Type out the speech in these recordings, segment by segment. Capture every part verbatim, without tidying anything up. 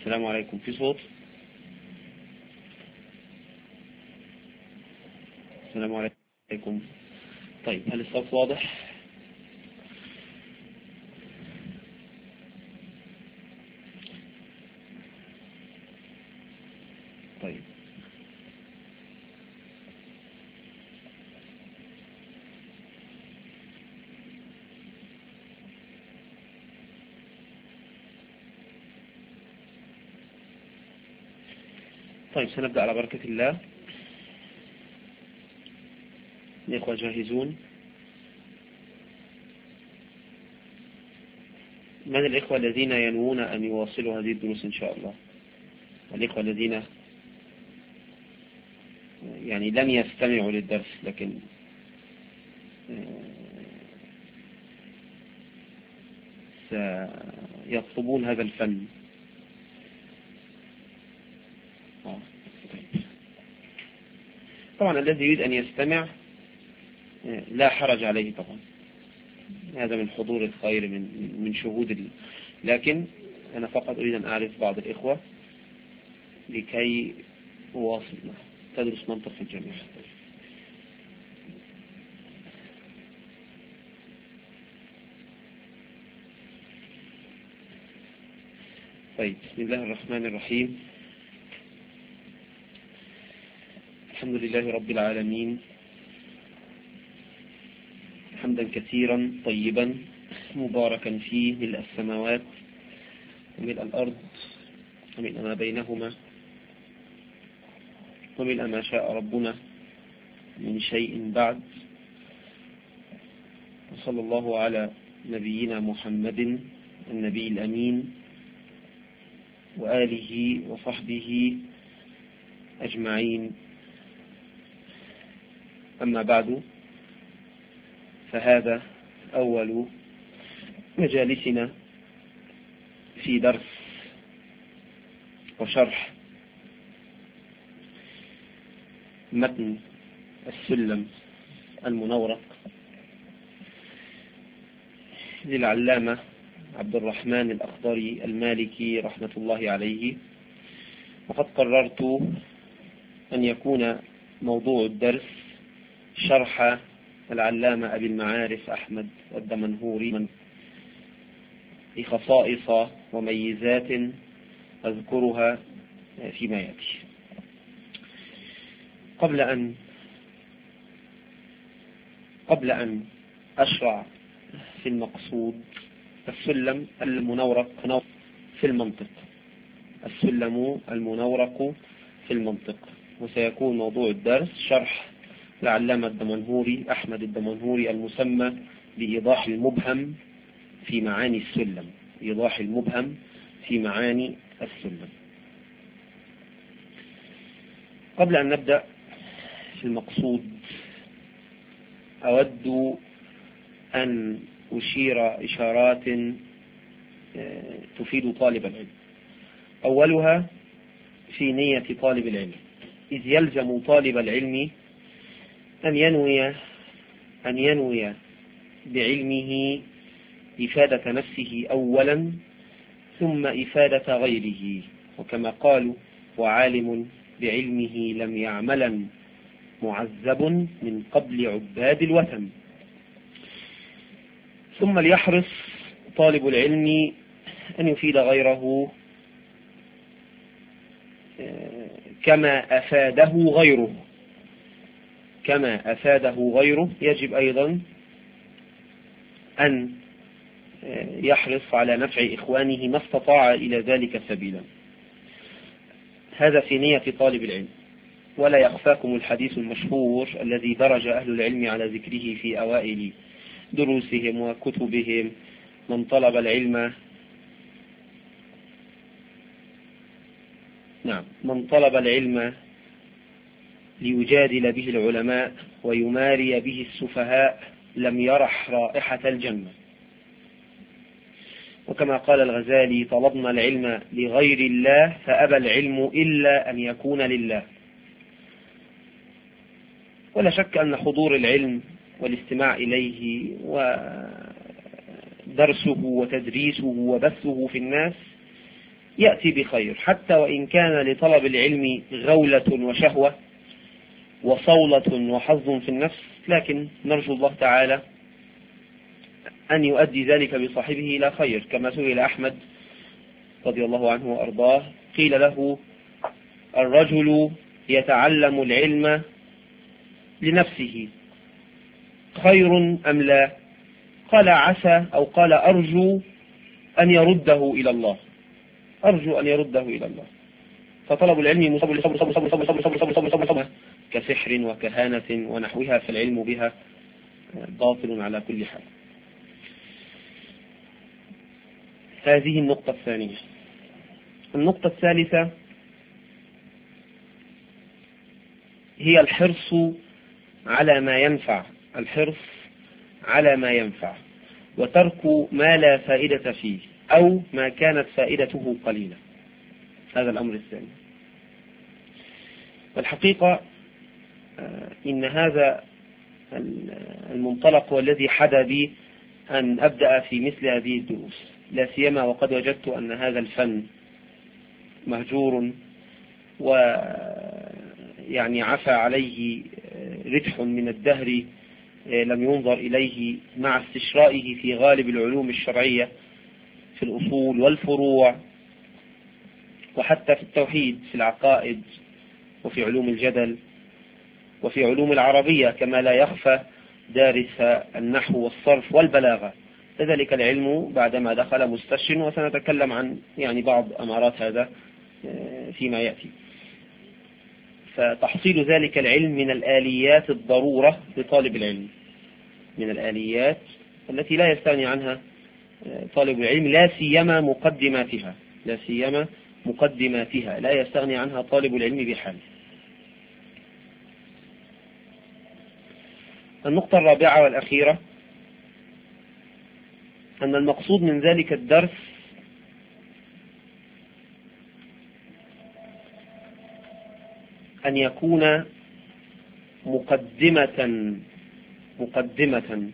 السلام عليكم. في صوت؟ السلام عليكم. طيب، هل الصوت واضح؟ طيب، طيب سنبدأ على بركة الله. الإخوة جاهزون؟ من الإخوة الذين ينوون أن يواصلوا هذه الدروس إن شاء الله؟ الإخوة الذين يعني لم يستمعوا للدرس لكن سيطلبون هذا الفن. طبعا الذي يريد أن يستمع لا حرج عليه طبعا، هذا من حضور الخير، من من شهود ال... لكن أنا فقط أريد أن أعرف بعض الإخوة لكي أواصل. تدرس منطق في الجامعة. طيب، بسم الله الرحمن الرحيم. الحمد لله رب العالمين، حمدا كثيرا طيبا مباركا فيه، ملء السماوات وملء الأرض وملء ما بينهما وملء ما شاء ربنا من شيء بعد. وصلى الله على نبينا محمد النبي الأمين وآله وصحبه أجمعين. أما بعد، فهذا أول مجالسنا في درس وشرح متن السلم المنورق للعلامة عبد الرحمن الأخضري المالكي رحمة الله عليه. وقد قررت أن يكون موضوع الدرس شرح العلامة أبي المعارف أحمد الدمنهوري بخصائص وميزات أذكرها فيما يأتي. قبل أن قبل أن أشرع في المقصود، السلم المنورق في المنطق السلم المنورق في المنطق وسيكون موضوع الدرس شرح العلامة الدمنهوري أحمد الدمنهوري المسمى بإيضاح المبهم في معاني السلم إيضاح المبهم في معاني السلم. قبل أن نبدأ في المقصود، أود أن أشير إشارات تفيد طالب العلم. أولها في نية طالب العلم، إذ يلزم طالب العلم أن ينوي أن ينوي بعلمه إفادة نفسه أولا ثم إفادة غيره، وكما قالوا: وعالم بعلمه لم يعملا معذب من قبل عباد الوثن. ثم ليحرص طالب العلم أن يفيد غيره كما أفاده غيره كما أفاده غيره يجب أيضا أن يحرص على نفع إخوانه ما استطاع إلى ذلك سبيلا. هذا في نية طالب العلم. ولا يخفاكم الحديث المشهور الذي درج أهل العلم على ذكره في أوائل دروسهم وكتبهم: من طلب العلم نعم من طلب العلم ليجادل به العلماء ويماري به السفهاء لم يرح رائحة الجنة. وكما قال الغزالي: طلبنا العلم لغير الله فأبى العلم إلا أن يكون لله. ولا شك أن حضور العلم والاستماع إليه ودرسه وتدريسه وبثه في الناس يأتي بخير، حتى وإن كان لطلب العلم غولة وشهوة وصولة وحظ في النفس، لكن نرجو الله تعالى أن يؤدي ذلك بصاحبه إلى خير. كما سئل أحمد رضي الله عنه وأرضاه، قيل له: الرجل يتعلم العلم لنفسه خير أم لا؟ قال: عسى أو قال أرجو أن يرده إلى الله، أرجو أن يرده إلى الله. فطلب العلم كسحر وكهانة ونحوها، فالعلم بها باطل على كل حال. هذه النقطة الثانية. النقطة الثالثة هي الحرص على ما ينفع، الحرص على ما ينفع وترك ما لا فائدة فيه أو ما كانت فائدته قليلة. هذا الأمر الثاني. والحقيقة إن هذا المنطلق هو الذي حدا بي أن أبدأ في مثل هذه الدروس، لا سيما وقد وجدت أن هذا الفن مهجور ويعني عفى عليه ردح من الدهر لم ينظر إليه، مع استشرائه في غالب العلوم الشرعية في الأصول والفروع، وحتى في التوحيد في العقائد، وفي علوم الجدل، وفي علوم العربية، كما لا يخفى دارس النحو والصرف والبلاغة. لذلك العلم بعدما دخل مستشر، وسنتكلم عن يعني بعض أمارات هذا فيما يأتي. فتحصيل ذلك العلم من الآليات الضرورة لطالب العلم، من الآليات التي لا يستغني عنها طالب العلم، لا سيما مقدماتها، لا سيما مقدماتها لا يستغني عنها طالب العلم بحال. النقطة الرابعة والأخيرة أن المقصود من ذلك الدرس أن يكون مقدمة مقدمة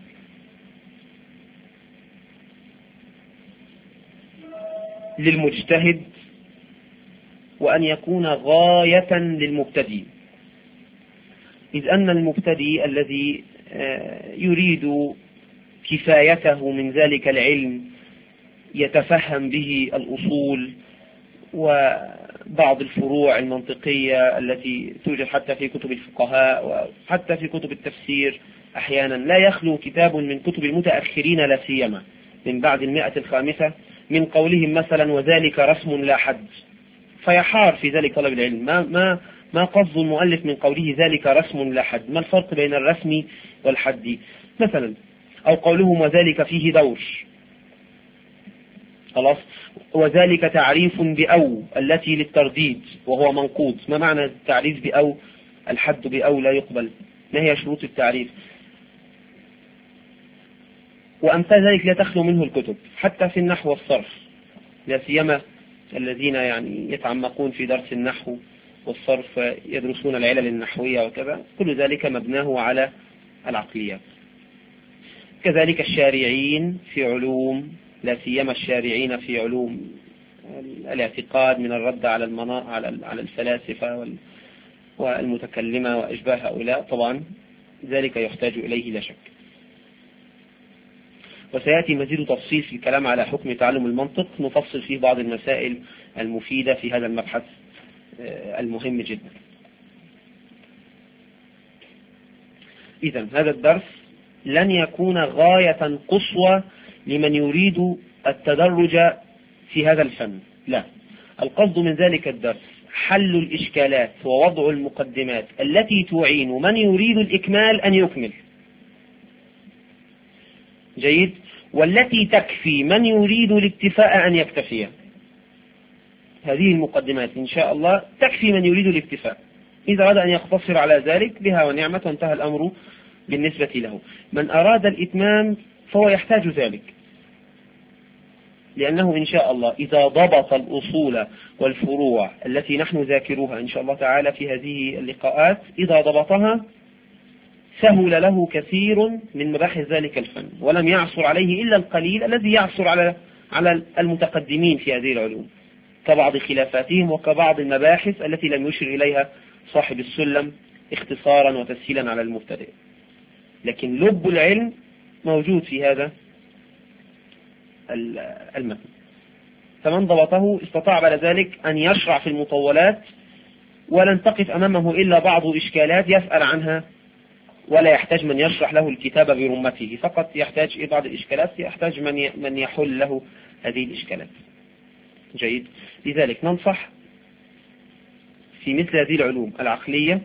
للمجتهد، وأن يكون غاية للمبتدئ، إذ أن المبتدئ الذي يريد كفايته من ذلك العلم يتفهم به الأصول وبعض الفروع المنطقية التي توجد حتى في كتب الفقهاء وحتى في كتب التفسير. أحيانا لا يخلو كتاب من كتب المتأخرين لا سيما من بعد المئة الخامسة من قولهم مثلا: وذلك رسم لا حد، فيحار في ذلك طلب العلم. ما ما ما قصد المؤلف من قوله ذلك رسم لا حد؟ ما الفرق بين الرسم والحد مثلا؟ أو قولهم وذلك فيه دور، خلاص، وذلك تعريف بأو التي للترديد وهو منقوض. ما معنى التعريف بأو؟ الحد بأو لا يقبل. ما هي شروط التعريف؟ وأمثال ذلك لا تخلو منه الكتب، حتى في النحو والصرف، لا سيما الذين يعني يتعمقون في درس النحو والصرف يدرسون العلل النحوية وكذا، كل ذلك مبناه على العقليات. كذلك الشارعين في علوم، لا سيما الشارعين في علوم الاعتقاد، من الرد على المنا... على على الفلاسفة والمتكلمة وأشباه هؤلاء، طبعا ذلك يحتاج إليه لا شك. وسيأتي مزيد تفصيل في الكلام على حكم تعلم المنطق، نفصل فيه بعض المسائل المفيدة في هذا المبحث المهم جدا. إذن هذا الدرس لن يكون غاية قصوى لمن يريد التدرج في هذا الفن، لا. القصد من ذلك الدرس حل الإشكالات ووضع المقدمات التي تعين من يريد الإكمال أن يكمل، جيد، والتي تكفي من يريد الاكتفاء أن يكتفي. هذه المقدمات إن شاء الله تكفي من يريد الاكتفاء، إذا أراد أن يقتصر على ذلك بها ونعمة وانتهى الأمر بالنسبة له. من أراد الإتمام فهو يحتاج ذلك، لأنه إن شاء الله إذا ضبط الأصول والفروع التي نحن ذاكروها إن شاء الله تعالى في هذه اللقاءات، إذا ضبطها سهل له كثير من مباحث ذلك الفن، ولم يعصر عليه إلا القليل الذي يعصر على على المتقدمين في هذه العلوم. كبعض خلافاتهم وكبعض المباحث التي لم يشر إليها صاحب السلم اختصارا وتسهيلا على المبتدئ، لكن لب العلم موجود في هذا المتن. فمن ضبطه استطاع بعد ذلك أن يشرع في المطولات، ولن تقف أمامه إلا بعض إشكالات يسأل عنها، ولا يحتاج من يشرح له الكتاب برمته، فقط يحتاج إلى بعض الإشكالات يحتاج من من يحل له هذه الإشكالات. جيد. لذلك ننصح في مثل هذه العلوم العقلية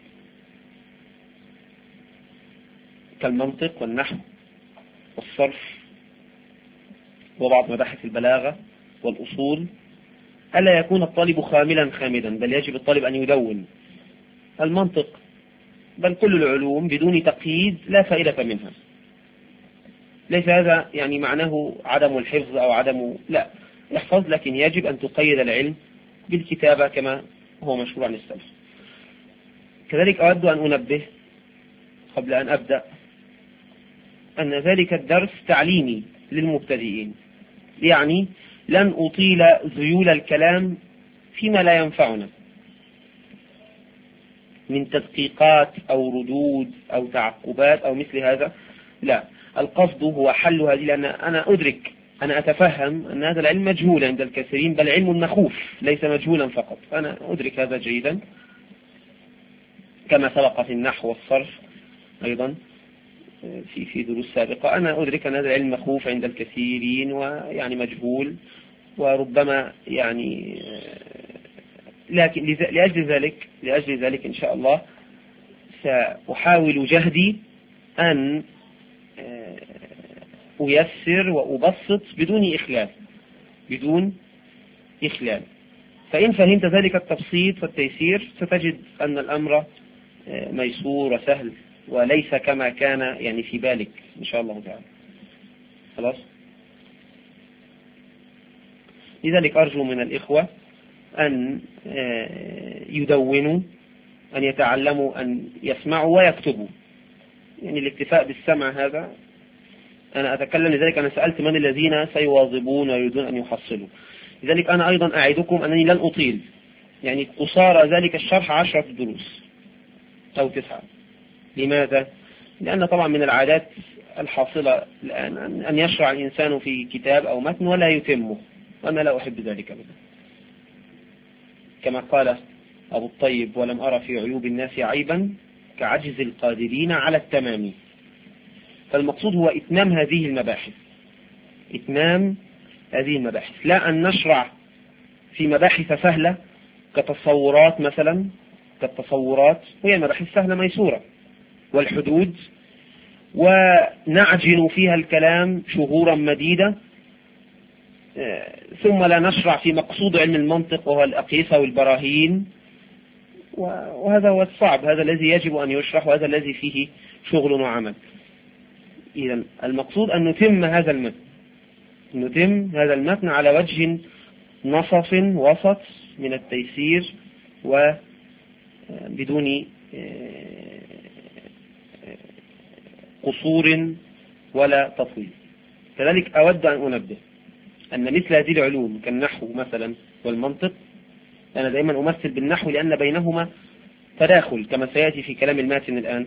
كالمنطق والنحو والصرف وبعض مباحث البلاغة والأصول ألا يكون الطالب خاملا خامدا، بل يجب الطالب أن يدون. المنطق بل كل العلوم بدون تقييد لا فائدة منها. ليس هذا يعني معناه عدم الحفظ أو عدم، لا، احفظ، لكن يجب أن تقيد العلم بالكتابة كما هو مشهور عن السلف. كذلك أود أن أنبه قبل أن أبدأ أن ذلك الدرس تعليمي للمبتدئين، يعني لن أطيل ذيول الكلام فيما لا ينفعنا من تدقيقات أو ردود أو تعقبات أو مثل هذا، لا، القصد هو حل هذه، لأن أنا أدرك، أنا أتفهم أن هذا العلم مجهول عند الكثيرين، بل علم مخوف ليس مجهولا فقط، أنا أدرك هذا جيدا كما سبق في النحو والصرف أيضا في في دروس سابقة. أنا أدرك أن هذا العلم مخوف عند الكثيرين ويعني مجهول، وربما يعني لكن لأجل ذلك لأجل ذلك إن شاء الله سأحاول جهدي أن أيسر وأبسط بدون إخلال بدون إخلال فإن فهمت ذلك التبسيط والتيسير ستجد أن الأمر ميسور وسهل وليس كما كان يعني في بالك إن شاء الله تعالى. خلاص. لذلك أرجو من الإخوة أن يدونوا، أن يتعلموا أن يسمعوا ويكتبوا، يعني الاكتفاء بالسمع هذا أنا أتكلم. لذلك أنا سألت من الذين سيواظبون ويريدون أن يحصلوا. لذلك أنا أيضا أعدكم أنني لن أطيل، يعني قصارى ذلك الشرح عشرة دروس أو تسعة. لماذا؟ لأن طبعا من العادات الحاصلة الآن أن يشرع الإنسان في كتاب أو متن ولا يتمه، وأنا لا أحب ذلك أبدا. كما قال أبو الطيب: ولم أرى في عيوب الناس عيبا كعجز القادرين على التمام. فالمقصود هو إتمام هذه المباحث، إتمام هذه المباحث، لا أن نشرع في مباحث سهلة كتصورات مثلا، كالتصورات وهي مباحث سهلة ميسورة، والحدود، ونعجن فيها الكلام شهورا مديدة، ثم لا نشرع في مقصود علم المنطق وهو الأقيسة والبراهين، وهذا هو الصعب، هذا الذي يجب أن يشرح، وهذا الذي فيه شغل وعمل. إذن المقصود أن نتم هذا المتن نتم هذا المتن على وجه نصف وسط من التيسير وبدون قصور ولا تطويل. كذلك أود أن أنبه أن مثل هذه العلوم كالنحو مثلا والمنطق، أنا دائما أمثل بالنحو لأن بينهما تداخل كما سيأتي في كلام الماتن الآن،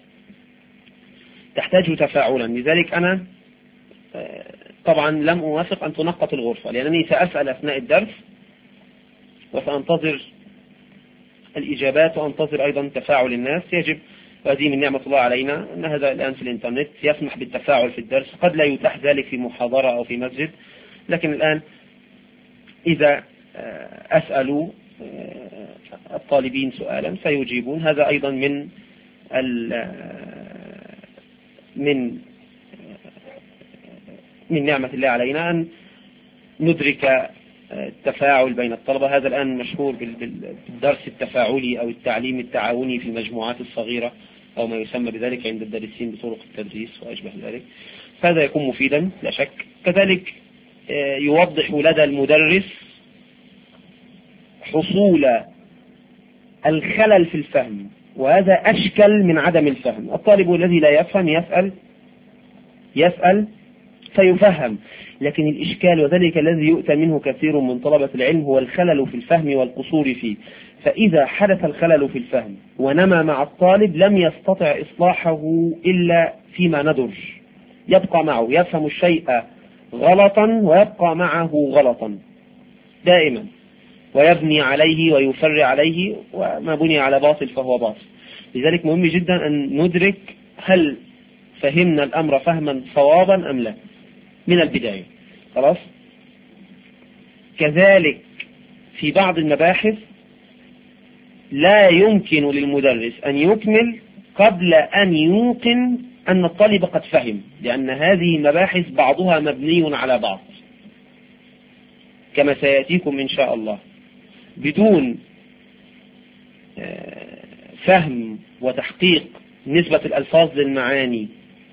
تحتاج تفاعلا. لذلك أنا طبعا لم أوافق أن تنقط الغرفة، لأنني سأسأل أثناء الدرس وسأنتظر الإجابات وأنتظر أيضا تفاعل الناس. يجب، وهذه من نعمة الله علينا، أن هذا الآن في الإنترنت يسمح بالتفاعل في الدرس، قد لا يتاح ذلك في محاضرة أو في مسجد، لكن الآن إذا أسألوا الطالبين سؤالا سيجيبون. هذا أيضا من من من نعمة الله علينا أن ندرك التفاعل بين الطلبة. هذا الآن مشهور بالدرس التفاعلي أو التعليم التعاوني في المجموعات الصغيرة أو ما يسمى بذلك عند الدارسين بطرق التدريس وأشبه ذلك. هذا يكون مفيدا لا شك. كذلك يوضح لدى المدرس حصول الخلل في الفهم، وهذا أشكل من عدم الفهم. الطالب الذي لا يفهم يسأل يسأل فيفهم. لكن الإشكال، وذلك الذي يؤتى منه كثير من طلبة العلم، هو الخلل في الفهم والقصور فيه. فإذا حدث الخلل في الفهم ونمى مع الطالب لم يستطع إصلاحه إلا فيما ندر، يبقى معه يفهم الشيء غلطا ويبقى معه غلطا دائما، ويبني عليه ويفرع عليه، وما بني على باطل فهو باطل. لذلك مهم جدا أن ندرك هل فهمنا الأمر فهما صوابا أم لا من البداية. خلاص. كذلك في بعض المباحث لا يمكن للمدرس أن يكمل قبل أن يوقن أن الطالب قد فهم، لأن هذه المباحث بعضها مبني على بعض كما سيأتيكم إن شاء الله. بدون فهم وتحقيق نسبة الألفاظ للمعاني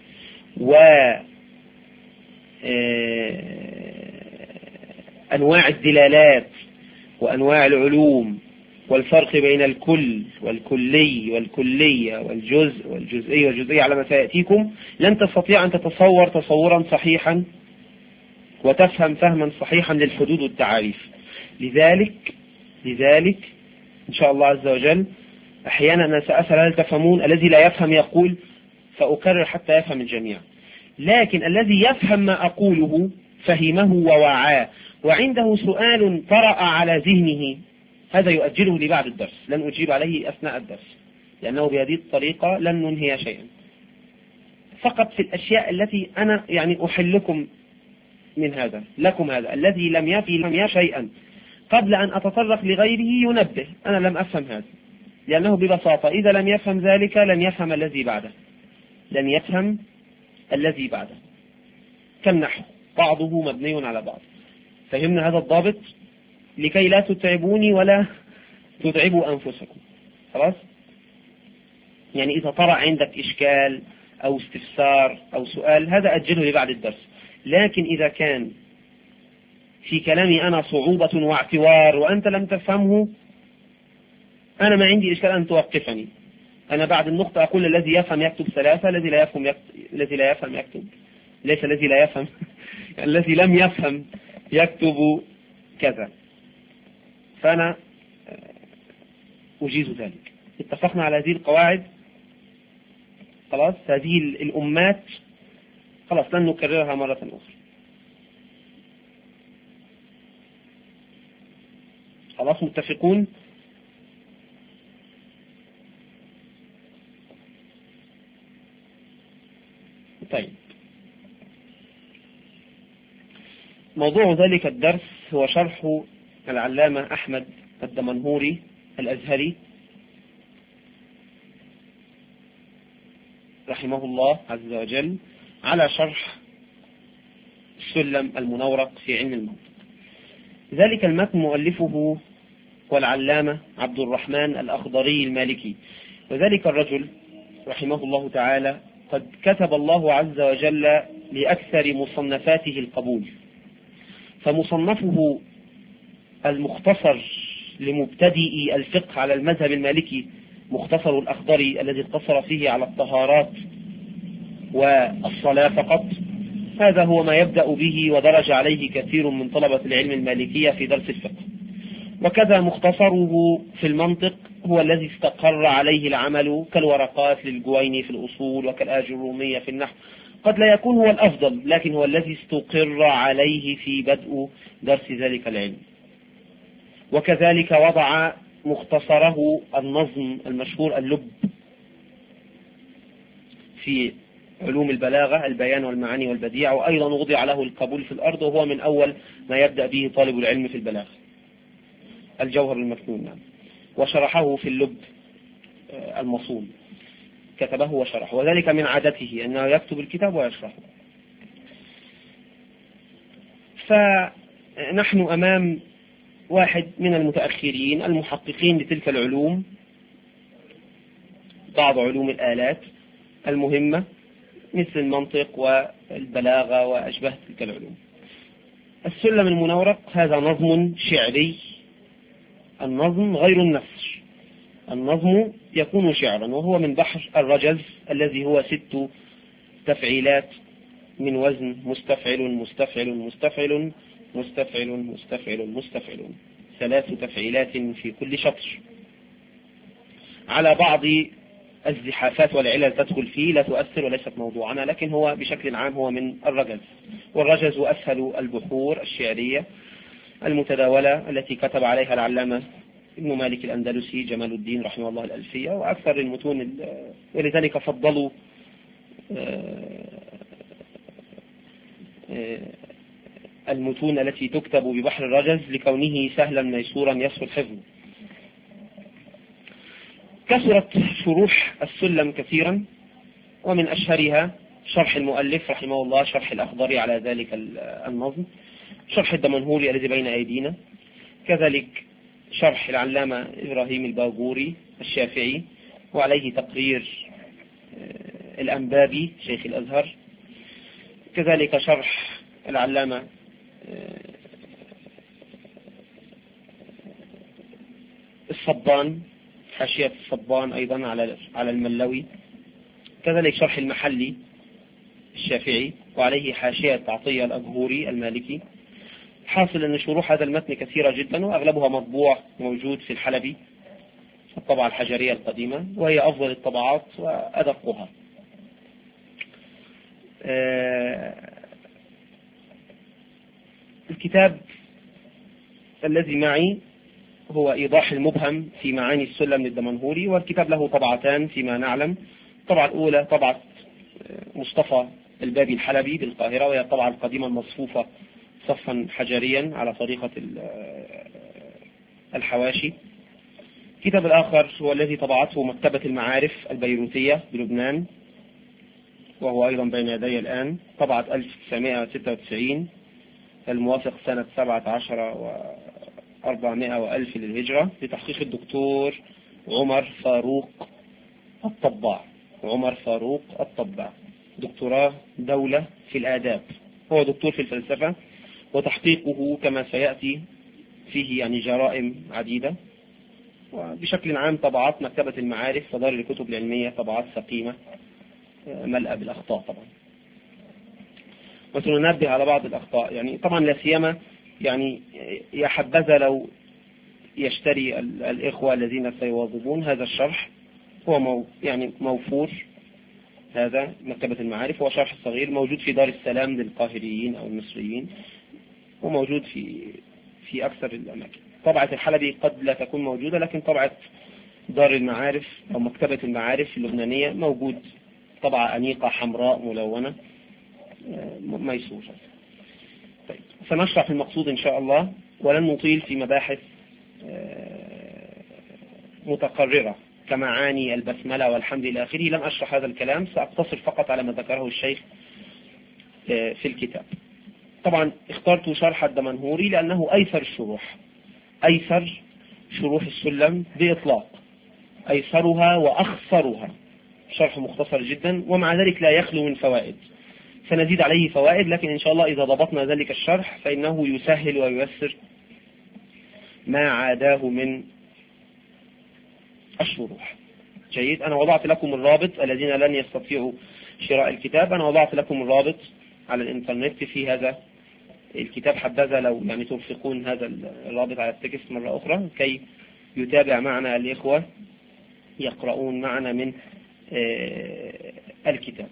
وأنواع الدلالات وأنواع العلوم والفرق بين الكل والكلي والكلية والجزء والجزئي والجزئية على ما سيأتيكم، لن تستطيع أن تتصور تصورا صحيحا وتفهم فهما صحيحا للحدود والتعاريف. لذلك لذلك إن شاء الله عز وجل أحيانا أنا سأسأل هل تفهمون؟ الذي لا يفهم يقول، فأكرر حتى يفهم الجميع. لكن الذي يفهم ما أقوله فهمه ووعاه وعنده سؤال طرأ على ذهنه، هذا يؤجله لبعد الدرس، لن أجيب عليه أثناء الدرس، لأنه بهذه الطريقة لن ننهي شيئا. فقط في الأشياء التي أنا يعني أحلكم من هذا لكم، هذا الذي لم يفهم شيئا قبل أن أتطرق لغيره ينبه، أنا لم أفهم هذا، لأنه ببساطة إذا لم يفهم ذلك لن يفهم الذي بعده، لن يفهم الذي بعده. كالنحو بعضه مبني على بعض. فهمنا هذا الضابط لكي لا تتعبوني ولا تتعبوا أنفسكم. خلاص. يعني إذا طرأ عندك إشكال أو استفسار أو سؤال هذا أجله لبعد الدرس. لكن إذا كان في كلامي أنا صعوبة واعتوار وأنت لم تفهمه، أنا ما عندي إشكال أن توقفني. أنا بعد النقطة أقول الذي يفهم يكتب ثلاثة، الذي لا يفهم يكتب، الذي لا يفهم يكتب ليس الذي لا يفهم الذي لم يفهم يكتب كذا. فأنا أجيز ذلك. اتفقنا على هذه القواعد. خلاص. هذه الأمات خلاص لن نكررها مرة أخرى. خلاص متفقون؟ طيب. موضوع ذلك الدرس هو شرح العلامة أحمد الدمنهوري الأزهري رحمه الله عز وجل على شرح السلم المنورق في علم المنطق. ذلك المتن مؤلفه والعلامة عبد الرحمن الأخضري المالكي، وذلك الرجل رحمه الله تعالى قد كتب الله عز وجل لأكثر مصنفاته القبول، فمصنفه المختصر لمبتدئي الفقه على المذهب المالكي مختصر الأخضري الذي اقتصر فيه على الطهارات والصلاة فقط، هذا هو ما يبدأ به ودرج عليه كثير من طلبة العلم المالكية في درس الفقه. وكذا مختصره في المنطق هو الذي استقر عليه العمل كالورقات للجويني في الأصول وكالآج الرومية في النحو. قد لا يكون هو الأفضل لكن هو الذي استقر عليه في بدء درس ذلك العلم. وكذلك وضع مختصره النظم المشهور اللب في علوم البلاغة البيان والمعاني والبديع، وأيضا وضع له القبول في الأرض، وهو من أول ما يبدأ به طالب العلم في البلاغة الجوهر المكنون. نعم. وشرحه في اللب المصول، كتبه وشرحه، وذلك من عادته أنه يكتب الكتاب ويشرحه. فنحن أمام واحد من المتأخرين المحققين لتلك العلوم، بعض علوم الآلات المهمة مثل المنطق والبلاغة وأشبه تلك العلوم. السلم المنورق هذا نظم شعري، النظم غير النثر، النظم يكون شعرا، وهو من بحر الرجز الذي هو ست تفعيلات من وزن مستفعل مستفعل مستفعل مستفعل مستفعل مستفعل، ثلاث تفعيلات في كل شطر. على بعض الزحافات والعلل تدخل فيه لا تؤثر وليست موضوعنا، لكن هو بشكل عام هو من الرجز، والرجز أسهل البحور الشعرية المتداولة التي كتب عليها العلامة ابن مالك الأندلسي جمال الدين رحمه الله الألفية، وأكثر المتون، ولذلك فضلوا المتون التي تكتب ببحر الرجز لكونه سهلا ميسورا يسهل حفظه. كثرت شروح السلم كثيرا، ومن أشهرها شرح المؤلف رحمه الله شرح الأخضري على ذلك النظم، شرح الدمنهوري الذي بين أيدينا، كذلك شرح العلامة إبراهيم الباغوري الشافعي، وعليه تقرير الأنبابي شيخ الأزهر، كذلك شرح العلامة الصبان، حاشية الصبان أيضا على على الملوي، كذلك شرح المحلي الشافعي وعليه حاشية عطية الأجهوري المالكي. حاصل أن شروح هذا المتن كثيرة جدا، وأغلبها مطبوع موجود في الحلبي الطبعة الحجرية القديمة، وهي أفضل الطبعات وأدقها. الكتاب الذي معي هو إيضاح المبهم في معاني السلم للدمنهوري، والكتاب له طبعتان فيما نعلم. الطبعة الأولى طبعة مصطفى البابي الحلبي بالقاهرة، وهي الطبعة القديمة المصفوفة صفا حجريا على طريقة الحواشي. الكتاب الآخر هو الذي طبعته مكتبة المعارف البيروتية بلبنان، وهو أيضا بين يدي الآن، طبعة ألف وتسعمائة وستة وتسعين الموافق سنة سبعة عشر وأربعمائة وألف للهجرة، لتحقيق الدكتور عمر فاروق الطباع. عمر فاروق الطباع دكتوراه دولة في الآداب، هو دكتور في الفلسفة، وتحقيقه كما سيأتي فيه يعني جرائم عديدة. وبشكل عام طبعات مكتبة المعارف ودار الكتب العلمية طبعات سقيمة ملأ بالأخطاء طبعا، وسننبه على بعض الأخطاء، يعني طبعا لا سيما يعني يا حبذا لو يشتري الإخوة الذين سيواظبون هذا الشرح، هو مو يعني موفور. هذا مكتبة المعارف هو شرح صغير موجود في دار السلام للقاهريين أو المصريين، وموجود في في أكثر الأماكن. طبعة الحلبي قد لا تكون موجودة، لكن طبعة دار المعارف أو مكتبة المعارف اللبنانية موجود، طبعة أنيقة حمراء ملونة ميسورة. طيب، سنشرح في المقصود إن شاء الله، ولن نطيل في مباحث متقررة كمعاني البسملة والحمد إلى آخره. لم أشرح هذا الكلام، سأقتصر فقط على ما ذكره الشيخ في الكتاب. طبعا اخترت شرح الدمنهوري لأنه أيسر الشروح، أيسر شروح السلم بإطلاق، أيسرها وأخصرها، شرح مختصر جدا، ومع ذلك لا يخلو من فوائد. سنزيد عليه فوائد، لكن إن شاء الله إذا ضبطنا ذلك الشرح فإنه يسهل وييسر ما عاداه من الشروح. جيد، أنا وضعت لكم الرابط، الذين لن يستطيعوا شراء الكتاب أنا وضعت لكم الرابط على الإنترنت في هذا الكتاب، حبذا لو يعني ترفقون هذا الرابط على التكست مرة أخرى كي يتابع معنا الإخوة يقرؤون معنا من الكتاب.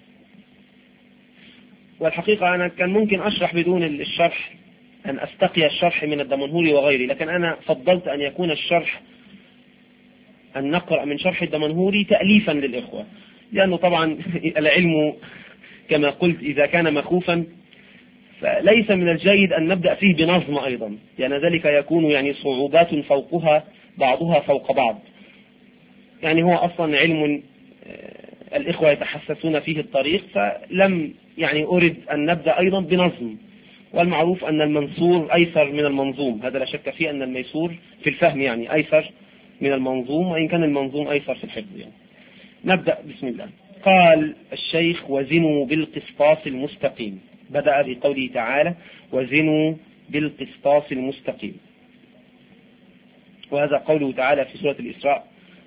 والحقيقة أنا كان ممكن أشرح بدون الشرح، أن أستقي الشرح من الدمنهوري وغيره، لكن أنا فضلت أن يكون الشرح، أن نقرأ من شرح الدمنهوري تأليفا للإخوة، لأنه طبعا العلم كما قلت إذا كان مخوفا فليس من الجيد أن نبدأ فيه بنظم أيضا، لأن ذلك يكون يعني صعوبات فوقها بعضها فوق بعض. يعني هو أصلا علم الإخوة يتحسسون فيه الطريق، فلم يعني أرد أن نبدأ أيضا بنظم. والمعروف أن المنصور أيسر من المنظوم، هذا لا شك فيه، أن الميسور في الفهم يعني أيسر من المنظوم، وإن كان المنظوم أيسر في الحفظ يعني. نبدأ بسم الله. قال الشيخ: وزنوا بالقسطاس المستقيم. بدأ بقوله تعالى: وزنوا بالقسطاس المستقيم، وهذا قوله تعالى في سورة الإسراء: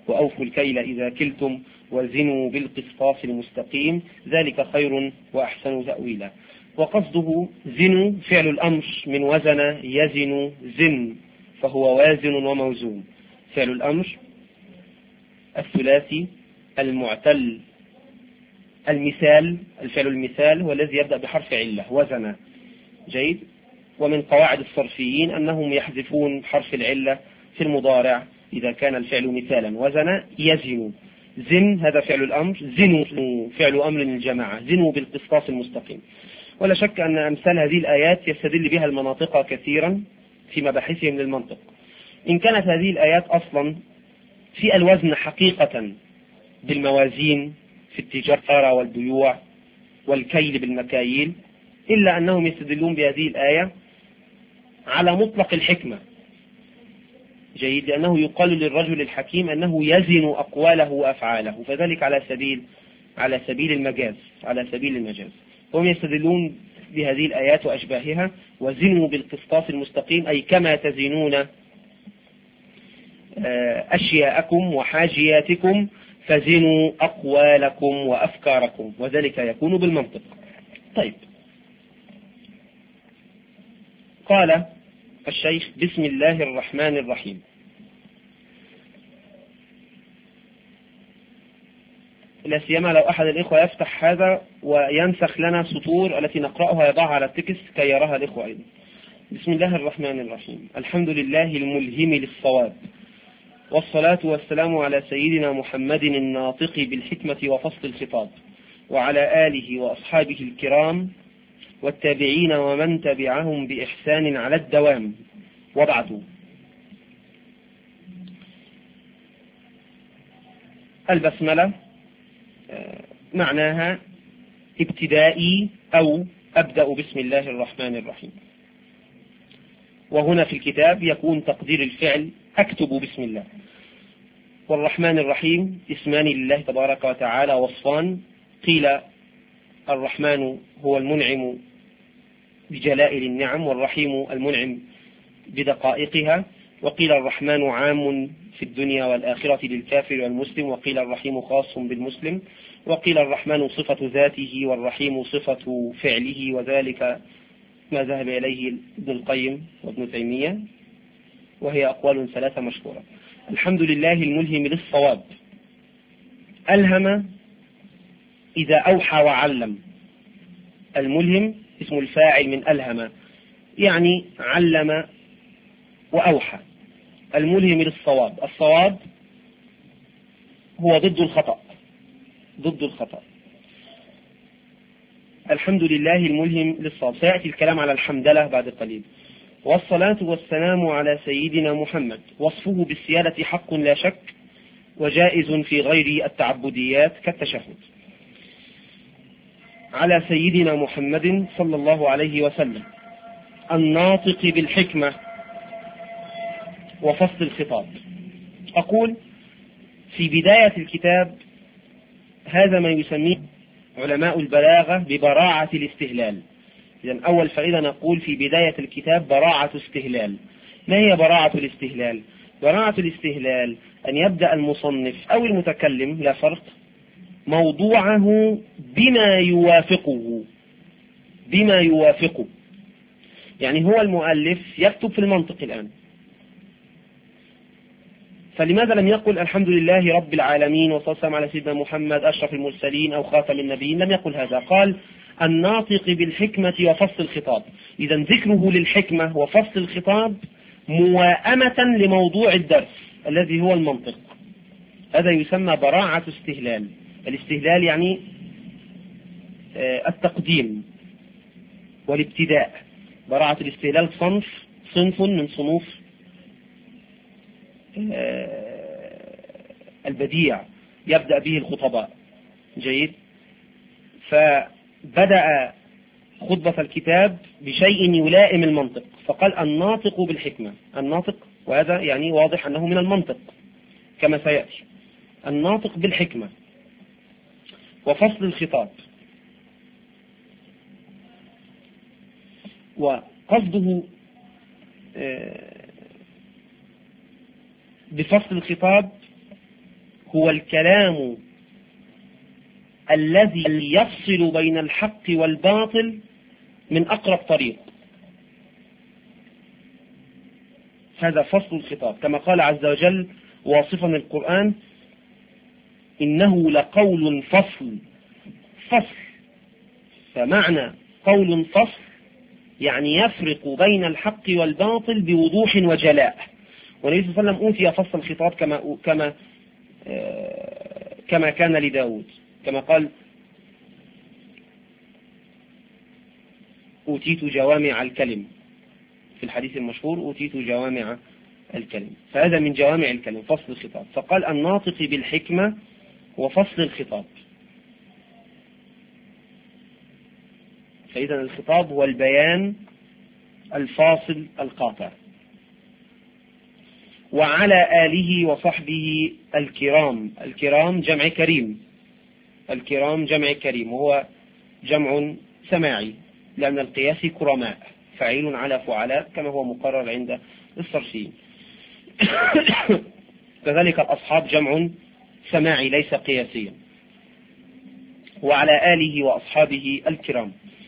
وأوفوا الكيل إذا كلتم وزنوا بالقسطاس المستقيم ذلك خير وأحسن تأويلا. وقصده زنوا فعل الأمر من وزن يزن زن، فهو وازن وموزون. فعل الأمر الثلاثي المعتل المثال، الفعل المثال هو الذي يبدأ بحرف علة وزن. جيد. ومن قواعد الصرفيين أنهم يحذفون حرف العلة في المضارع إذا كان الفعل مثالا. وزن يزن زن هذا فعل الأمر، زنوا فعل أمر الجماعة، زنوا بالقسطاس المستقيم. ولا شك أن أمثال هذه الآيات يستدل بها المناطق كثيرا في مباحثهم للمنطق. إن كانت هذه الآيات أصلا في الوزن حقيقة بالموازين في التجارة والبيوع والكيل بالمكاييل، إلا أنهم يستدلون بهذه الآية على مطلق الحكمة. جيد. لأنه يقال للرجل الحكيم أنه يزن أقواله وأفعاله، فذلك على سبيل على سبيل المجاز على سبيل المجاز هم يستدلون بهذه الآيات وأشباهها. وزنوا بالقسطاس المستقيم أي كما تزنون أشياءكم وحاجياتكم فزنوا أقوالكم وأفكاركم، وذلك يكون بالمنطق. طيب، قال الشيخ بسم الله الرحمن الرحيم. لا سيما لو أحد الإخوة يفتح هذا وينسخ لنا سطور التي نقرأها يضعها على التكست كي يراها الإخوة أيضا. بسم الله الرحمن الرحيم. الحمد لله الملهم للصواب، والصلاة والسلام على سيدنا محمد الناطق بالحكمة وفصل الخطاب، وعلى آله وأصحابه الكرام والتابعين ومن تبعهم بإحسان على الدوام، وبعد. البسملة معناها ابتدائي أو أبدأ بسم الله الرحمن الرحيم. وهنا في الكتاب يكون تقدير الفعل أكتب بسم الله. والرحمن الرحيم اسمان لله تبارك وتعالى وصفان. قيل الرحمن هو المنعم بجلائل النعم، والرحيم المنعم بدقائقها. وقيل الرحمن عام في الدنيا والآخرة للكافر والمسلم، وقيل الرحيم خاص بالمسلم. وقيل الرحمن صفة ذاته والرحيم صفة فعله، وذلك ما ذهب إليه ابن القيم وابن تيمية، وهي أقوال ثلاثة مشهورة. الحمد لله الملهم للصواب. ألهم إذا أوحى وعلم. الملهم اسم الفاعل من ألهم، يعني علم وأوحى. الملهم للصواب. الصواب هو ضد الخطأ ضد الخطأ الحمد لله الملهم للصواب. سيأتي الكلام على الحمدلله بعد قليل. والصلاة والسلام على سيدنا محمد. وصفه بالسيادة حق لا شك، وجائز في غير التعبديات كالتشهد. على سيدنا محمد صلى الله عليه وسلم الناطق بالحكمة وفصل الخطاب. أقول في بداية الكتاب هذا ما يسميه علماء البلاغة ببراعة الاستهلال. إذن أول فائدة نقول في بداية الكتاب براعة استهلال. ما هي براعة الاستهلال؟ براعة الاستهلال أن يبدأ المصنف أو المتكلم لا فرق موضوعه بما يوافقه بما يوافقه يعني هو المؤلف يكتب في المنطق الآن، فلماذا لم يقل الحمد لله رب العالمين والصلاة والسلام على سيدنا محمد أشرف المرسلين أو خاتم النبيين؟ لم يقل هذا. قال الناطق بالحكمة وفصل الخطاب. إذا ذكره للحكمة وفصل الخطاب موائمة لموضوع الدرس الذي هو المنطق. هذا يسمى براعة استهلال. الاستهلال يعني التقديم والابتداء. براعة الاستهلال صنف صنف من صنوف البديع يبدأ به الخطباء. جيد. فبدأ خطبة الكتاب بشيء يلائم المنطق، فقال الناطق بالحكمة. الناطق، وهذا يعني واضح أنه من المنطق كما سيأتي. الناطق بالحكمة وفصل الخطاب. وقصده بفصل الخطاب هو الكلام الذي يفصل بين الحق والباطل من أقرب طريق. هذا فصل الخطاب، كما قال عز وجل واصفا القرآن: إنه لقول فصل. فصل، فمعنى قول فصل يعني يفرق بين الحق والباطل بوضوح وجلاء. والنبي صلى الله عليه وسلم أوتي فصل الخطاب كما كما كما كان لداود، كما قال: أوتيت جوامع الكلم، في الحديث المشهور: أوتيت جوامع الكلم. فهذا من جوامع الكلم، فصل الخطاب. فقال: الناطق بالحكمة وفصل الخطاب. فإذا الخطاب هو البيان الفاصل القاطع. وعلى آله وصحبه الكرام. الكرام جمع كريم، الكرام جمع كريم، وهو جمع سماعي، لأن القياس كرماء، فعيل على فعلاء، كما هو مقرر عند الصرفيين. كذلك الأصحاب جمع سماعي ليس قياسيا. وعلى آله وأصحابه الكرام.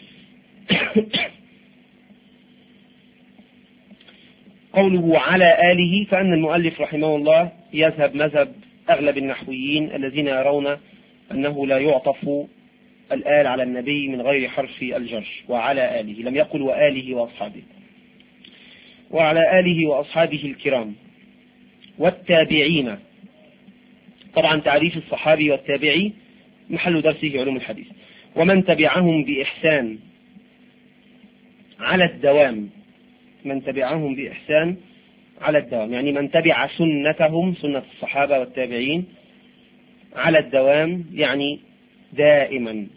قوله على آله، فأن المؤلف رحمه الله يذهب مذهب أغلب النحويين الذين يرون أنه لا يعطف الآل على النبي من غير حرف الجر. وعلى آله، لم يقل وآله وأصحابه. وعلى آله وأصحابه الكرام. والتابعين، طبعا تعريف الصحابي والتابعي محل درسه علوم الحديث. ومن تبعهم بإحسان على الدوام. من تبعهم بإحسان على الدوام، يعني من تبع سنتهم، سنة الصحابة والتابعين، على الدوام يعني دائما.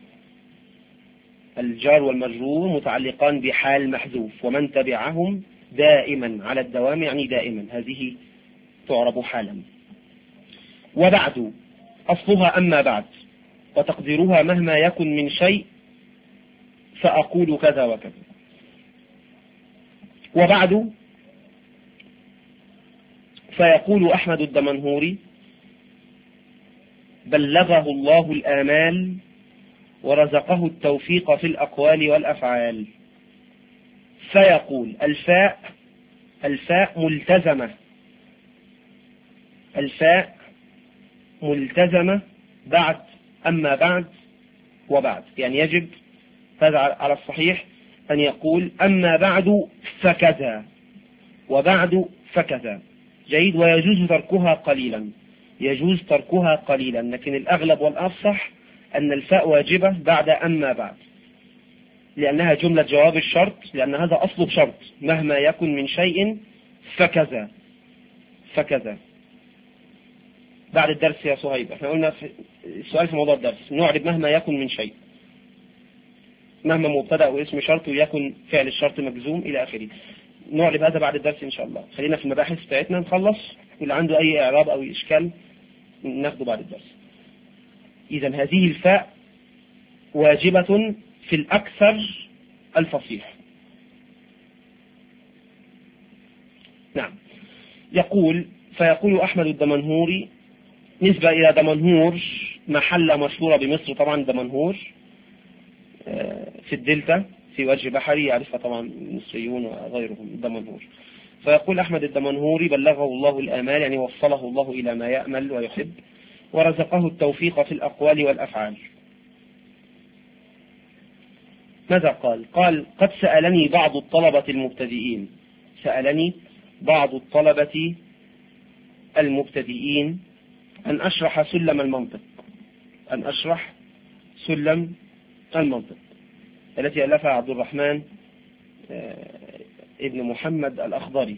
الجار والمجرور متعلقان بحال محذوف. ومن تبعهم دائما على الدوام يعني دائما، هذه تعرب حالا. وبعد، أصلها أما بعد، وتقديرها مهما يكن من شيء فأقول كذا وكذا. وبعد، فيقول أحمد الدمنهوري: بلغه الله الآمال ورزقه التوفيق في الأقوال والأفعال. فيقول، الفاء الفاء ملتزمة، الفاء ملتزمة بعد أما بعد وبعد، يعني يجب هذا على الصحيح أن يقول أما بعد فكذا وبعد فكذا. جيد. ويجوز تركها قليلا، يجوز تركها قليلا، لكن الأغلب والأفصح أن الفاء واجبة بعد أما بعد، لأنها جملة جواب الشرط، لأن هذا أصل شرط: مهما يكن من شيء فكذا فكذا. بعد الدرس يا صهيب، احنا قلنا في السؤال في موضوع الدرس نعرب مهما يكن من شيء، مهما مبتدأ واسم شرط ويكن فعل الشرط مجزوم إلى آخره. نعرب هذا بعد الدرس إن شاء الله. خلينا في المباحث بتاعتنا نخلص، واللي عنده أي إعراب أو إشكال ناخده بعد الدرس. إذا هذه الفاء واجبة في الأكثر الفصيح. نعم. يقول: فيقول أحمد الدمنهوري، نسبة إلى دمنهور، محلة مشهورة بمصر طبعا، دمنهور في الدلتا في وجه بحري، يعرفها طبعا المصريون وغيرهم، دمنهور. فيقول أحمد الدمنهوري: بلغه الله الآمال، يعني وصله الله إلى ما يأمل ويحب، ورزقه التوفيق في الأقوال والأفعال. ماذا قال؟ قال: قد سألني بعض الطلبة المبتدئين، سألني بعض الطلبة المبتدئين أن أشرح سلم المنطق، أن أشرح سلم المنطق التي ألفها عبد الرحمن ابن محمد الأخضري،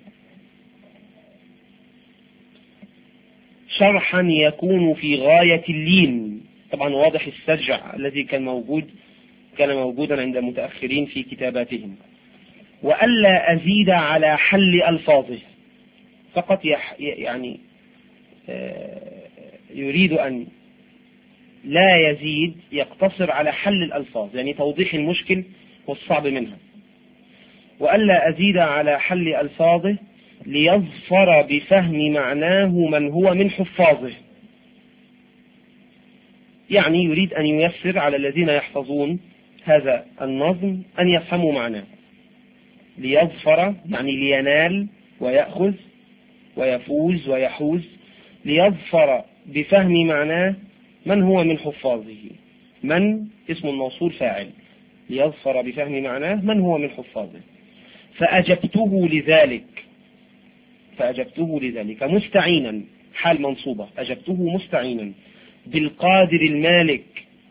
شرحا يكون في غاية اللين. طبعا واضح السجع الذي كان موجود كان موجودا عند المتأخرين في كتاباتهم. وألا أزيد على حل ألفاظه، فقط يعني يريد أن لا يزيد، يقتصر على حل الألفاظ، يعني توضيح المشكل والصعب منها. وألا أزيد على حل ألفاظه ليظفر بفهم معناه من هو من حفاظه. يعني يريد أن ييسر على الذين يحفظون هذا النظم أن يفهموا معناه. ليظفر يعني لينال ويأخذ ويفوز ويحوز. ليظفر بفهم معناه من هو من حفاظه. من اسم الموصول فاعل، ليظفر بفهم معناه من هو من حفاظه. فأجبته لذلك فأجبته لذلك مستعينا، حال منصوبة، أجبته مستعينا بالقادر المالك.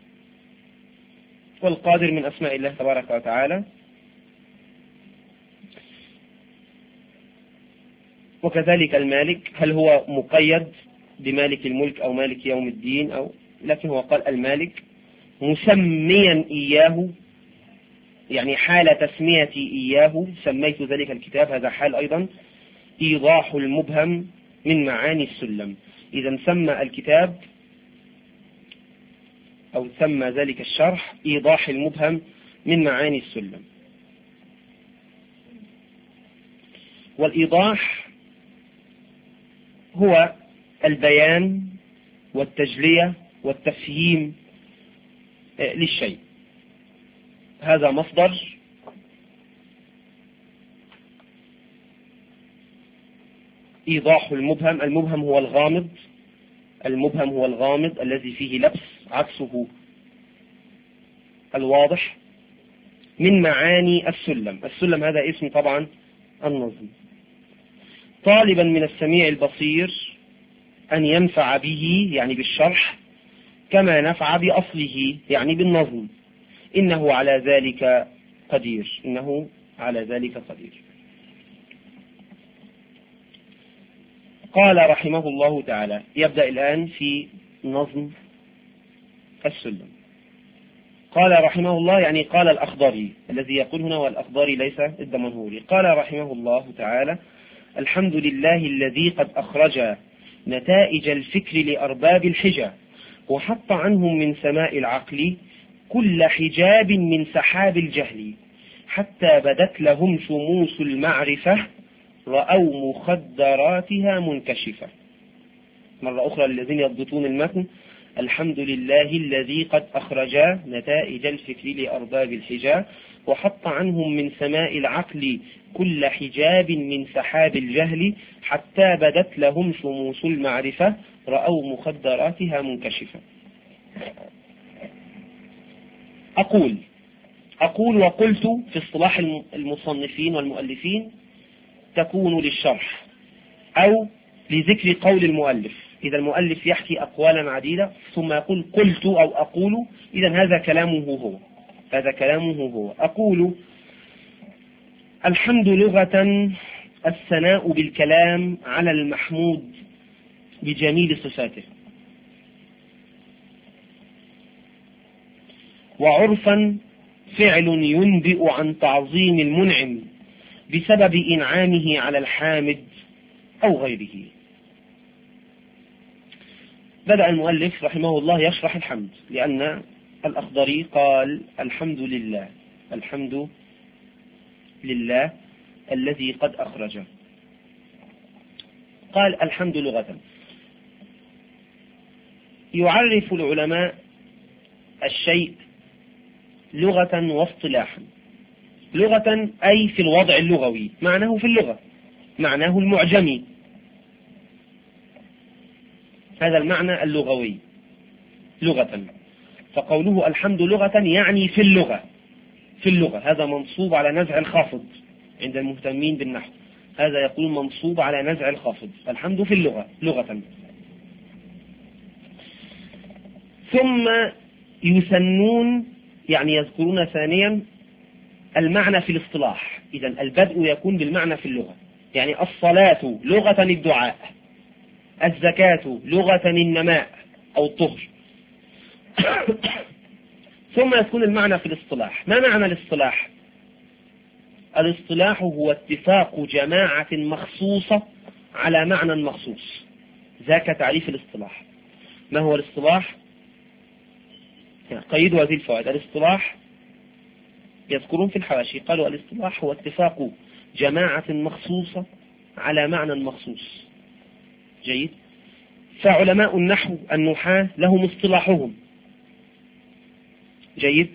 والقادر من أسماء الله تبارك وتعالى. وكذلك المالك، هل هو مقيد بمالك الملك أو مالك يوم الدين أو، لكن هو قال المالك مسميا إياه، يعني حال تسميتي إياه سميت ذلك الكتاب. هذا حال أيضا إيضاح المبهم من معاني السلم. إذا سمى الكتاب أو سمى ذلك الشرح إيضاح المبهم من معاني السلم. والإيضاح هو البيان والتجلية والتفهيم للشيء. هذا مصدر إيضاح المبهم. المبهم هو الغامض المبهم هو الغامض الذي فيه لبس، عكسه الواضح، من معاني السلم. السلم هذا اسم طبعا النظم. طالبا من السميع البصير أن ينفع به يعني بالشرح كما نفع بأصله يعني بالنظم. إنه على ذلك قدير إنه على ذلك قدير. قال رحمه الله تعالى، يبدأ الآن في نظم السلم. قال رحمه الله يعني قال الأخضري، الذي يقول هنا والأخضري ليس الدمنهوري. قال رحمه الله تعالى: الحمد لله الذي قد أخرج نتائج الفكر لأرباب الحجى، وحط عنهم من سماء العقل كل حجاب من سحاب الجهل، حتى بدت لهم شموس المعرفة رأوا مخدراتها منكشفة. مرة أخرى للذين يضبطون المتن: الحمد لله الذي قد أخرج نتائج الفكر لأرباب الحجى، وحط عنهم من سماء العقل كل حجاب من سحاب الجهل، حتى بدت لهم شموس المعرفة رأوا مخدراتها منكشفة. أقول أقول وقلت في اصطلاح المصنفين والمؤلفين تكون للشرح أو لذكر قول المؤلف. إذا المؤلف يحكي أقوالا عديدة ثم يقول قلت أو أقول، إذا هذا كلامه هو هذا كلامه هو أقول: الحمد لغة الثناء بالكلام على المحمود بجميل صفاته، وعرفا فعل ينبئ عن تعظيم المنعم بسبب إنعامه على الحامد أو غيره. بدأ المؤلف رحمه الله يشرح الحمد، لأن الأخضري قال الحمد لله الحمد لله الذي قد أخرج. قال الحمد لغة. يعرف العلماء الشيء لغة واصطلاحا. لغة أي في الوضع اللغوي، معناه في اللغة، معناه المعجمي، هذا المعنى اللغوي لغة. فقوله الحمد لغة يعني في اللغة في اللغة هذا منصوب على نزع الخافض عند المهتمين بالنحو. هذا يقول منصوب على نزع الخافض. الحمد في اللغة لغة. ثم يثنون يعني يذكرون ثانيا المعنى في الاصطلاح. إذا البدء يكون بالمعنى في اللغة، يعني الصلاة لغة الدعاء، الزكاة لغة النماء أو الطهر. ثم يكون المعنى في الاصطلاح. ما معنى الاصطلاح؟ الاصطلاح هو اتفاق جماعة مخصوصة على معنى مخصوص. ذاك تعريف الاصطلاح. ما هو الاصطلاح؟ قيدوا هذه الفوائد. الاصطلاح يذكرون في الحواشي قالوا الاصطلاح هو اتفاق جماعة مخصوصة على معنى مخصوص. جيد. فعلماء النحو النحاة لهم اصطلاحهم جيد.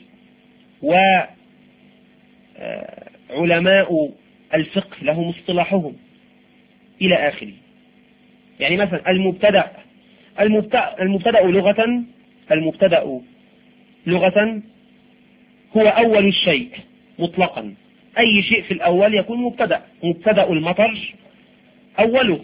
وعلماء الفقه لهم اصطلاحهم إلى آخره. يعني مثلا المبتدأ المبتدأ, المبتدأ لغة المبتدأ لغة هو أول الشيء مطلقا. أي شيء في الأول يكون مبتدأ. مبتدأ المطر أوله،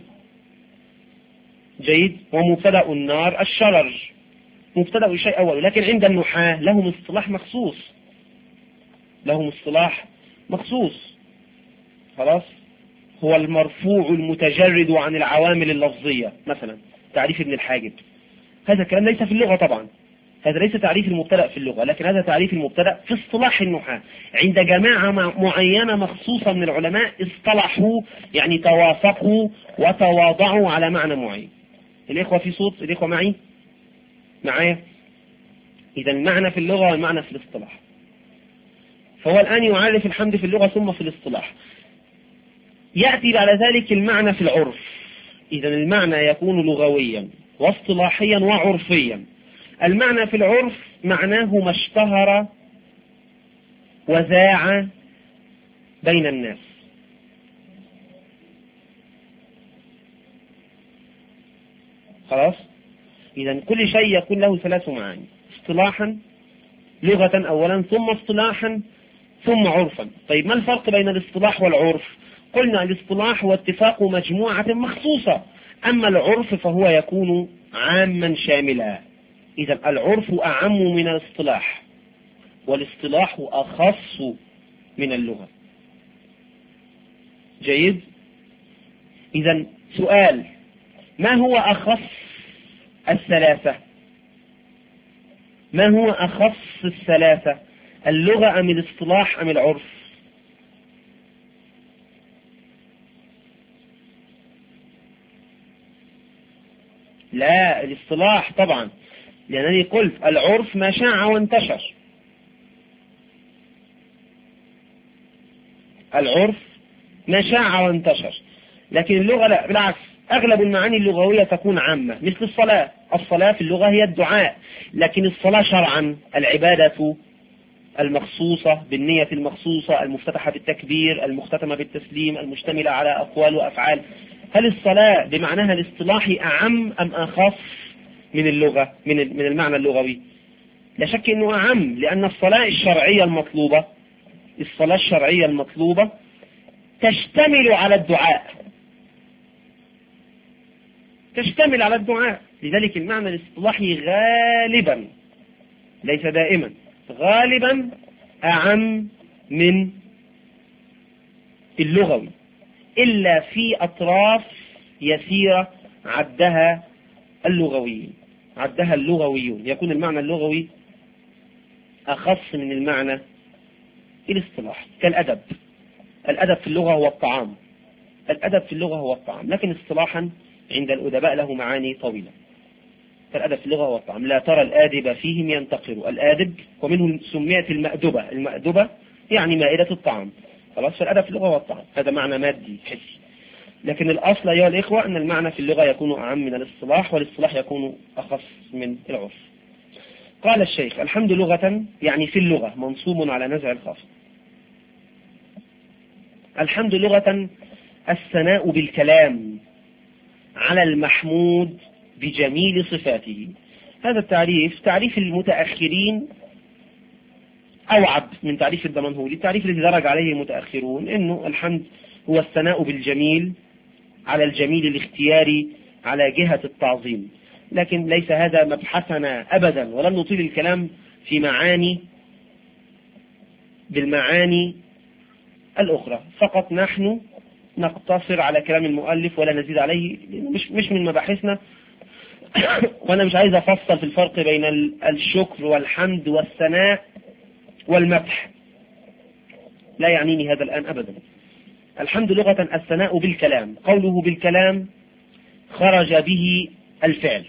جيد. ومبتدأ النار الشرر، مبتدأ الشيء أوله. لكن عند النحاة لهم اصطلاح مخصوص، لهم اصطلاح مخصوص خلاص، هو المرفوع المتجرد عن العوامل اللفظية. مثلا تعريف ابن الحاجب، هذا الكلام ليس في اللغة طبعا، هذا ليس تعريف المبتدأ في اللغة، لكن هذا تعريف المبتدأ في اصطلاح النحاة عند جماعة معينة مخصوصة من العلماء، اصطلحوا يعني توافقوا وتواضعوا على معنى معين. الإخوة في صوت؟ الإخوة معي معايا؟ إذا المعنى في اللغة والمعنى في الاصطلاح. فهو الآن يعرف الحمد في اللغة ثم في الاصطلاح. يأتي بعد ذلك المعنى في العرف. إذا المعنى يكون لغويا واصطلاحيا وعرفيا. المعنى في العرف معناه ما اشتهر وذاع بين الناس. خلاص. إذا كل شيء يكون له ثلاث معاني: اصطلاحا، لغة أولا، ثم اصطلاحا، ثم عرفا. طيب ما الفرق بين الاصطلاح والعرف؟ قلنا الاصطلاح هو اتفاق مجموعة مخصوصة، أما العرف فهو يكون عاما شاملا. إذا العرف أعم من الاصطلاح، والاصطلاح أخص من اللغة. جيد. إذا سؤال: ما هو أخص الثلاثة؟ ما هو أخص الثلاثة؟ اللغة أم الاصطلاح أم العرف؟ لا، الاصطلاح طبعا، لأنني قلت العرف ما شاع وانتشر. العرف ما شاع وانتشر، لكن اللغة لا، بالعكس، أغلب المعاني اللغوية تكون عامة. مثل الصلاة، الصلاة في اللغة هي الدعاء، لكن الصلاة شرعا العبادة المخصوصة بالنية المخصوصة، المفتتحة بالتكبير، المختتمة بالتسليم، المشتملة على أقوال وأفعال. هل الصلاة بمعناها الاصطلاحي أعم أم أخص من اللغة، من من المعنى اللغوي؟ لا شك أنه أعم، لأن الصلاة الشرعية المطلوبة الصلاة الشرعية المطلوبة تشتمل على الدعاء، تشتمل على الدعاء. لذلك المعنى الاصطلاحي غالبا، ليس دائما، غالبا أعم من اللغوي، إلا في أطراف يسيرة عدها اللغويين عدها اللغويون يكون المعنى اللغوي أخص من المعنى الاصطلاحي. كالأدب، الأدب في اللغة هو الطعام، الأدب في اللغة هو الطعام، لكن اصطلاحا عند الأدباء له معاني طويلة. فالأدب في اللغة هو الطعام. لا ترى الآدب فيهم ينتقر، الآدب ومنه سميت المأدبة، المأدبة يعني مائدة الطعام. خلاص. فالأدب في اللغة هو الطعام، هذا معنى مادي حسي. لكن الأصل أيها الإخوة أن المعنى في اللغة يكون أعم من الاصطلاح، والاصطلاح يكون أخص من العرف. قال الشيخ: الحمد لغة يعني في اللغة منصوب على نزع الخافض. الحمد لغة الثناء بالكلام على المحمود بجميل صفاته. هذا التعريف تعريف المتأخرين أوعب من تعريف الدمنهوري. التعريف الذي درج عليه المتأخرون إنه الحمد هو الثناء بالجميل على الجميل الاختياري على جهة التعظيم، لكن ليس هذا مبحثنا أبدا، ولن نطيل الكلام في معاني بالمعاني الأخرى، فقط نحن نقتصر على كلام المؤلف ولا نزيد عليه، مش مش من مباحثنا. وأنا مش عايز أفصل في الفرق بين الشكر والحمد والثناء والمدح، لا يعنيني هذا الآن أبدا. الحمد لغة الثناء بالكلام، قوله بالكلام خرج به الفعل،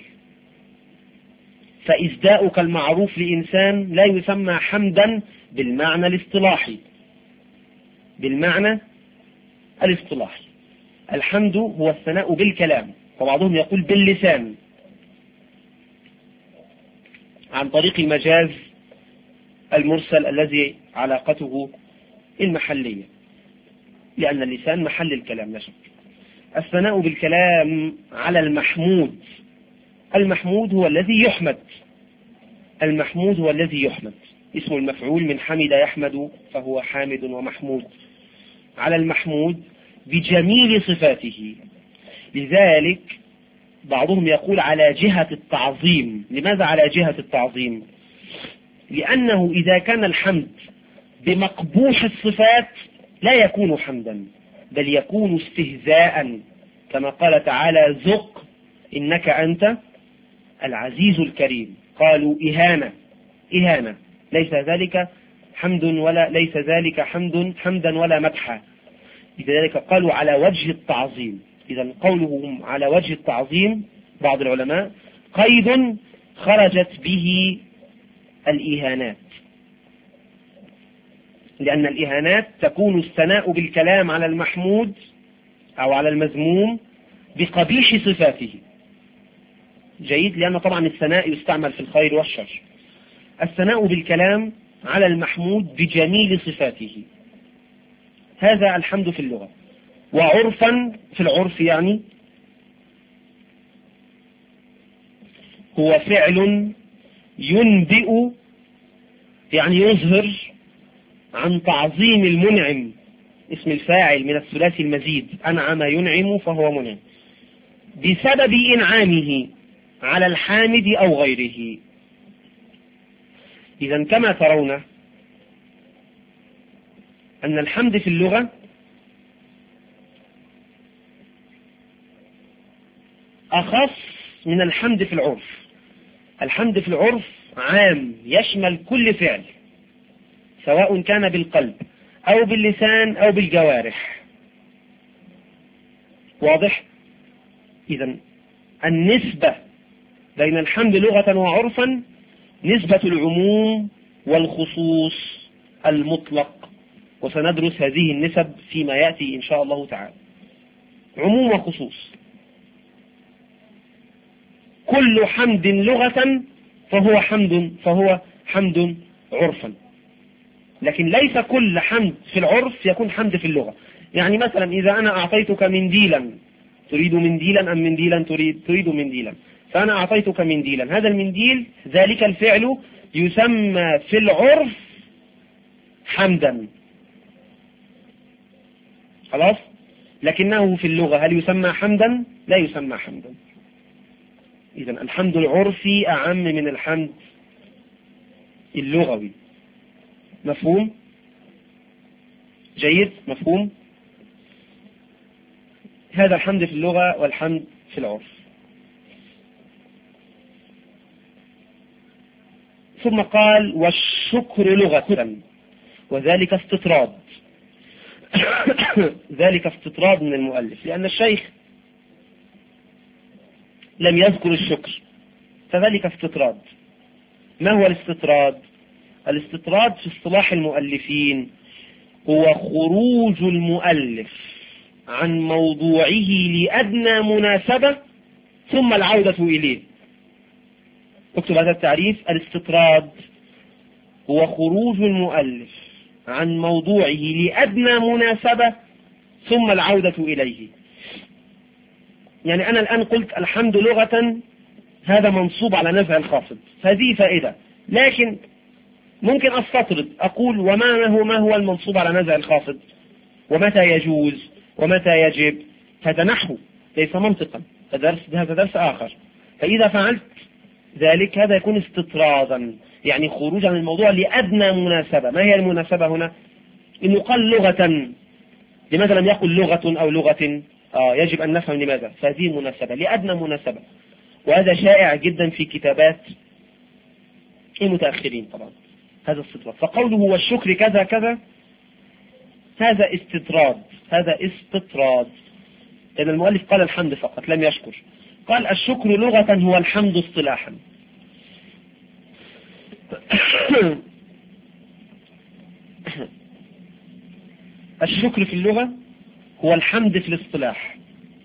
فإزداؤك المعروف لإنسان لا يسمى حمدا بالمعنى الاصطلاحي، بالمعنى الاصطلاحي. الحمد هو الثناء بالكلام، وبعضهم يقول باللسان عن طريق المجاز المرسل الذي علاقته المحلية، لأن اللسان محل الكلام لا شك. الثناء بالكلام على المحمود، المحمود هو الذي يحمد، المحمود هو الذي يحمد، اسم المفعول من حمد يحمد فهو حامد ومحمود، على المحمود بجميل صفاته. لذلك بعضهم يقول على جهة التعظيم. لماذا على جهة التعظيم؟ لأنه إذا كان الحمد بمقبوح الصفات لا يكون حمدا، بل يكون استهزاء، كما قال تعالى ذق إنك أنت العزيز الكريم. قالوا إهانة، إهانة، ليس ذلك حمد ولا ليس ذلك حمد حمدا ولا مدحا، لذلك قالوا على وجه التعظيم. إذا قولهم على وجه التعظيم بعض العلماء قيد خرجت به الإهانات، لأن الإهانات تكون الثناء بالكلام على المحمود أو على المذموم بقبيح صفاته. جيد، لأن طبعا الثناء يستعمل في الخير والشر. الثناء بالكلام على المحمود بجميل صفاته، هذا الحمد في اللغة. وعرفا في العرف يعني هو فعل ينبئ، يعني يظهر عن تعظيم المنعم، اسم الفاعل من الثلاثي المزيد، أنعم ينعم فهو منعم، بسبب إنعامه على الحامد أو غيره. إذا كما ترون أن الحمد في اللغة أخص من الحمد في العرف. الحمد في العرف عام يشمل كل فعل، سواء كان بالقلب أو باللسان أو بالجوارح. واضح؟ إذن النسبة بين الحمد لغة وعرفا نسبة العموم والخصوص المطلق، وسندرس هذه النسب فيما يأتي إن شاء الله تعالى. عموم وخصوص، كل حمد لغة فهو حمد فهو حمد عرفا، لكن ليس كل حمد في العرف يكون حمد في اللغة. يعني مثلا إذا أنا أعطيتك منديلا، تريد منديلا أم منديلا تريد تريد منديلا، فأنا أعطيتك منديلا، هذا المنديل ذلك الفعل يسمى في العرف حمدا، خلاص، لكنه في اللغة هل يسمى حمدا؟ لا يسمى حمدا. إذا الحمد العرفي أعم من الحمد اللغوي. مفهوم؟ جيد، مفهوم؟ هذا الحمد في اللغة والحمد في العرف. ثم قال والشكر لغة، وذلك استطراد. ذلك استطراد من المؤلف، لأن الشيخ لم يذكر الشكر، فذلك استطراد. ما هو الاستطراد؟ الاستطراد في اصطلاح المؤلفين هو خروج المؤلف عن موضوعه لأدنى مناسبة ثم العودة إليه. اكتب هذا التعريف: الاستطراد هو خروج المؤلف عن موضوعه لأدنى مناسبة ثم العودة إليه. يعني أنا الآن قلت الحمد لغة هذا منصوب على نزع الخافض، هذه فائدة، لكن ممكن أستطرد أقول وما هو ما هو المنصوب على نزع الخافض، ومتى يجوز ومتى يجب. هذا نحو ليس منطقا، هذا درس آخر. فإذا فعلت ذلك هذا يكون استطرادا، يعني خروج عن الموضوع لأدنى مناسبة. ما هي المناسبة هنا؟ إنه قال لغة، لماذا لم يقل لغة أو لغة؟ آه يجب أن نفهم لماذا. فهذه المناسبة لأدنى مناسبة، وهذا شائع جدا في كتابات المتأخرين طبعا هذا استطراد. فقوله والشكر كذا كذا هذا استطراد، هذا استطراد، لأن المؤلف قال الحمد فقط لم يشكر. قال الشكر لغة هو الحمد اصطلاحا. الشكر في اللغة هو الحمد في الاصطلاح،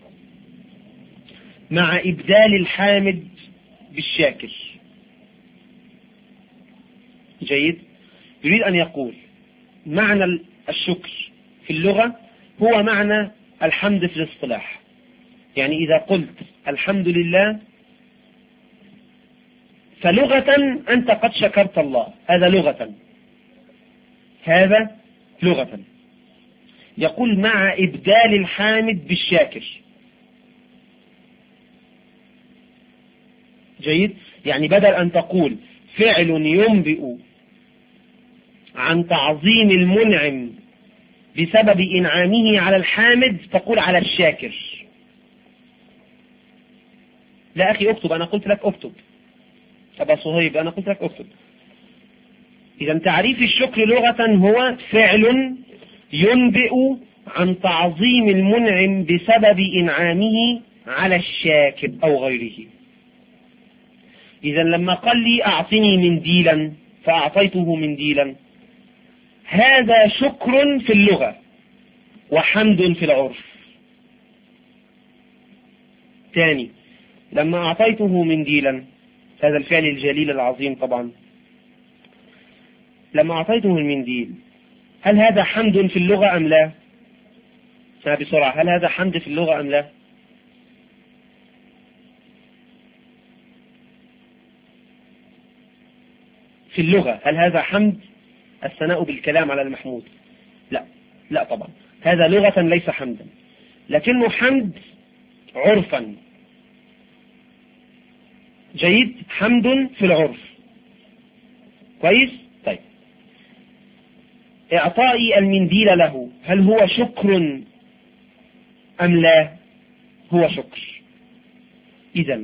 مع إبدال الحامد بالشاكر. جيد. يريد أن يقول معنى الشكر في اللغة هو معنى الحمد في الاصطلاح. يعني إذا قلت الحمد لله فلغة أنت قد شكرت الله، هذا لغة، هذا لغة. يقول مع إبدال الحامد بالشاكر. جيد؟ يعني بدل أن تقول فعل ينبئ عن تعظيم المنعم بسبب إنعامه على الحامد تقول على الشاكر. لا أخي اكتب، أنا قلت لك اكتب. أبا صهيب أنا قلت لك اكتب. إذا تعريف الشكر لغة هو فعل ينبئ عن تعظيم المنعم بسبب إنعامه على الشاكر أو غيره. إذا لما قال لي أعطني منديلا فأعطيته منديلا، هذا شكر في اللغة وحمد في العرف. ثاني، لما أعطيته منديلا، هذا الفعل الجليل العظيم طبعا، لما أعطيته المنديل هل هذا حمد في اللغة أم لا؟ بسرعة، هل هذا حمد في اللغة أم لا؟ في اللغة هل هذا حمد؟ الثناء بالكلام على المحمود؟ لا، لا طبعا، هذا لغة ليس حمدا، لكنه حمد عرفا. جيد؟ حمد في العرف. كويس؟ طيب، إعطائي المنديل له هل هو شكر أم لا؟ هو شكر. إذن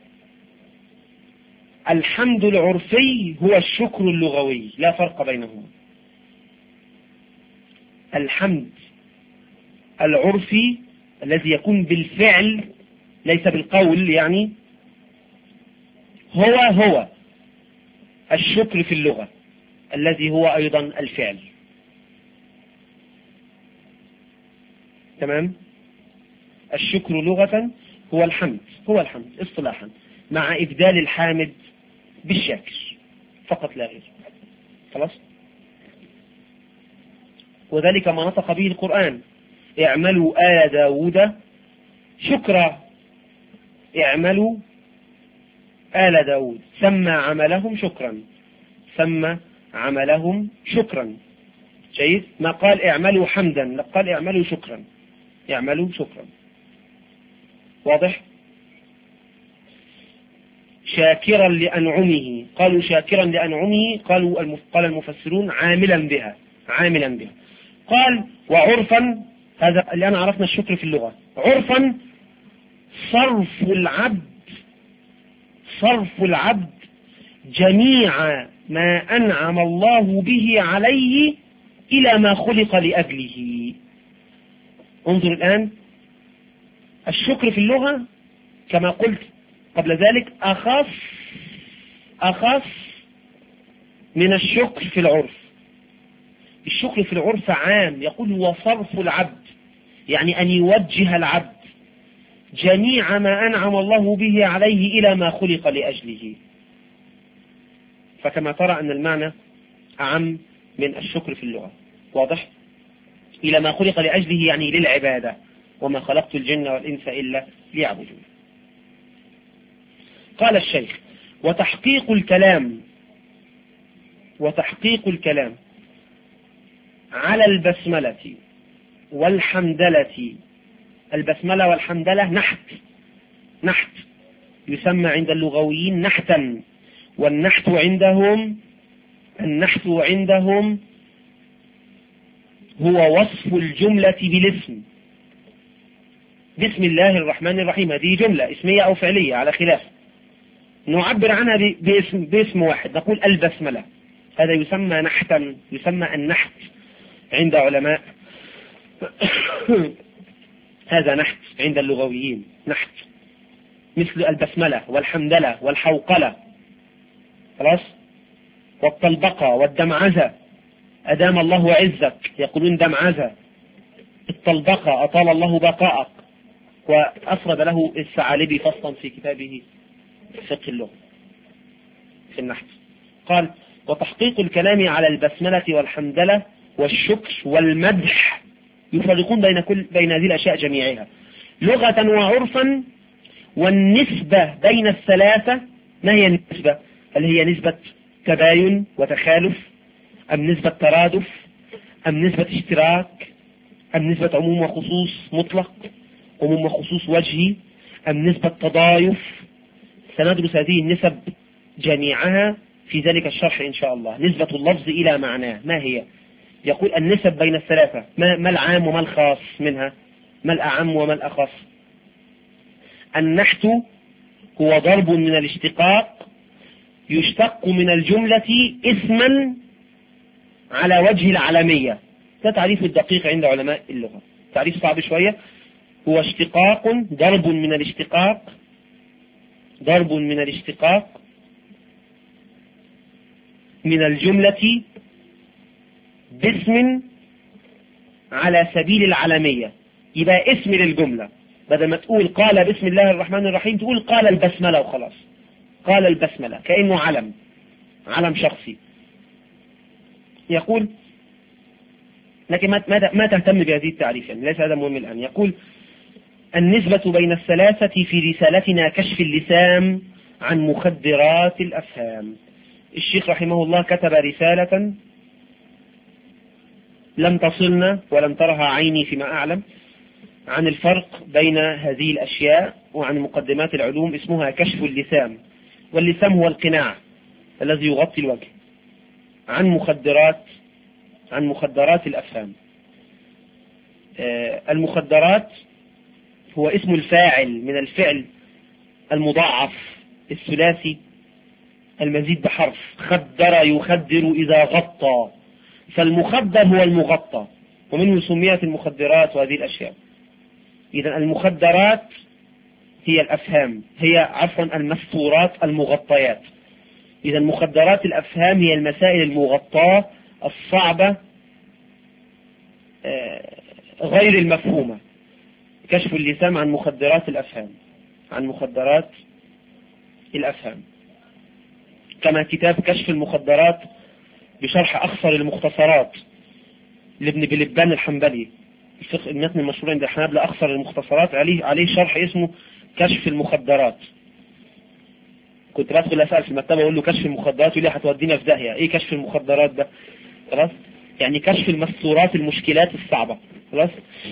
الحمد العرفي هو الشكر اللغوي، لا فرق بينهما. الحمد العرفي الذي يكون بالفعل ليس بالقول، يعني هو هو الشكر في اللغة الذي هو أيضا الفعل. تمام؟ الشكر لغة هو الحمد، هو الحمد اصطلاحا، مع إبدال الحامد بالشاكر فقط لا غير. خلاص؟ وذلك ما نطق به القرآن: اعملوا آل داود شكرا. اعملوا آل داود، سمى عملهم شكرا، سمى عملهم شكرا. جيد؟ ما قال اعملوا حمدا، لا، قال اعملوا شكرا، اعملوا شكرا. واضح؟ شاكرا لأنعمه، قالوا شاكرا لأنعمه، قالوا قال المفسرون عاملا بها، عاملا بها. قال وعرفا، هذا اللي أنا عرفنا الشكر في اللغة. عرفا صرف العبد، صرف العبد جميع ما أنعم الله به عليه إلى ما خلق لأجله. انظر الآن، الشكر في اللغة كما قلت قبل ذلك أخف أخف من الشكر في العرف. الشكر في العرف عام، يقول هو صرف العبد، يعني أن يوجه العبد جميع ما أنعم الله به عليه إلى ما خلق لأجله. فكما ترى أن المعنى أعم من الشكر في اللغة. واضح؟ إلى ما خلق لأجله يعني للعبادة، وما خلقت الجن والإنس إلا ليعبدون. قال الشيخ: وتحقيق الكلام، وتحقيق الكلام على البسملة والحمدلة. البسملة والحمدلة نحت، نحت يسمى عند اللغويين نحتا، والنحت عندهم، النحت عندهم هو وصف الجملة بالاسم. بسم الله الرحمن الرحيم، هذه جملة اسمية أو فعلية على خلاف، نعبر عنها باسم, باسم واحد، نقول البسملة. هذا يسمى نحتا، يسمى النحت عند علماء هذا نحت عند اللغويين، نحت، مثل البسملة والحمدلة والحوقلة. خلاص؟ والطلبقة والدمعزة، أدام الله عزك، يقولون دمعزة. الطلبقة أطال الله بقاءك. وأفرد له الثعالبي فصلا في كتابه فقه اللغة في النحت. قال: وتحقيق الكلام على البسملة والحمدلة والشكر والمدح يفرقون بين كل بين هذه الأشياء جميعها لغة وعرفا. والنسبة بين الثلاثة ما هي النسبة؟ هل هي نسبة تباين وتخالف، أم نسبة ترادف، أم نسبة اشتراك، أم نسبة عموم وخصوص مطلق، عموم وخصوص وجهي، أم نسبة تضايف؟ سندرس هذه النسب جميعها في ذلك الشرح إن شاء الله. نسبة اللفظ إلى معناه ما هي؟ يقول النسب بين الثلاثة ما, ما العام وما الخاص منها؟ ما الأعم وما الأخص؟ النحت هو ضرب من الاشتقاق يشتق من الجملة اسما على وجه العلمية. ده تعريف الدقيق عند علماء اللغة، تعريف صعب شوية. هو اشتقاق، ضرب من الاشتقاق، ضرب من الاشتقاق من الجملة باسم على سبيل العلمية. يبقى اسم للجملة، بدل ما تقول قال بسم الله الرحمن الرحيم تقول قال البسملة وخلاص. قال البسملة كأنه علم، علم شخصي. يقول لكن ما ما تهتم بهذه التعريف، يعني ليس هذا مهم الآن. يقول النسبة بين الثلاثة في رسالتنا كشف اللسان عن مخدرات الأفهام. الشيخ رحمه الله كتب رسالة لم تصلنا ولم ترها عيني فيما أعلم عن الفرق بين هذه الأشياء وعن مقدمات العلوم، اسمها كشف اللسان. واللسان هو القناع الذي يغطي الوجه عن مخدرات عن مخدرات الأفهام. المخدرات هو اسم الفاعل من الفعل المضاعف الثلاثي المزيد بحرف. خدر يخدر إذا غطى، فالمخدر هو المغطى، ومنه سميت المخدرات وهذه الأشياء. إذا المخدرات هي الأفهام، هي عفوا المستورات المغطيات. إذا مخدرات الأفهام هي المسائل المغطاة الصعبة غير المفهومة. كشف اللسان عن مخدرات الأفهام، عن مخدرات الأفهام. كما كتاب كشف المخدرات بشرح أخصر المختصرات لابن بلبان الحنبلي، الفقه المتن المشهور عند الحنابلة أخصر المختصرات، عليه عليه شرح اسمه كشف المخدرات. كنت بدخل أسأل في المكتبة أقول له كشف المخدرات، يقول لي هتودينا في داهية، إيه كشف المخدرات ده؟ خلاص، يعني كشف المستورات المشكلات الصعبة. خلاص.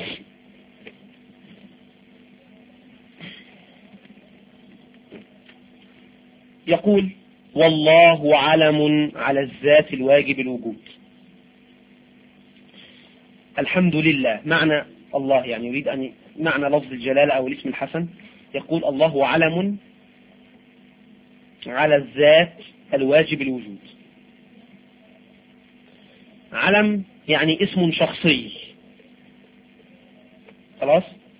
يقول والله علم على الذات الواجب الوجود. الحمد لله معنى الله، يعني يريد أن معنى لفظ الجلالة أو الاسم الحسن. يقول الله علم على الذات الواجب الوجود. علم يعني اسم شخصي. خلاص،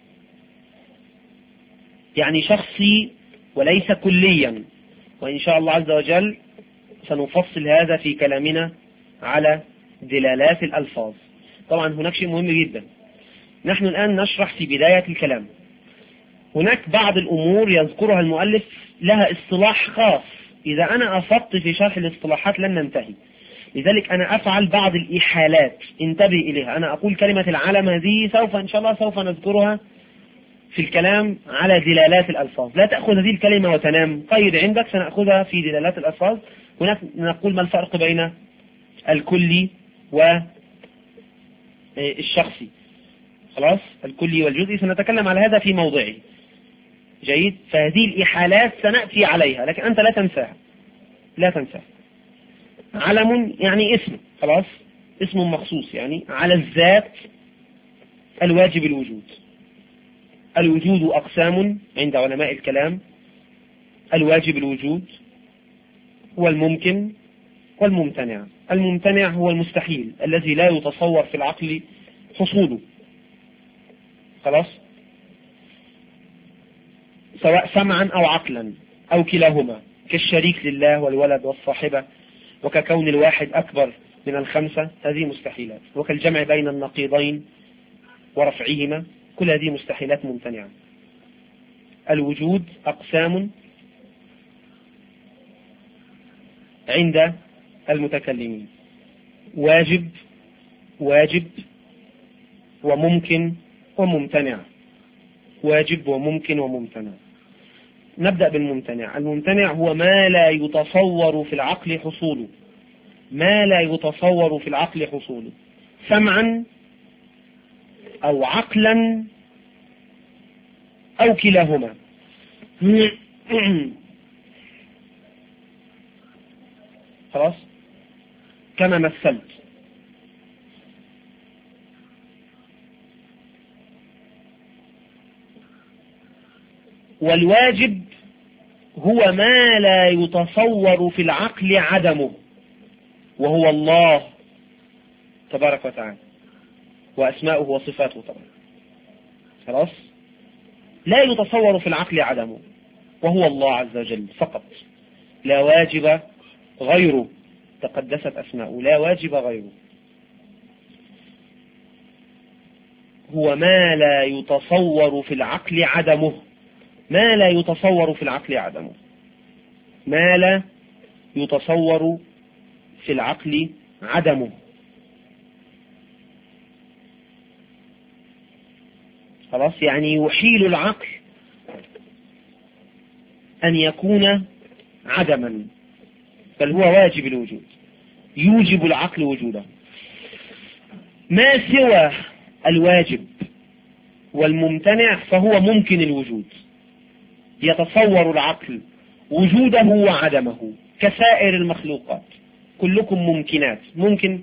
يعني شخصي وليس كليا، وإن شاء الله عز وجل سنفصل هذا في كلامنا على دلالات الألفاظ. طبعا هناك شيء مهم جدا، نحن الآن نشرح في بداية الكلام. هناك بعض الأمور يذكرها المؤلف لها اصطلاح خاص، إذا أنا أفضت في شرح الاصطلاحات لن ننتهي. لذلك أنا أفعل بعض الإحالات، انتبه إليها. أنا أقول كلمة العلم هذه سوف إن شاء الله سوف نذكرها في الكلام على دلالات الألفاظ. لا تأخذ هذه الكلمة وتنام، قيد عندك، سنأخذها في دلالات الألفاظ. هناك نقول ما الفرق بين الكلي والشخصي. خلاص، الكلي والجزئي سنتكلم على هذا في موضعه. جيد، فهذه الإحالات سنأتي عليها، لكن أنت لا تنساها، لا تنساها. علم يعني اسم، خلاص، اسم مخصوص، يعني على الذات الواجب الوجود. الوجود أقسام عند علماء الكلام: الواجب الوجود والممكن والممتنع. الممتنع هو المستحيل الذي لا يتصور في العقل حصوله. خلاص، سواء سمعا أو عقلا أو كلاهما، كالشريك لله والولد والصاحبة، وككون الواحد أكبر من الخمسة، هذه مستحيلات، وكالجمع بين النقيضين ورفعهما، كل هذه مستحيلات ممتنعة. الوجود أقسام عند المتكلمين. واجب واجب وممكن وممتنع، واجب وممكن وممتنع. نبدأ بالممتنع. الممتنع هو ما لا يتصور في العقل حصوله، ما لا يتصور في العقل حصوله سمعا أو عقلا أو كلاهما. خلاص، كما مثلت. والواجب هو ما لا يتصور في العقل عدمه، وهو الله تبارك وتعالى وأسماؤه وصفاته طبعا. خلاص، لا يتصور في العقل عدمه وهو الله عز وجل فقط، لا واجب غيره، تقدست أسماؤه، لا واجب غيره. هو ما لا يتصور في العقل عدمه، ما لا يتصور في العقل عدمه، ما لا يتصور في العقل عدمه. خلاص، يعني يحيل العقل أن يكون عدما، بل هو واجب الوجود، يوجب العقل وجوده. ما سوى الواجب والممتنع فهو ممكن الوجود، يتصور العقل وجوده وعدمه كسائر المخلوقات. كلكم ممكنات، ممكن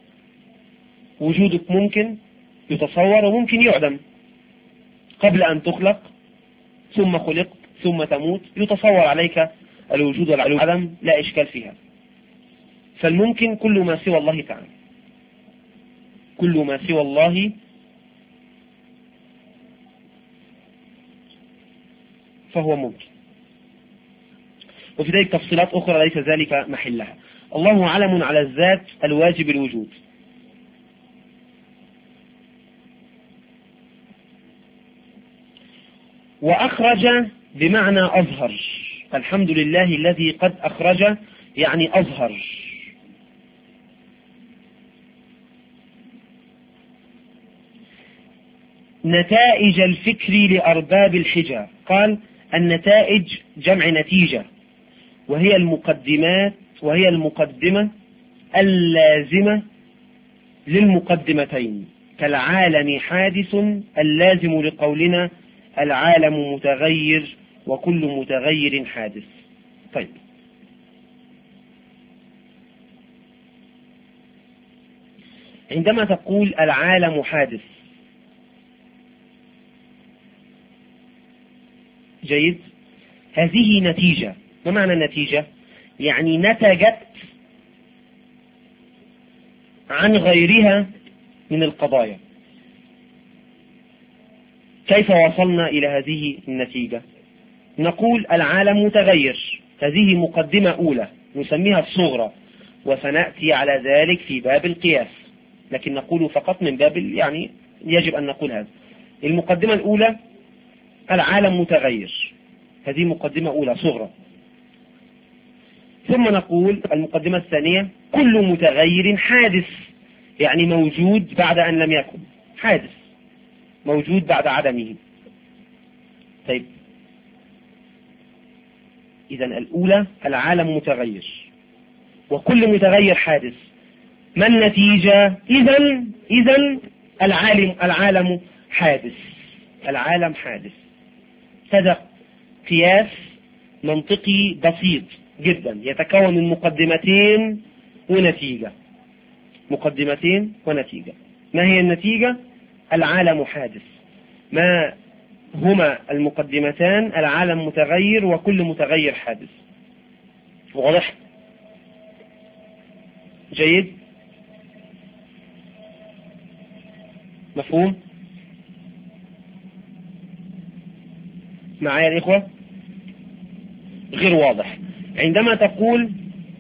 وجودك ممكن يتصور وممكن يعدم. قبل أن تخلق ثم خلقت ثم تموت يتصور عليك الوجود والعدم، لا إشكال فيها. فالممكن كل ما سوى الله تعالى، كل ما سوى الله فهو ممكن. وفي ذلك تفصيلات أخرى ليس ذلك محلها. الله علم على الذات الواجب الوجود. وأخرج بمعنى أظهر. الحمد لله الذي قد أخرج يعني أظهر. نتائج الفكر لأرباب الحجى. قال النتائج جمع نتيجة، وهي المقدمات، وهي المقدمة اللازمة للمقدمتين، كالعالم حادث اللازم لقولنا العالم متغير وكل متغير حادث. طيب، عندما تقول العالم حادث، جيد، هذه نتيجة. ما معنى النتيجة؟ يعني نتجت عن غيرها من القضايا. كيف وصلنا إلى هذه النتيجة؟ نقول العالم متغير، هذه مقدمة أولى نسميها الصغرى، وسنأتي على ذلك في باب القياس، لكن نقول فقط من باب يعني يجب أن نقول هذا. المقدمة الأولى العالم متغير، هذه مقدمة أولى صغرى. ثم نقول المقدمة الثانية كل متغير حادث، يعني موجود بعد أن لم يكن، حادث موجود بعد عدمه. طيب، إذا الأولى العالم متغير وكل متغير حادث. ما النتيجة؟ إذا إذا العالم العالم حادث، العالم حادث. هذا قياس منطقي بسيط جدا يتكون من مقدمتين ونتيجة، مقدمتين ونتيجة. ما هي النتيجة؟ العالم حادث. ما هما المقدمتان؟ العالم متغير وكل متغير حادث. واضح؟ جيد، مفهوم معايا الإخوة؟ غير واضح. عندما تقول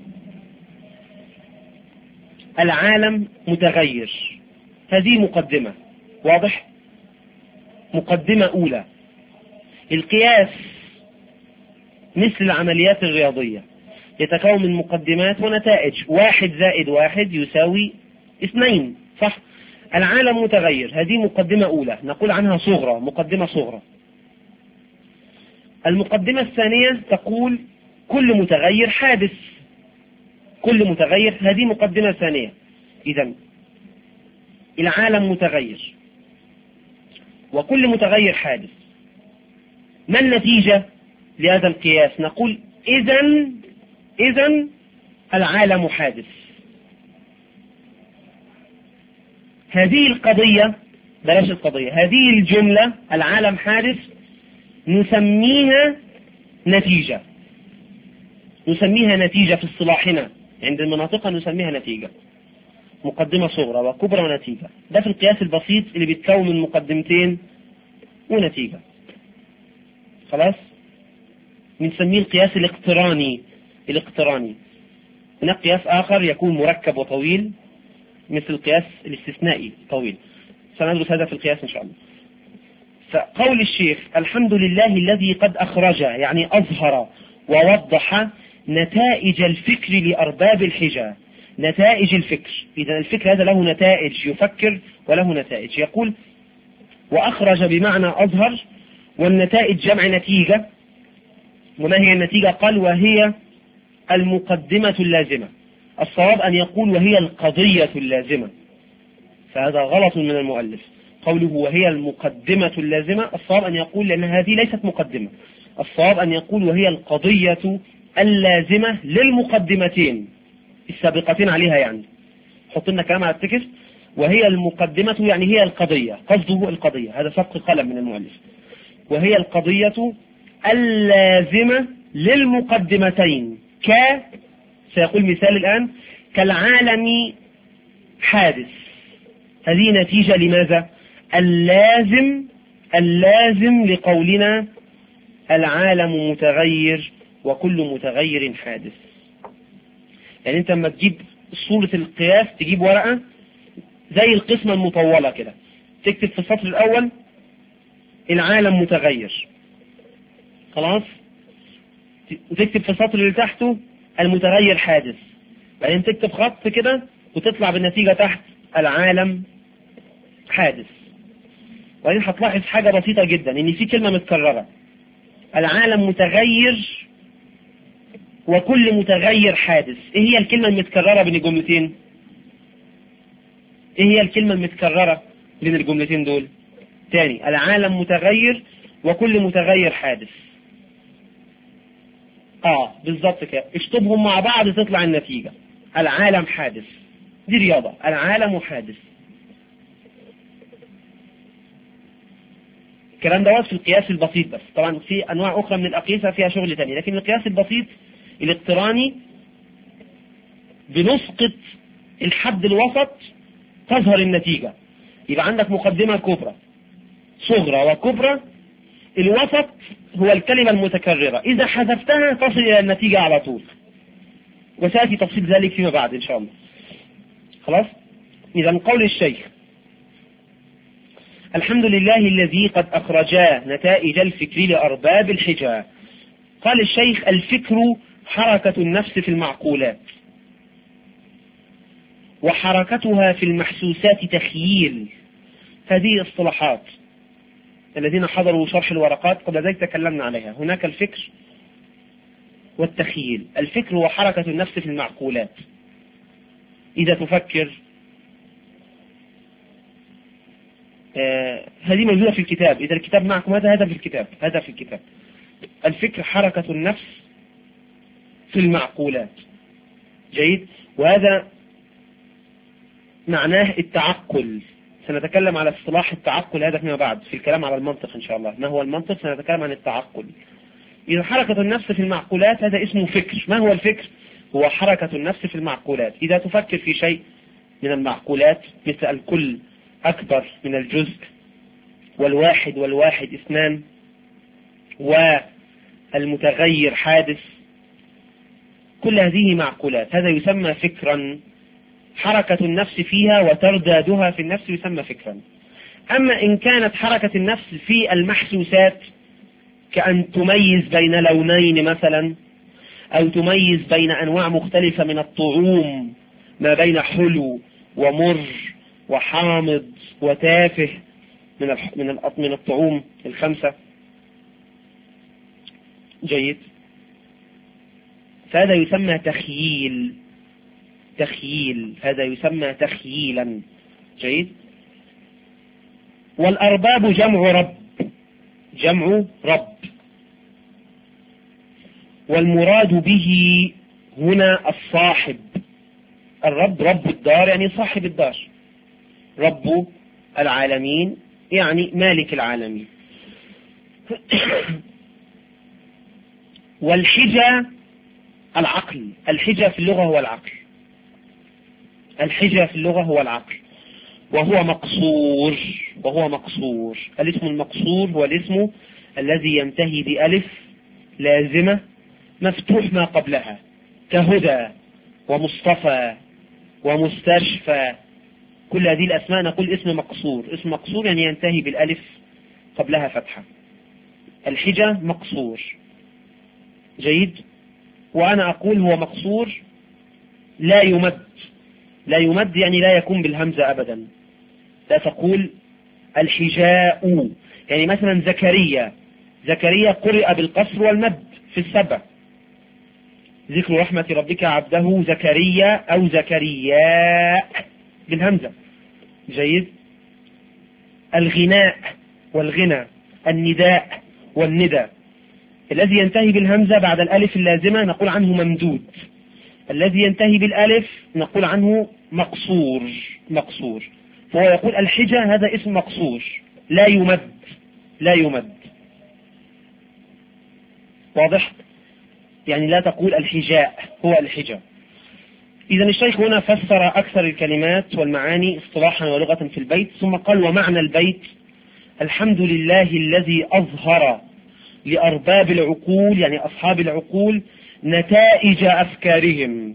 العالم متغير، هذه مقدمة، واضح؟ مقدمة أولى. القياس مثل العمليات الرياضية، يتكون من مقدمات ونتائج. واحد زائد واحد يساوي اثنين، صح؟ العالم متغير، هذه مقدمة أولى نقول عنها صغرى، مقدمة صغرى. المقدمة الثانية تقول كل متغير حادث، كل متغير، هذه مقدمة ثانية. إذن العالم متغير وكل متغير حادث. ما النتيجة لهذا القياس؟ نقول إذن إذن العالم حادث. هذه القضية، بلاش القضية، هذه الجملة العالم حادث نسميها نتيجة، نسميها نتيجة في اصطلاحنا عند المناطق، نسميها نتيجة. مقدمة صغرى وكبرى ونتيجة، ده في القياس البسيط اللي بيتكون من مقدمتين ونتيجة. خلاص؟ بنسميه القياس الاقتراني. الاقتراني هناك قياس آخر يكون مركب وطويل مثل القياس الاستثنائي طويل، سندرس هذا في القياس إن شاء الله. فقول الشيخ الحمد لله الذي قد أخرج، يعني أظهر ووضح نتائج الفكر لأرباب الحجة. نتائج الفكر، إذا الفكر هذا له نتائج، يفكر وله نتائج. يقول وأخرج بمعنى أظهر، والنتائج جمع نتيجة. وما هي النتيجة؟ قال وهي المقدمة اللازمة. الصواب أن يقول وهي القضية اللازمة، فهذا غلط من المؤلف. قوله وهي المقدمة اللازمة، الصواب أن يقول لأن هذه ليست مقدمة، الصواب أن يقول وهي القضية اللازمة للمقدمتين السابقتين عليها. يعني حط لنا كلام على التكست، وهي المقدمة يعني هي القضية، قصده القضية، هذا سبق قلم من المؤلف. وهي القضية اللازمة للمقدمتين، ك سيقول مثال الآن كالعالم حادث. هذه نتيجة لماذا؟ اللازم اللازم لقولنا العالم متغير وكل متغير حادث. يعني انت لما تجيب صورة القياس تجيب ورقة زي القسمة المطولة كده، تكتب في السطر الأول العالم متغير، خلاص، وتكتب في السطر اللي تحته المتغير حادث، بعدين تكتب خط كده وتطلع بالنتيجة تحت العالم حادث. وبعدين هتلاحظ حاجة بسيطة جدا، ان في كلمة متكررة، العالم متغير وكل متغير حادث. ايه هي الكلمة المتكررة بين الجملتين؟ ايه هي الكلمة المتكررة بين الجملتين دول؟ تاني، العالم متغير وكل متغير حادث. اه بالظبط كده، اشطبهم مع بعض تطلع النتيجة العالم حادث. دي رياضة، العالم حادث. الكلام دوت في القياس البسيط بس، طبعا في انواع اخرى من الاقيسة فيها شغل تاني، لكن القياس البسيط الاقتراني بنسقط الحد الوسط تظهر النتيجة. يبقى عندك مقدمة كبرى صغرى وكبرى، الوسط هو الكلمة المتكررة، إذا حذفتها تصل إلى النتيجة على طول، وسيأتي تفصيل ذلك فيما بعد إن شاء الله. خلاص؟ إذا قول الشيخ الحمد لله الذي قد أخرجا نتائج الفكر لأرباب الحجة. قال الشيخ الفكر حركة النفس في المعقولات، وحركتها في المحسوسات تخييل. هذه اصطلاحات الذين حضروا شرح الورقات قبل ذلك تكلمنا عليها. هناك الفكر والتخييل. الفكر هو حركة النفس في المعقولات. إذا تفكر، آه هذه موجودة في الكتاب، إذا الكتاب معكم هذا هذا في الكتاب، هذا في الكتاب. الفكر حركة النفس في المعقولات. جيد، وهذا معناه التعقل. سنتكلم على اصطلاح التعقل هذا فيما بعد في الكلام على المنطق إن شاء الله. ما هو المنطق؟ سنتكلم عن التعقل. إذا حركة النفس في المعقولات هذا اسمه فكر. ما هو الفكر؟ هو حركة النفس في المعقولات. إذا تفكر في شيء من المعقولات مثل الكل أكبر من الجزء، والواحد والواحد اثنان، والمتغير حادث، كل هذه معقولات، هذا يسمى فكرا. حركة النفس فيها وتردادها في النفس يسمى فكرا. أما إن كانت حركة النفس في المحسوسات كأن تميز بين لونين مثلا، أو تميز بين أنواع مختلفة من الطعوم، ما بين حلو ومر وحامض وتافه من من من الطعوم الخمسة. جيد. فهذا يسمى تخييل، تخييل هذا يسمى تخييلا. جيد. والأرباب جمع رب، جمع رب، والمراد به هنا الصاحب. الرب رب الدار يعني صاحب الدار، رب العالمين يعني مالك العالمين. والحجة العقل، الحجة في اللغة هو العقل، الحجة في اللغة هو العقل، وهو مقصور، وهو مقصور. الاسم المقصور هو الاسم الذي ينتهي بألف لازمة مفتوح ما قبلها، كهدى ومصطفى ومستشفى. كل هذه الأسماء نقول اسم مقصور. اسم مقصور يعني ينتهي بالألف قبلها فتحة. الحجة مقصور. جيد. وأنا أقول هو مقصور لا يمد، لا يمد يعني لا يكون بالهمزة أبدا. لا تقول الحجاء، يعني مثلا زكريا، زكريا قرئ بالقصر والمد في السبع، ذكر رحمة ربك عبده زكريا أو زكرياء بالهمزة. جيد. الغناء والغنى، النداء والندى، الذي ينتهي بالهمزة بعد الألف اللازمة نقول عنه ممدود، الذي ينتهي بالألف نقول عنه مقصور، مقصور. فهو يقول الحجة هذا اسم مقصور لا يمد، لا يمد. واضح؟ يعني لا تقول الحجاء، هو الحجة. إذا الشيخ هنا فسر أكثر الكلمات والمعاني اصطلاحا ولغة في البيت، ثم قال ومعنى البيت الحمد لله الذي أظهر لأرباب العقول يعني أصحاب العقول نتائج أفكارهم،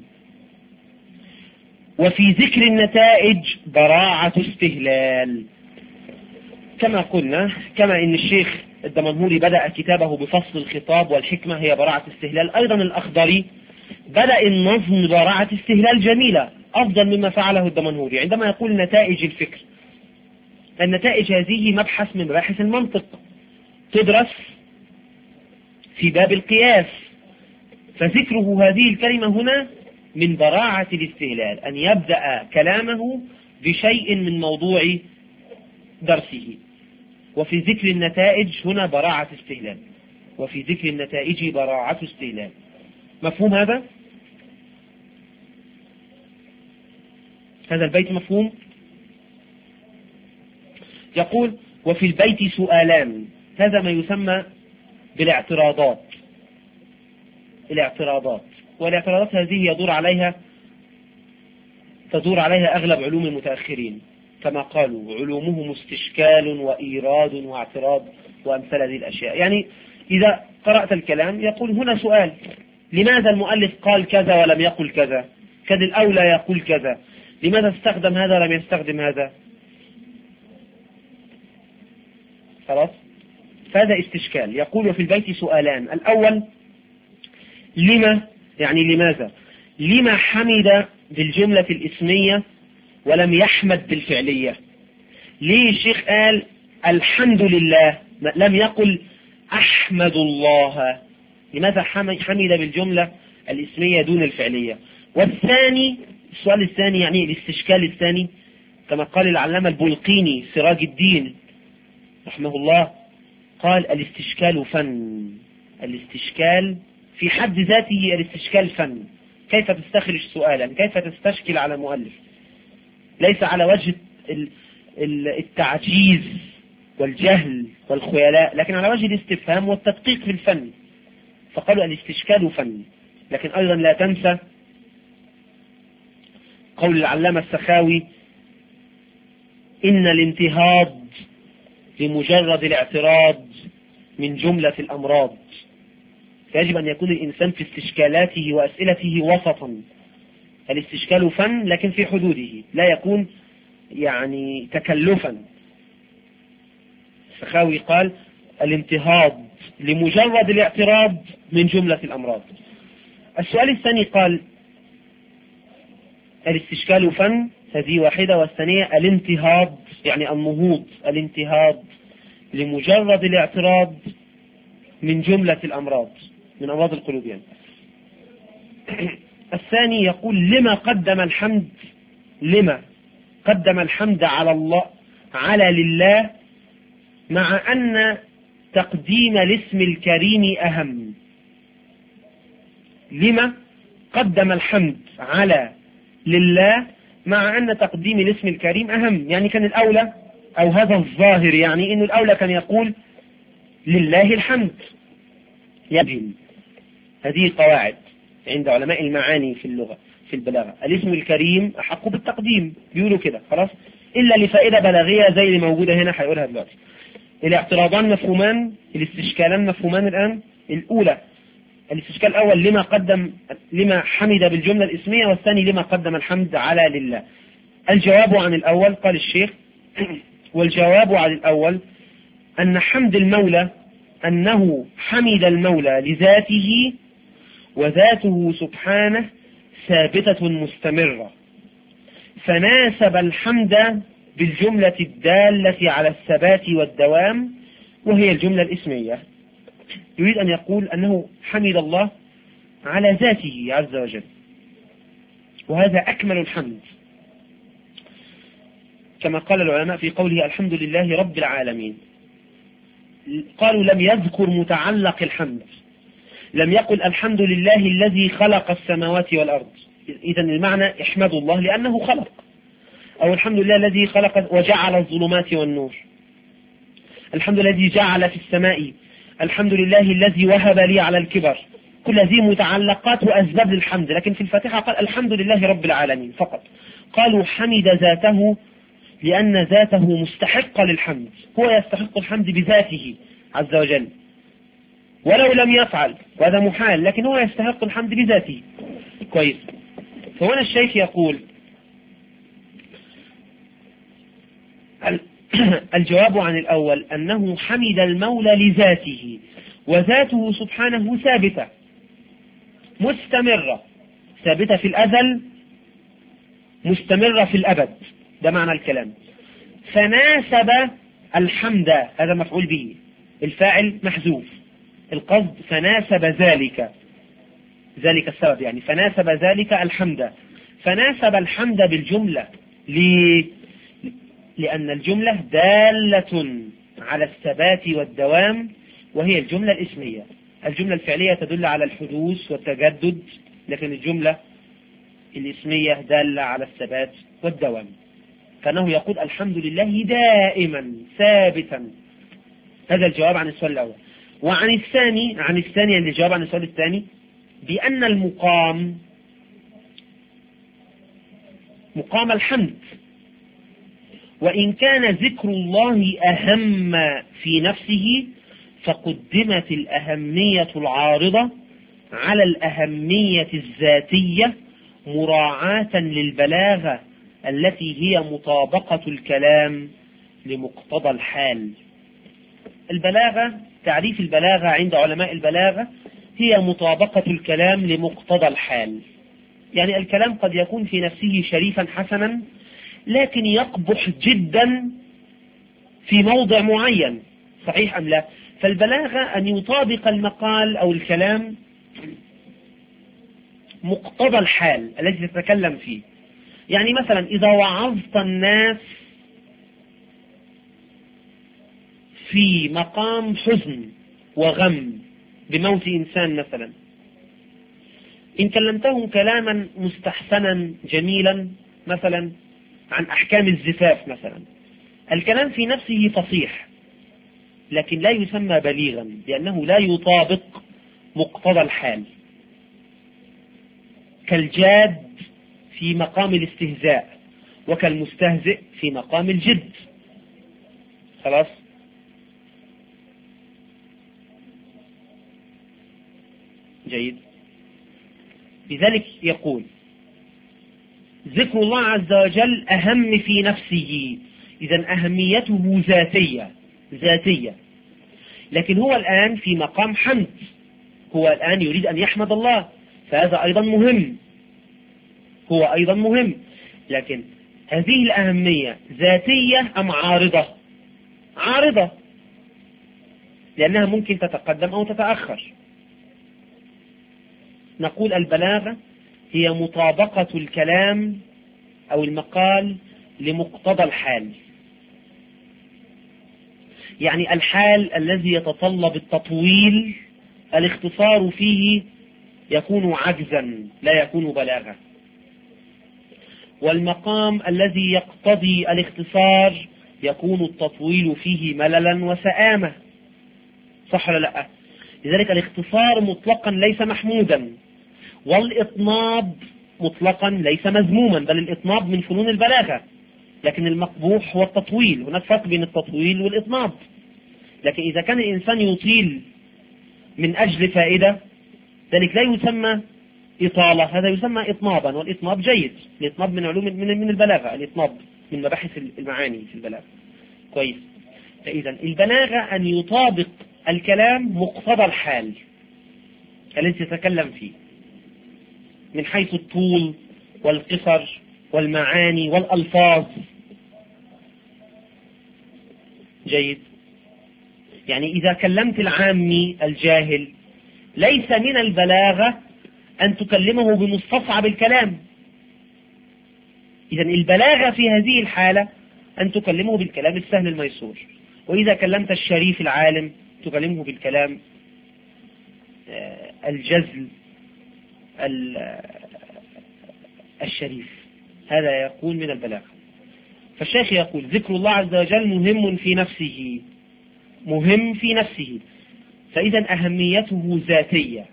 وفي ذكر النتائج براعة استهلال. كما قلنا، كما إن الشيخ الدمنهوري بدأ كتابه بفصل الخطاب والحكمة هي براعة استهلال، أيضا الأخضري بدأ النظم براعة استهلال جميلة أفضل مما فعله الدمنهوري عندما يقول نتائج الفكر. النتائج هذه مبحث من مباحث المنطق، تدرس في باب القياس، فذكره هذه الكلمة هنا من براعة الاستهلال، أن يبدأ كلامه بشيء من موضوع درسه. وفي ذكر النتائج هنا براعة استهلال، وفي ذكر النتائج براعة استهلال. مفهوم هذا؟ هذا البيت مفهوم؟ يقول وفي البيت سؤالان، هذا ما يسمى بالاعتراضات. الاعتراضات، والاعتراضات هذه يدور عليها تدور عليها أغلب علوم المتأخرين، كما قالوا علومهم استشكال وإيراد واعتراض وأمثال هذه الأشياء. يعني إذا قرأت الكلام يقول هنا سؤال، لماذا المؤلف قال كذا ولم يقل كذا؟ كان الأولى يقول كذا، لماذا استخدم هذا ولم يستخدم هذا؟ خلاص، فهذا استشكال. يقول وفي البيت سؤالان، الأول لما، يعني لماذا، لما حمد بالجملة الاسمية ولم يحمد بالفعلية؟ ليه الشيخ قال الحمد لله لم يقل أحمد الله؟ لماذا حمد بالجملة الاسمية دون الفعلية؟ والثاني، السؤال الثاني يعني الاستشكال الثاني، كما قال العلامة البلقيني سراج الدين رحمه الله، قال الاستشكال فن. الاستشكال في حد ذاته الاستشكال فن. كيف تستخرج سؤالا، كيف تستشكل على مؤلف، ليس على وجه التعجيز والجهل والخيلاء، لكن على وجه الاستفهام والتدقيق في الفن. فقالوا الاستشكال فن. لكن أيضا لا تنسى قول العلامة السخاوي إن الانتهاض لمجرد الاعتراض من جملة الأمراض. فيجب أن يكون الإنسان في استشكالاته وأسئلته وسطا. الاستشكال فن لكن في حدوده، لا يكون يعني تكلفا. السخاوي قال الانتهاض لمجرد الاعتراض من جملة الأمراض. السؤال الثاني قال الاستشكال فن، هذه واحدة، والثانية الانتهاض يعني النهوض، الانتهاض لمجرد الاعتراض من جملة الأمراض، من أمراض القلوب يعني. الثاني يقول لما قدم الحمد، لما قدم الحمد على الله على لله مع أن تقديم الاسم الكريم أهم. لما قدم الحمد على لله مع أن تقديم الاسم الكريم أهم، يعني كان الأولى أو هذا الظاهر يعني إنه الأولى كان يقول لله الحمد. يبين هذه قواعد عند علماء المعاني في اللغة في البلاغة، الاسم الكريم أحق بالتقديم، بيقولوا كده خلاص، إلا لفائدة بلاغية زي اللي موجودة هنا هيقولها دلوقتي. الاعتراضان مفهومان، الاستشكالان مفهومان الآن. الأولى الاستشكال الأول لما قدم لما حمد بالجملة الاسمية، والثاني لما قدم الحمد على لله. الجواب عن الأول قال الشيخ والجواب عن الأول أن حمد المولى أنه حمد المولى لذاته، وذاته سبحانه ثابتة مستمرة، فناسب الحمد بالجملة الدالة على الثبات والدوام وهي الجملة الاسمية. يريد أن يقول أنه حمد الله على ذاته عز وجل، وهذا أكمل الحمد، كما قال العلماء في قوله الحمد لله رب العالمين. قالوا لم يذكر متعلق الحمد، لم يقل الحمد لله الذي خلق السماوات والأرض، إذن المعنى احمدوا الله لأنه خلق، أو الحمد لله الذي خلق وجعل الظلمات والنور، الحمد لله الذي جعل في السماء، الحمد لله الذي وهب لي على الكبر. كل هذه متعلقات وأسباب للحمد، لكن في الفاتحة قال الحمد لله رب العالمين فقط. قالوا حمد ذاته لأن ذاته مستحقة للحمد، هو يستحق الحمد بذاته عز وجل ولو لم يفعل، وهذا محال، لكن هو يستحق الحمد بذاته. كويس. فهنا الشيخ يقول الجواب عن الأول أنه حمد المولى لذاته، وذاته سبحانه ثابتة مستمرة، ثابتة في الأزل مستمرة في الأبد، ده معنى الكلام. فناسب الحمد، هذا مفعول به، الفاعل محذوف، القصد فناسب ذلك، ذلك السبب يعني، فناسب ذلك الحمد، فناسب الحمد بالجملة. ليه؟ لأن الجملة دالة على الثبات والدوام وهي الجملة الاسمية. الجملة الفعلية تدل على الحدوث والتجدد، لكن الجملة الاسمية دالة على الثبات والدوام، كأنه يقول الحمد لله دائما ثابتا. هذا الجواب عن السؤال الأول. وعن الثاني عن الثاني اللي جواب عن السؤال الثاني بأن المقام مقام الحمد، وإن كان ذكر الله أهم في نفسه فقدمت الأهمية العارضة على الأهمية الذاتية مراعاة للبلاغة التي هي مطابقة الكلام لمقتضى الحال. البلاغة، تعريف البلاغة عند علماء البلاغة هي مطابقة الكلام لمقتضى الحال، يعني الكلام قد يكون في نفسه شريفا حسنا لكن يقبح جدا في موضع معين، صحيح أم لا؟ فالبلاغة أن يطابق المقال أو الكلام مقتضى الحال الذي تتكلم فيه. يعني مثلا إذا وعظت الناس في مقام حزن وغم بموت إنسان مثلا، إن كلمتهم كلاما مستحسنا جميلا مثلا عن أحكام الزفاف مثلا، الكلام في نفسه فصيح لكن لا يسمى بليغا لأنه لا يطابق مقتضى الحال، كالجاد في مقام الاستهزاء وكالمستهزئ في مقام الجد. خلاص؟ جيد. لذلك يقول ذكر الله عز وجل أهم في نفسه، إذن أهميته ذاتية ذاتية، لكن هو الآن في مقام حمد، هو الآن يريد أن يحمد الله، فهذا أيضا مهم، هو أيضا مهم، لكن هذه الأهمية ذاتية أم عارضة؟ عارضة، لأنها ممكن تتقدم أو تتأخر. نقول البلاغة هي مطابقة الكلام أو المقال لمقتضى الحال، يعني الحال الذي يتطلب التطويل الاختصار فيه يكون عجزا لا يكون بلاغة، والمقام الذي يقتضي الاختصار يكون التطويل فيه مللا وسآمة. صح ولا لا؟ لذلك الاختصار مطلقا ليس محمودا، والإطناب مطلقا ليس مذموما، بل الإطناب من فنون البلاغة، لكن المقبوح هو التطويل. هناك فرق بين التطويل والإطناب. لكن إذا كان الإنسان يطيل من أجل فائدة ذلك لا يسمى إطالة، هذا يسمى إطنابا، والإطناب جيد. الإطناب من علوم من من البلاغة، الإطناب من مباحث المعاني في البلاغة. كويس. فإذا البلاغة أن يطابق الكلام مقتضى الحال الذي يتكلم فيه من حيث الطول والقصر والمعاني والألفاظ. جيد. يعني إذا كلمت العامي الجاهل ليس من البلاغة أن تكلمه بمستصعب الكلام. إذن البلاغة في هذه الحالة أن تكلمه بالكلام السهل الميسور. وإذا كلمت الشريف العالم تكلمه بالكلام الجزل الشريف. هذا يكون من البلاغة. فالشيخ يقول ذكر الله عز وجل مهم في نفسه، مهم في نفسه، فإذا أهميته ذاتية.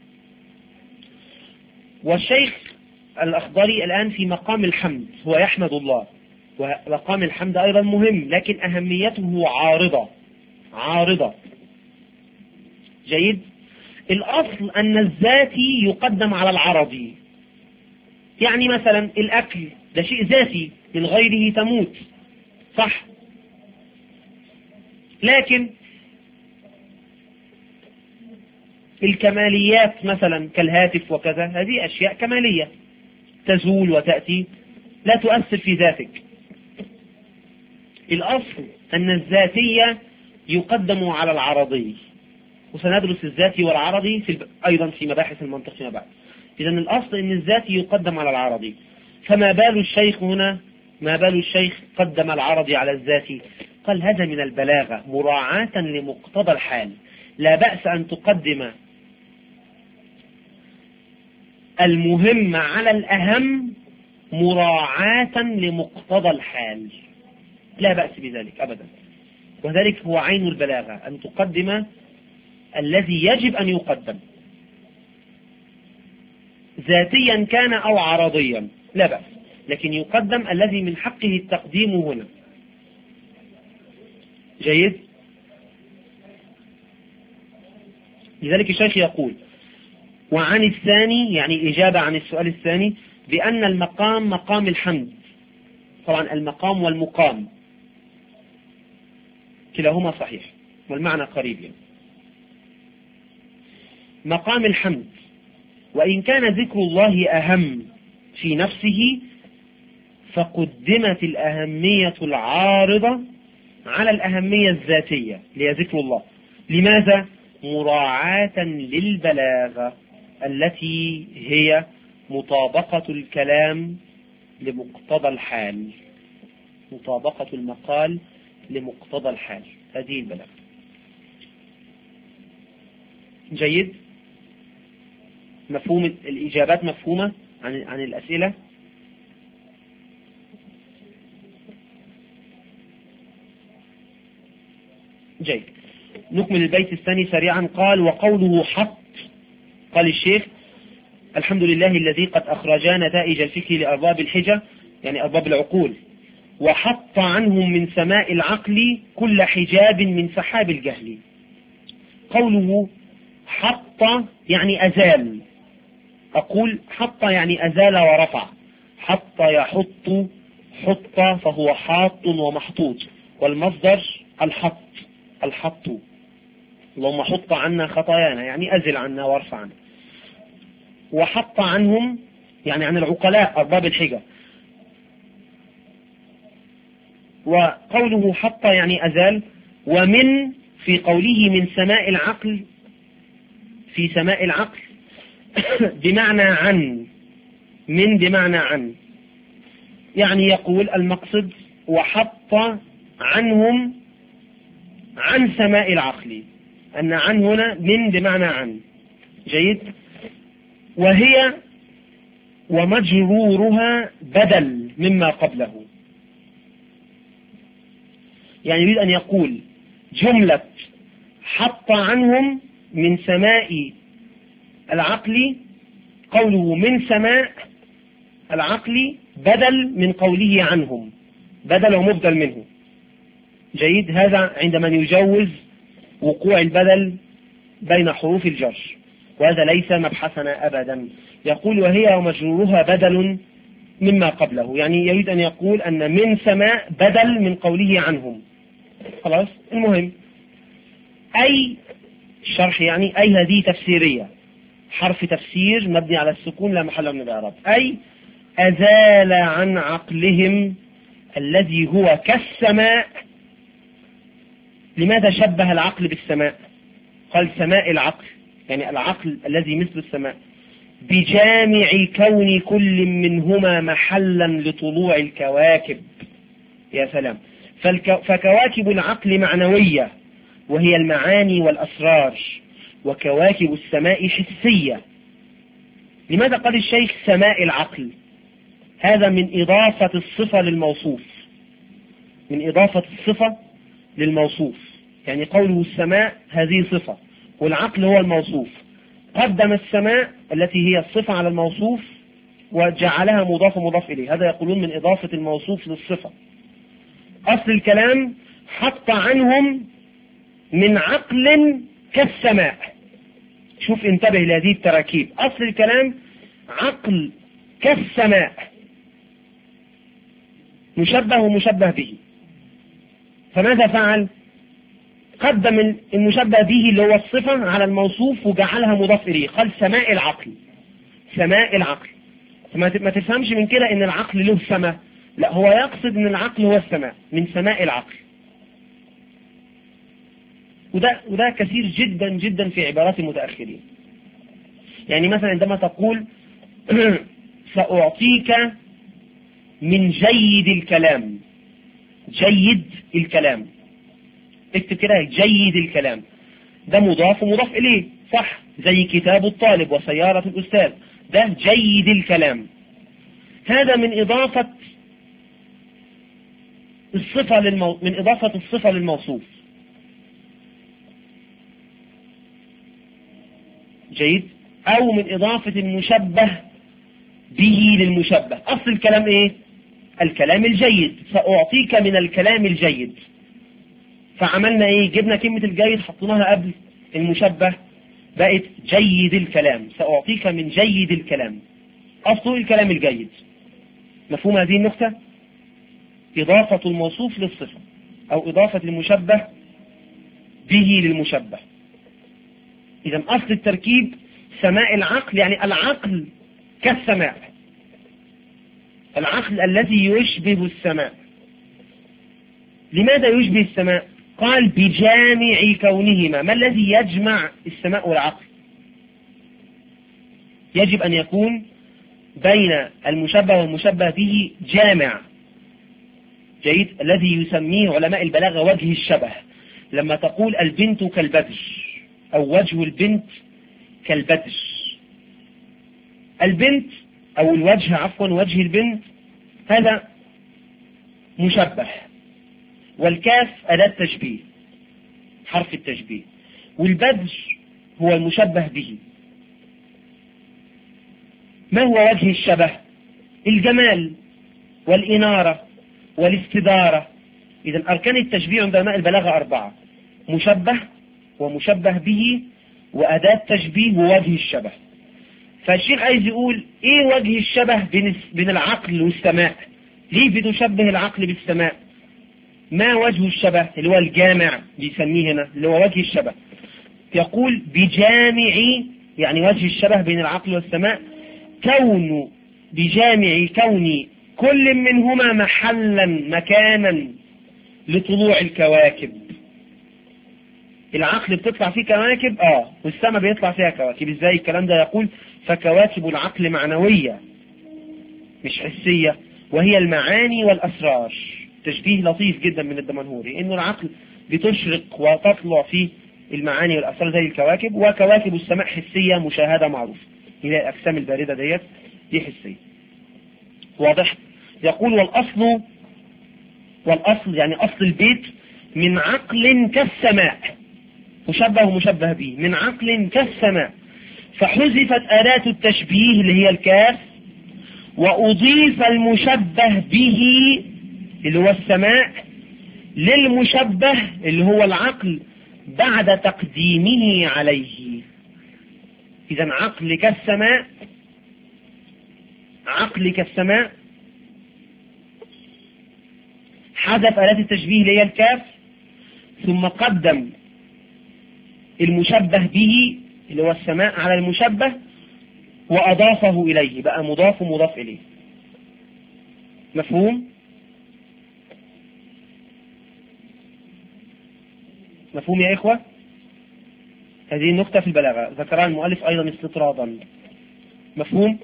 والشيخ الأخضري الآن في مقام الحمد، هو يحمد الله، ومقام الحمد أيضا مهم، لكن أهميته عارضة عارضة. جيد. الأصل أن الذاتي يقدم على العرضي. يعني مثلا الأكل ده شيء ذاتي، من غيره تموت، صح؟ لكن الكماليات مثلا كالهاتف وكذا هذه أشياء كمالية تزول وتأتي، لا تؤثر في ذاتك. الأصل أن الذاتية يقدم على العرضي، وسندرس الذاتي والعرضي في أيضا في مباحث المنطق فيما بعد. إذن الأصل أن الذاتي يقدم على العرضي، فما بال الشيخ هنا، ما بال الشيخ قدم العرضي على الذاتي؟ قال هذا من البلاغة مراعاة لمقتضى الحال. لا بأس أن تقدم المهم على الأهم مراعاة لمقتضى الحال، لا بأس بذلك أبدا. وذلك هو عين البلاغة، أن تقدم الذي يجب أن يقدم ذاتيا كان أو عرضيا، لا بأس، لكن يقدم الذي من حقه التقديم هنا. جيد. لذلك الشيخ يقول وعن الثاني، يعني إجابة عن السؤال الثاني، بأن المقام مقام الحمد. طبعا المقام والمقام كلاهما صحيح والمعنى قريب. يعني مقام الحمد، وإن كان ذكر الله أهم في نفسه فقدمت الأهمية العارضة على الأهمية الذاتية اللي هي ذكر الله. لماذا؟ مراعاة للبلاغة التي هي مطابقة الكلام لمقتضى الحال، مطابقة المقال لمقتضى الحال، هذه البلاغة. جيد. مفهوم الإجابات مفهومة عن عن الأسئلة؟ جيد. نكمل البيت الثاني سريعا. قال وقوله حط، قال الشيخ الحمد لله الذي قد أخرجا نتائج الفكر لأرباب الحجة، يعني أرباب العقول، وحط عنهم من سماء العقل كل حجاب من سحاب الجهل. قوله حط يعني أزال، أقول حط يعني أزال ورفع. حط يحط، حط فهو حاط ومحطوط، والمصدر الحط، الحط. اللهم حط عنا خطايانا يعني أزل عنا وارفع عنا. وحط عنهم يعني عن العقلاء أرباب الحجة. وقوله حط يعني أزال، ومن في قوله من سماء العقل، في سماء العقل بمعنى عن، من بمعنى عن، يعني يقول المقصد وحط عنهم عن سماء العقل، أن عن هنا من بمعنى عن. جيد. وهي ومجرورها بدل مما قبله، يعني يريد أن يقول جملة حط عنهم من سماء العقل، قوله من سماء العقل بدل من قوله عنهم، بدل ومبدل منه. جيد. هذا عند من يجوز وقوع البدل بين حروف الجر، وهذا ليس مبحثنا أبدا. يقول وهي ومجرورها بدل مما قبله، يعني يريد أن يقول أن من سماء بدل من قوله عنهم. خلاص. المهم أي شرح، يعني أي هذه تفسيرية، حرف تفسير مبني على السكون لا محل من الإعراب. أي أزال عن عقلهم الذي هو كالسماء. لماذا شبه العقل بالسماء؟ قال سماء العقل، يعني العقل الذي مثل السماء، بجامع كون كل منهما محلا لطلوع الكواكب. يا سلام. فكواكب العقل معنوية وهي المعاني والأسرار، وكواكب السماء حسية. لماذا قال الشيخ سماء العقل؟ هذا من إضافة الصفة للموصوف، من إضافة الصفة للموصوف. يعني قوله السماء هذه صفة والعقل هو الموصوف، قدم السماء التي هي الصفة على الموصوف وجعلها مضاف مضاف إليه. هذا يقولون من إضافة الموصوف للصفة. أصل الكلام حط عنهم من عقل كالسماء. شوف، انتبه لهذه التراكيب. أصل الكلام عقل كالسماء، مشبه ومشبه به. فماذا فعل؟ قدم المشبه به اللي هو الصفة على الموصوف وجعلها مضاف إليه، قال سماء العقل، سماء العقل. فما تفهمش من كده ان العقل له سماء، لا، هو يقصد ان العقل هو السماء، من سماء العقل. وده, وده كثير جدا جدا في عبارات المتأخرين. يعني مثلا عندما تقول سأعطيك من جيد الكلام، جيد الكلام، اكتب كده جيد الكلام، ده مضاف ومضاف إليه، صح؟ زي كتاب الطالب وسيارة الأستاذ، ده جيد الكلام. هذا من إضافة الصفة للمو... من إضافة الصفة للموصوف. جيد. أو من إضافة المشبه به للمشبه. أصل الكلام إيه؟ الكلام الجيد، سأعطيك من الكلام الجيد. فعملنا إيه؟ جبنا كلمة الجيد حطيناها قبل المشبه، بقت جيد الكلام، سأعطيك من جيد الكلام. أصل الكلام الجيد. مفهوم هذه النقطة؟ إضافة الموصوف للصفة، أو إضافة المشبه به للمشبه. إذا أصل التركيب سماء العقل، يعني العقل كالسماء، العقل الذي يشبه السماء. لماذا يشبه السماء؟ قال بجامع كونهما. ما الذي يجمع السماء والعقل؟ يجب أن يكون بين المشبه والمشبه به جامع. جيد. الذي يسميه علماء البلاغة وجه الشبه. لما تقول البنت كالبدر، أو وجه البنت كالبدر، البنت أو الوجه، عفوا وجه البنت، هذا مشبه، والكاف أداة تشبيه، حرف التشبيه، والبدر هو المشبه به. ما هو وجه الشبه؟ الجمال والإنارة والاستدارة. إذا أركان التشبيه عند علماء البلاغة أربعة: مشبه ومشبه به وأداة تشبيه ووجه الشبه. فالشيخ عايز يقول إيه وجه الشبه بين العقل والسماء؟ ليه بتشبه العقل بالسماء؟ ما وجه الشبه اللي هو الجامع بيسميه هنا، اللي هو وجه الشبه؟ يقول بجامع يعني وجه الشبه بين العقل والسماء كون بجامع كون كل منهما محلا مكانا لطلوع الكواكب. العقل بتطلع فيه كواكب اه والسماء بيطلع فيها كواكب. ازاي الكلام ده؟ يقول فكواكب العقل معنوية مش حسية، وهي المعاني والأسرار. تشبيه لطيف جدا من الدمنهوري، انه العقل بتشرق وتطلع فيه المعاني والأسرار زي الكواكب، وكواكب السماء حسية مشاهدة معروفة، هي الأجسام الباردة ديت دي حسية. واضح؟ يقول والأصل والأصل يعني أصل البيت من عقل كالسماء، مشبه ومشبه به، من عقل كالسماء، فحذفت آلات التشبيه اللي هي الكاف، وأضيف المشبه به اللي هو السماء للمشبه اللي هو العقل بعد تقديمه عليه. إذن عقل كالسماء، عقل كالسماء حذف آلات التشبيه اللي هي الكاف، ثم قدم المشبه به اللي هو السماء على المشبه وأضافه إليه، بقى مضاف ومضاف إليه. مفهوم؟ مفهوم يا إخوة؟ هذه النقطة في البلاغة ذكرها المؤلف أيضا استطرادا. مفهوم؟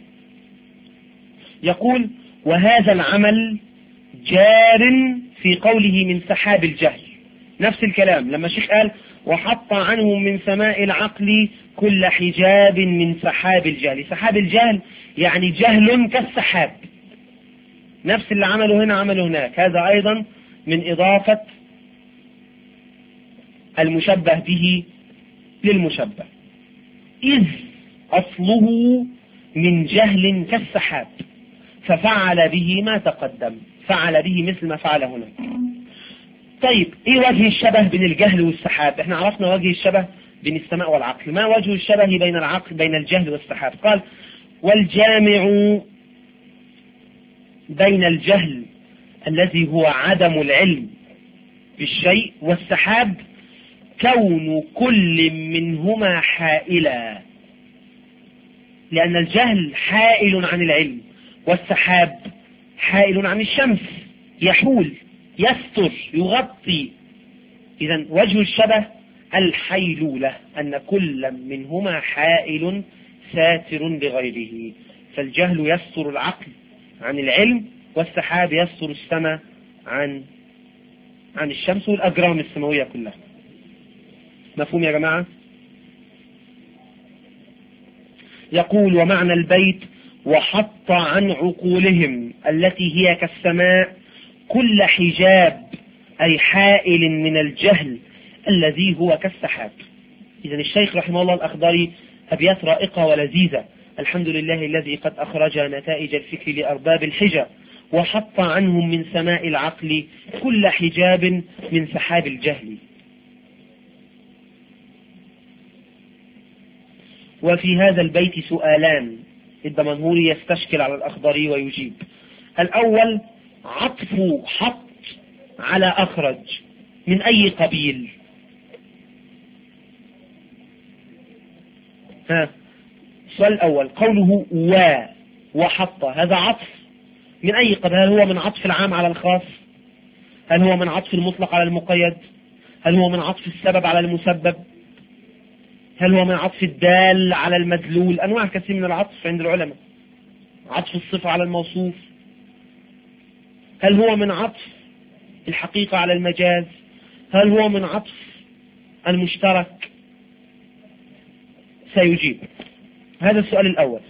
يقول وهذا العمل جار في قوله من سحاب الجهل. نفس الكلام لما الشيخ قال وحط عنهم من سماء العقل كل حجاب من سحاب الجهل. سحاب الجهل يعني جهل كالسحاب، نفس اللي عمله هنا عمله هناك. هذا أيضا من إضافة المشبه به للمشبه، إذ أصله من جهل كالسحاب ففعل به ما تقدم، فعل به مثل ما فعل هنا. طيب ايه وجه الشبه بين الجهل والسحاب؟ احنا عرفنا وجه الشبه بين السماء والعقل. ما وجه الشبه بين العقل بين الجهل والسحاب؟ قال والجامع بين الجهل الذي هو عدم العلم بالشيء والسحاب كون كل منهما حائلا، لأن الجهل حائل عن العلم والسحاب حائل عن الشمس، يحول يستر يغطي. إذن وجه الشبه الحيلولة، أن كل منهما حائل ساتر بغيره. فالجهل يستر العقل عن العلم، والسحاب يستر السماء عن عن الشمس والأجرام السماوية كلها. مفهوم يا جماعة؟ يقول ومعنى البيت وحط عن عقولهم التي هي كالسماء كل حجاب أي حائل من الجهل الذي هو كالسحاب. إذن الشيخ رحمه الله الأخضري أبيات رائقة ولذيذة. الحمد لله الذي قد أخرج نتائج الفكر لأرباب الحجة، وحط عنهم من سماء العقل كل حجاب من سحاب الجهل. وفي هذا البيت سؤالان الدمنهوري يستشكل على الأخضري ويجيب. الأول عطف حط على أخرج من أي قبيل؟ ها السؤال الأول قوله و وحط، هذا عطف من أي قبيل؟ هل هو من عطف العام على الخاص؟ هل هو من عطف المطلق على المقيد؟ هل هو من عطف السبب على المسبب؟ هل هو من عطف الدال على المدلول؟ أنواع كثير من العطف عند العلماء. عطف الصفة على الموصوف. هل هو من عطف الحقيقة على المجاز؟ هل هو من عطف المشترك؟ سيجيب. هذا السؤال الأول.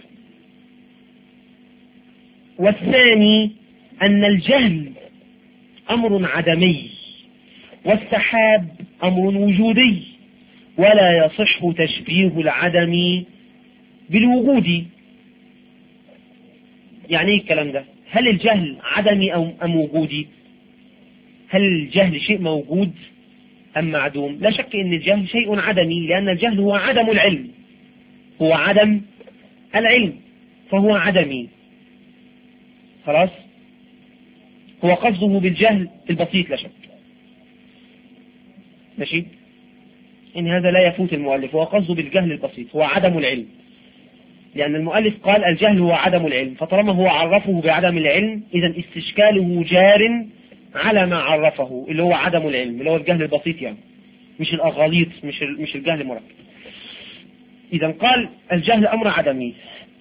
والثاني أن الجهل أمر عدمي والسحاب أمر وجودي، ولا يصح تشبيه العدم بالوجود. يعني ايه الكلام ده؟ هل الجهل عدمي أو أم وجودي؟ هل الجهل شيء موجود أم معدوم؟ لا شك أن الجهل شيء عدمي، لأن الجهل هو عدم العلم، هو عدم العلم، فهو عدمي. خلاص؟ هو قصده بالجهل البسيط لا شك. ماشي؟ إن هذا لا يفوت المؤلف، هو قصده بالجهل البسيط هو عدم العلم، لأن المؤلف قال الجهل هو عدم العلم، فطالما هو عرفه بعدم العلم إذا استشكاله جار على ما عرفه اللي هو عدم العلم، اللي هو الجهل البسيط يعني، مش الأغاليط، مش مش الجهل المركب. إذا قال الجهل أمر عدمي،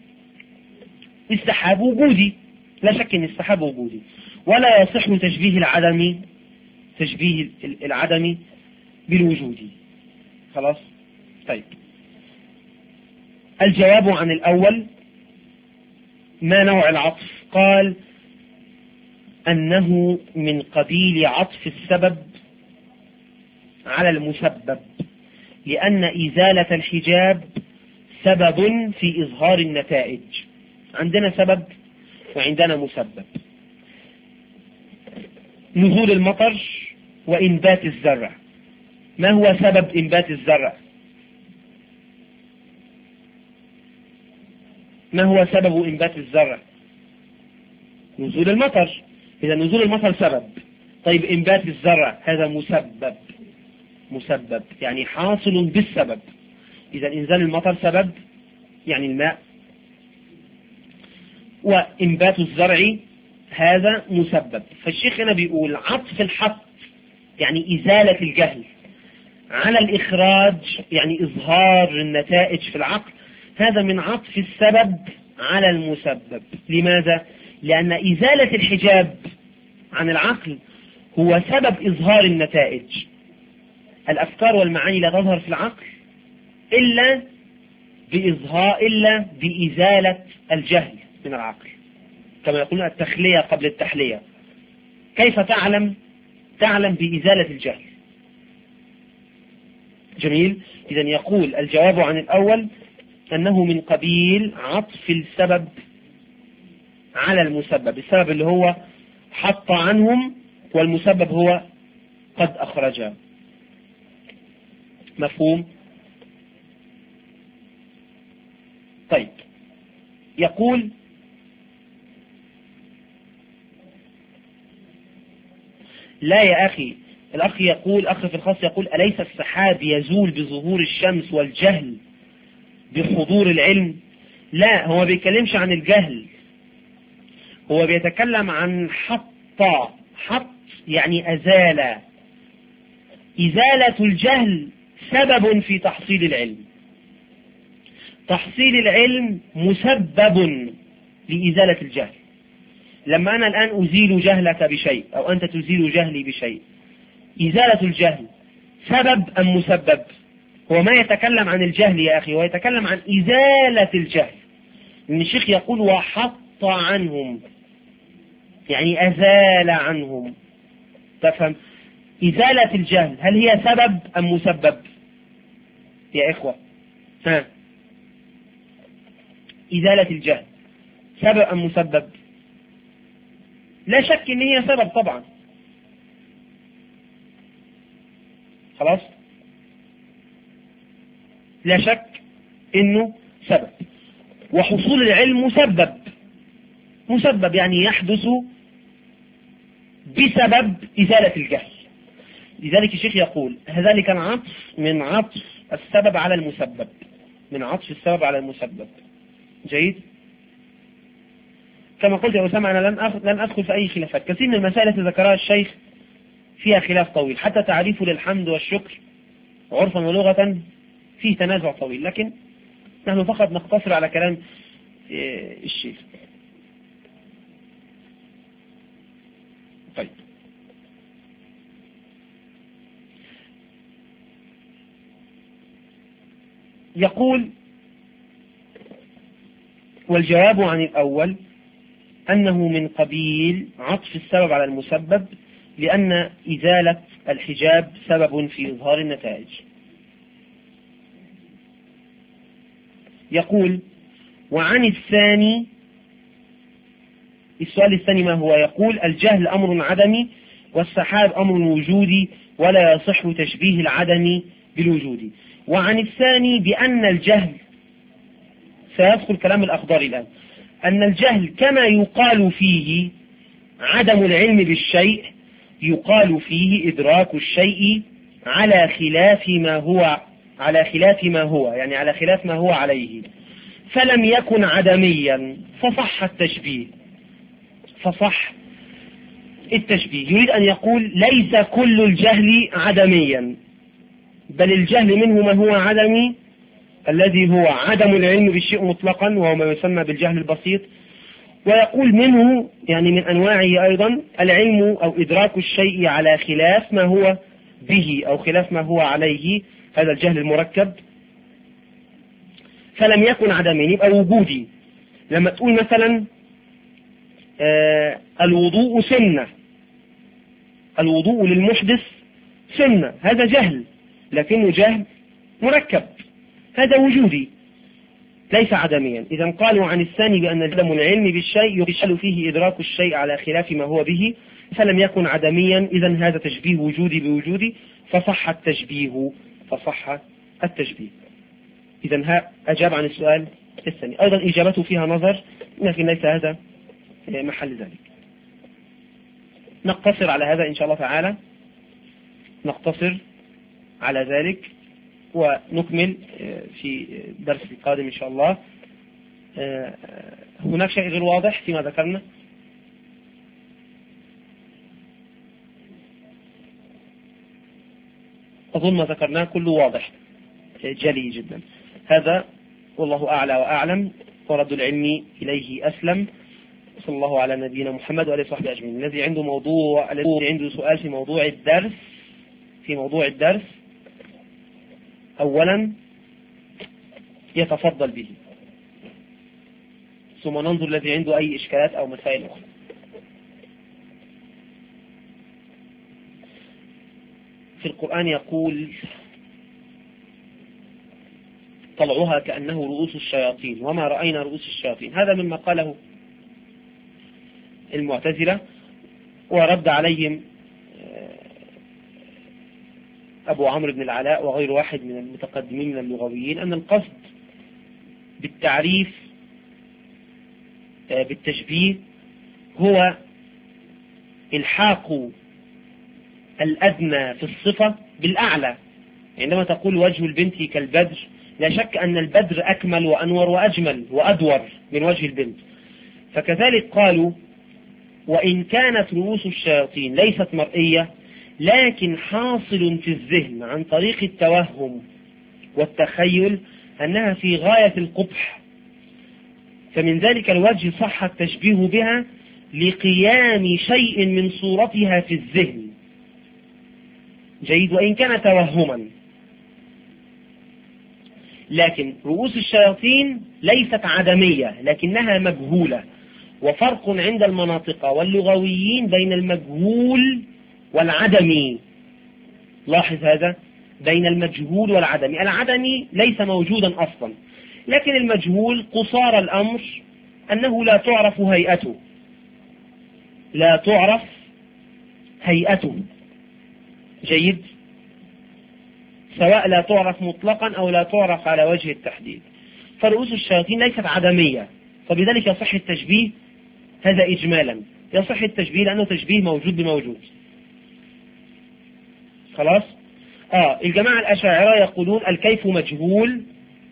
السحاب وجودي، لا شك أن السحاب وجودي، ولا يصح تشبيه العدم تشبيه العدم بالوجود. خلاص. طيب الجواب عن الأول ما نوع العطف؟ قال أنه من قبيل عطف السبب على المسبب، لأن إزالة الحجاب سبب في إظهار النتائج، عندنا سبب وعندنا مسبب. نزول المطر وإنبات الزرع، ما هو سبب إنبات الزرع؟ ما هو سبب إنبات الزرع؟ نزول المطر، إذا نزول المطر سبب. طيب إنبات الزرع هذا مسبب، مسبب يعني حاصل بالسبب. إذا إنزال المطر سبب يعني الماء، وإنبات الزرع هذا مسبب. فالشيخ هنا بيقول عطف الحق يعني إزالة الجهل على الإخراج يعني إظهار النتائج في العقل، هذا من عطف السبب على المسبب. لماذا؟ لأن إزالة الحجاب عن العقل هو سبب إظهار النتائج. الأفكار والمعاني لا تظهر في العقل إلا بإظهار إلا بإزالة الجهل من العقل، كما يقولون التخلية قبل التحلية. كيف تعلم؟ تعلم بإزالة الجهل. جميل. إذن يقول الجواب عن الأول أنه من قبيل عطف السبب على المسبب، السبب اللي هو حط عنهم والمسبب هو قد أخرج. مفهوم؟ طيب يقول لا يا أخي، الأخ يقول أخ في الخاص يقول أليس السحاب يزول بظهور الشمس والجهل بحضور العلم؟ لا، هو بيتكلمش عن الجهل، هو بيتكلم عن حط. حط يعني أزال. إزالة الجهل سبب في تحصيل العلم، تحصيل العلم مسبب لإزالة الجهل. لما أنا الآن أزيل جهلك بشيء أو أنت تزيل جهلي بشيء، إزالة الجهل سبب أم مسبب؟ هو ما يتكلم عن الجهل يا أخي، هو يتكلم عن إزالة الجهل. إن الشيخ يقول وحط عنهم يعني أزال عنهم. تفهم؟ إزالة الجهل هل هي سبب أم مسبب يا إخوة؟ ها، إزالة الجهل سبب أم مسبب؟ لا شك إن هي سبب طبعا. خلاص، لا شك إنه سبب. وحصول العلم مسبب، مسبب يعني يحدث بسبب إزالة الجهل. لذلك الشيخ يقول هذلك كان عطف من عطف السبب على المسبب، من عطف السبب على المسبب. جيد. كما قلت يا أسامة أنا لن لن أدخل في أي خلافات، كثير من المسائل التي ذكرها الشيخ فيها خلاف طويل، حتى تعريفه للحمد والشكر عرفا ولغة فيه تنازع طويل، لكن نحن فقط نقتصر على كلام الشيخ. طيب يقول والجواب عن الأول أنه من قبيل عطف السبب على المسبب، لأن إزالة الحجاب سبب في إظهار النتائج. يقول وعن الثاني، السؤال الثاني ما هو؟ يقول الجهل أمر عدمي والسحاب أمر وجودي، ولا يصح تشبيه العدم بالوجود. وعن الثاني بأن الجهل، سيدخل كلام الأخضر الآن، أن الجهل كما يقال فيه عدم العلم بالشيء، يقال فيه إدراك الشيء على خلاف ما هو على خلاف ما هو يعني على خلاف ما هو عليه، فلم يكن عدميا فصح التشبيه فصح التشبيه يريد أن يقول ليس كل الجهل عدميا، بل الجهل منه ما هو عدمي الذي هو عدم العلم بالشيء مطلقا وهو ما يسمى بالجهل البسيط، ويقول منه يعني من أنواعه أيضا العلم أو إدراك الشيء على خلاف ما هو به أو خلاف ما هو عليه، هذا الجهل المركب. فلم يكن عدمين يبقى وجودي. لما تقول مثلا آه الوضوء سنة، الوضوء للمحدث سنة، هذا جهل لكنه جهل مركب، هذا وجودي ليس عدميا. إذا قالوا عن الثاني بأن عدم العلم بالشيء يشكل فيه إدراك الشيء على خلاف ما هو به، فلم يكن عدميا، إذا هذا تشبيه وجودي بوجودي فصح التشبيه فصح التشبيه. إذا ها أجاب عن السؤال الثاني، أيضا إجابته فيها نظر لكن ليس هذا محل ذلك. نقتصر على هذا إن شاء الله تعالى، نقتصر على ذلك ونكمل في درس القادم إن شاء الله. هناك شيء غير واضح فيما ذكرنا؟ أظن ما ذكرناه كله واضح جلي جدا. هذا والله أعلى وأعلم، ورد العلم إليه أسلم. صلى الله على نبينا محمد وآله وصحبه أجمعين. الذي عنده موضوع الذي عنده سؤال في موضوع الدرس في موضوع الدرس أولا يتفضل به، ثم ننظر الذي عنده أي إشكالات أو مسائل أخرى. في القرآن يقول طلعها كأنه رؤوس الشياطين وما رأينا رؤوس الشياطين، هذا مما قاله المعتزلة، ورد عليهم أبو عمرو بن العلاء وغير واحد من المتقدمين من اللغويين أن القصد بالتعريف بالتشبيه هو الحاق الأدنى في الصفة بالأعلى. عندما تقول وجه البنت كالبدر، لا شك أن البدر أكمل وأنور وأجمل وأدور من وجه البنت، فكذلك قالوا وإن كانت رؤوس الشياطين ليست مرئية لكن حاصل في الذهن عن طريق التوهم والتخيل أنها في غاية القبح، فمن ذلك الوجه صح التشبيه بها لقيام شيء من صورتها في الذهن. جيد، وإن كان توهما. لكن رؤوس الشياطين ليست عدمية لكنها مجهولة، وفرق عند المناطق واللغويين بين المجهول والعدمي. لاحظ هذا، بين المجهول والعدمي. العدمي ليس موجودا أصلا، لكن المجهول قصار الأمر أنه لا تعرف هيئته لا تعرف هيئته جيد، سواء لا تعرف مطلقا أو لا تعرف على وجه التحديد. فرؤوس الشياطين ليست عدمية، فبذلك يصح التشبيه. هذا إجمالا يصح التشبيه لأنه تشبيه موجود بموجود. خلاص. آه الجماعة الأشاعرة يقولون الكيف مجهول،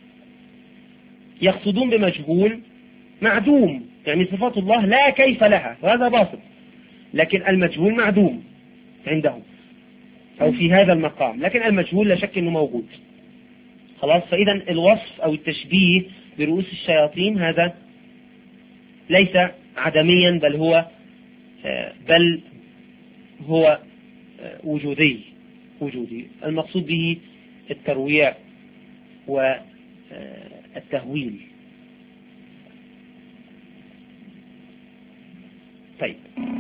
يقصدون بمجهول معدوم، يعني صفات الله لا كيف لها، وهذا باطل، لكن المجهول معدوم عندهم أو في هذا المقام، لكن المجهول لا شك أنه موجود. خلاص. فإذا الوصف أو التشبيه برؤوس الشياطين هذا ليس عدميا، بل هو بل هو وجودي وجودي المقصود به الترويع والتهويل. طيب،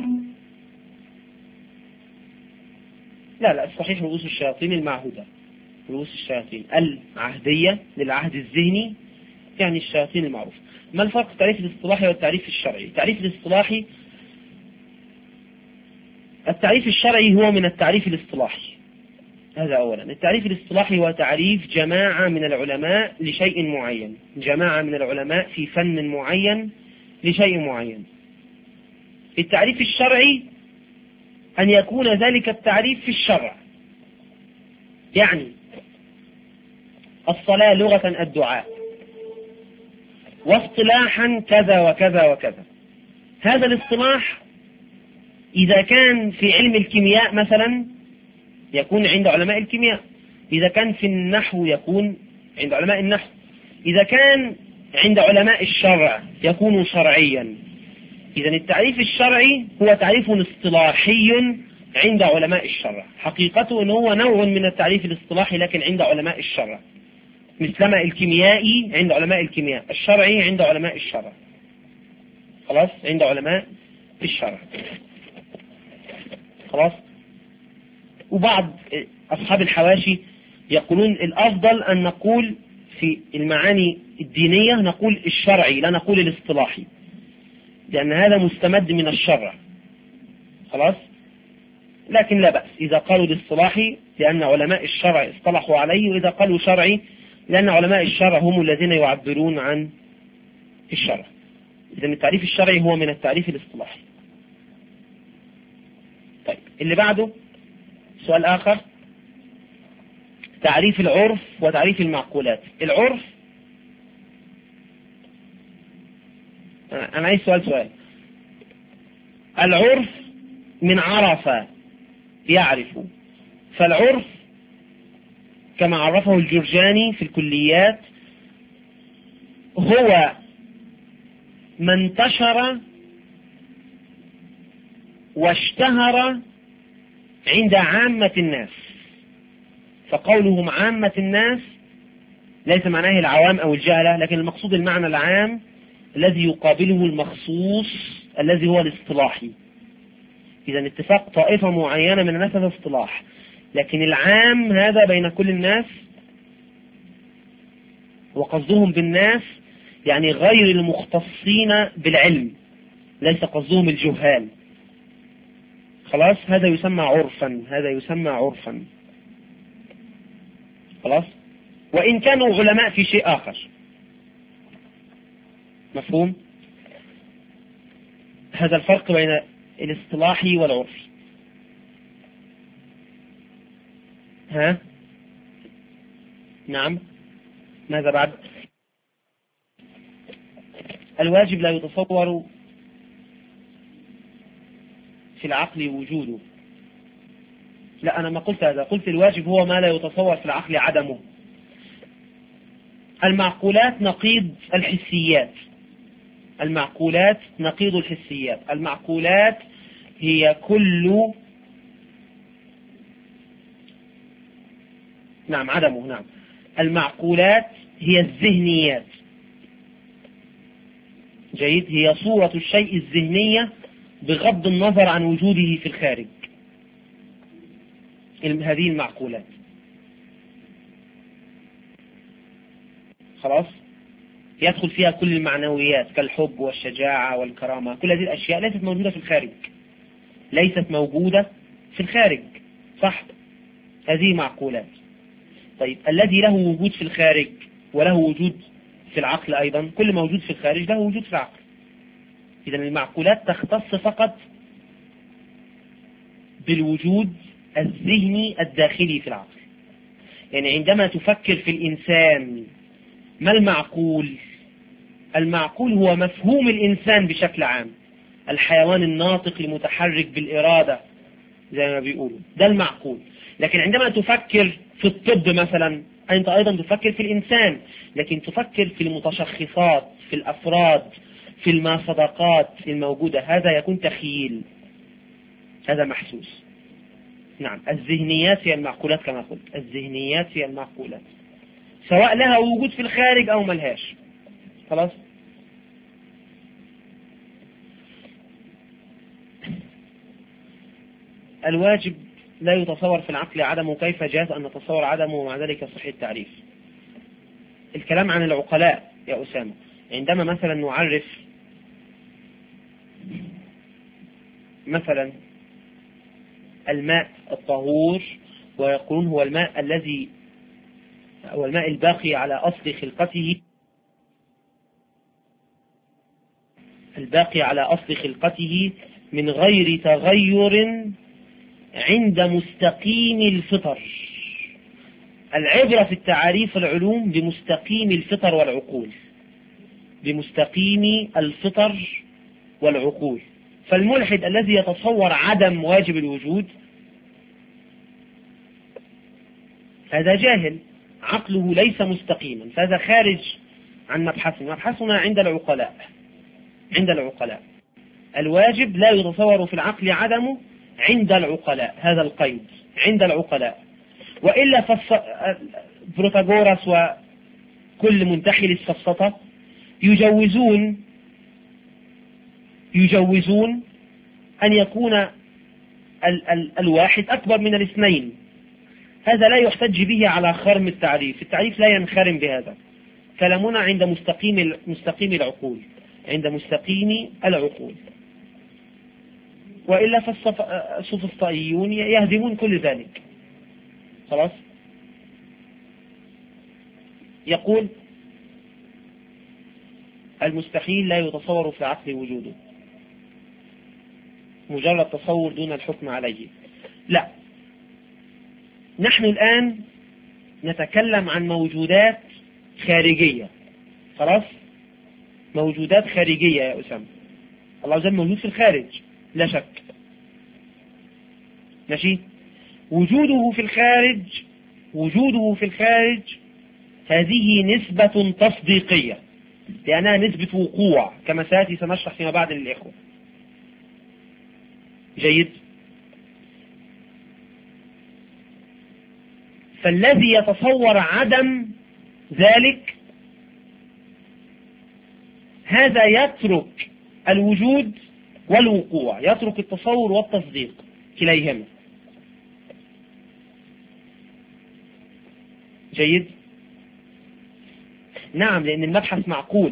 لا لا الصحيح رؤوس الشياطين المعهودة، رؤوس الشياطين العهدية للعهد الذهني، يعني الشياطين المعروف. ما الفرق التعريف الاصطلاحي والتعريف الشرعي؟ التعريف الاصطلاحي التعريف الشرعي هو من التعريف الاصطلاحي، هذا أولا. التعريف الاصطلاحي هو تعريف جماعة من العلماء لشيء معين، جماعة من العلماء في فن معين لشيء معين. التعريف الشرعي أن يكون ذلك التعريف في الشرع، يعني الصلاة لغة الدعاء، واصطلاحا كذا وكذا وكذا. هذا الاصطلاح إذا كان في علم الكيمياء مثلا يكون عند علماء الكيمياء، إذا كان في النحو يكون عند علماء النحو، إذا كان عند علماء الشرع يكون شرعيا. إذن التعريف الشرعي هو تعريف اصطلاحي عند علماء الشرع، حقيقته أنه هو نوع من التعريف الاصطلاحي لكن عند علماء الشرع، مثلما الكيميائي عند علماء الكيمياء، الشرعي عند علماء الشرع. خلاص، عند علماء الشرع. خلاص. وبعض أصحاب الحواشي يقولون الأفضل أن نقول في المعاني الدينية نقول الشرعي لا نقول الاصطلاحي، لأن هذا مستمد من الشرع. خلاص. لكن لا بأس إذا قالوا الاصطلاحي لأن علماء الشرع اصطلحوا عليه، وإذا قالوا شرعي لأن علماء الشرع هم الذين يعبرون عن الشرع. إذن التعريف الشرعي هو من التعريف الاصطلاحي. طيب، اللي بعده سؤال آخر، تعريف العرف وتعريف المعقولات. العرف، أنا عايز سؤال سؤال العرف من عرف يعرف، فالعرف كما عرفه الجرجاني في الكليات هو ما انتشر واشتهر عند عامة الناس. فقولهم عامة الناس ليس معناه العوام أو الجهلة، لكن المقصود المعنى العام الذي يقابله المخصوص الذي هو الاصطلاحي. إذا اتفاق طائفة معينة من الناس هذا اصطلاح، لكن العام هذا بين كل الناس، وقصدهم بالناس يعني غير المختصين بالعلم، ليس قصدهم الجهال. خلاص، هذا يسمى عرفا، هذا يسمى عرفا. خلاص، وإن كانوا علماء في شيء آخر. مفهوم؟ هذا الفرق بين الاصطلاحي والعرفي. ها؟ نعم. ماذا بعد؟ الواجب لا يتصور في العقل وجوده. لا، أنا ما قلت هذا، قلت الواجب هو ما لا يتصور في العقل عدمه. المعقولات نقيض الحسيات، المعقولات نقيض الحسيات. المعقولات هي كل نعم عدمه نعم المعقولات هي الذهنيات. جيد، هي صورة الشيء الذهنية بغض النظر عن وجوده في الخارج. هذه المعقولات. خلاص، يدخل فيها كل المعنويات كالحب والشجاعة والكرامة، كل هذه الأشياء ليست موجودة في الخارج، ليست موجودة في الخارج. صح، هذه معقولات. طيب، الذي له وجود في الخارج وله وجود في العقل أيضا، كل موجود في الخارج له وجود في العقل. إذا المعقولات تختص فقط بالوجود الذهني الداخلي في العقل. يعني عندما تفكر في الإنسان، ما المعقول؟ المعقول هو مفهوم الإنسان بشكل عام، الحيوان الناطق المتحرك بالإرادة زي ما بيقولوا، ده المعقول. لكن عندما تفكر في الطب مثلا، أنت أيضا تفكر في الإنسان، لكن تفكر في المتشخصات، في الأفراد، في المصداقات الموجودة، هذا يكون تخيل، هذا محسوس. نعم، الذهنيات هي المعقولات كما قلت، الذهنيات هي المعقولات، سواء لها وجود في الخارج أو ملهاش. خلاص. الواجب لا يتصور في العقل عدمه، كيف جاز أن نتصور عدمه ومع ذلك صحيح التعريف؟ الكلام عن العقلاء يا أسامة، عندما مثلا نعرف مثلا الماء الطهور ويقولون هو الماء الذي هو الماء الباقي على أصل خلقته، الباقي على أصل خلقته من غير تغير عند مستقيم الفطر. العبرة في التعاريف العلوم بمستقيم الفطر والعقول، بمستقيم الفطر والعقول. فالملحد الذي يتصور عدم واجب الوجود هذا جاهل، عقله ليس مستقيما، فهذا خارج عن مبحثنا. مبحثنا عند العقلاء، عند العقلاء الواجب لا يتصور في العقل عدمه عند العقلاء، هذا القيد عند العقلاء. وإلا فبروتاغوراس وكل منتحل السفسطة يجوزون يجوزون أن يكون ال ال الواحد أكبر من الاثنين. هذا لا يحتج به على خرم التعريف، التعريف لا ينخرم بهذا. كلامنا عند مستقيم مستقيم العقول، عند مستقيم العقول. وإلا فالسوفسطائيون يهدمون كل ذلك. خلاص. يقول المستحيل لا يتصور في العقل وجوده، مجرد تصور دون الحكم عليه. لا، نحن الآن نتكلم عن موجودات خارجية. خلاص، موجودات خارجية يا أسامة. الله عز وجل موجود في الخارج لا شك، ماشي. وجوده في الخارج وجوده في الخارج هذه نسبة تصديقية، لأنها نسبة وقوع كما سيأتي سنشرح فيما بعد للإخوة. جيد. فالذي يتصور عدم ذلك هذا يترك الوجود والوقوع، يترك التصور والتصديق كليهما. جيد. نعم، لأن المبحث معقول.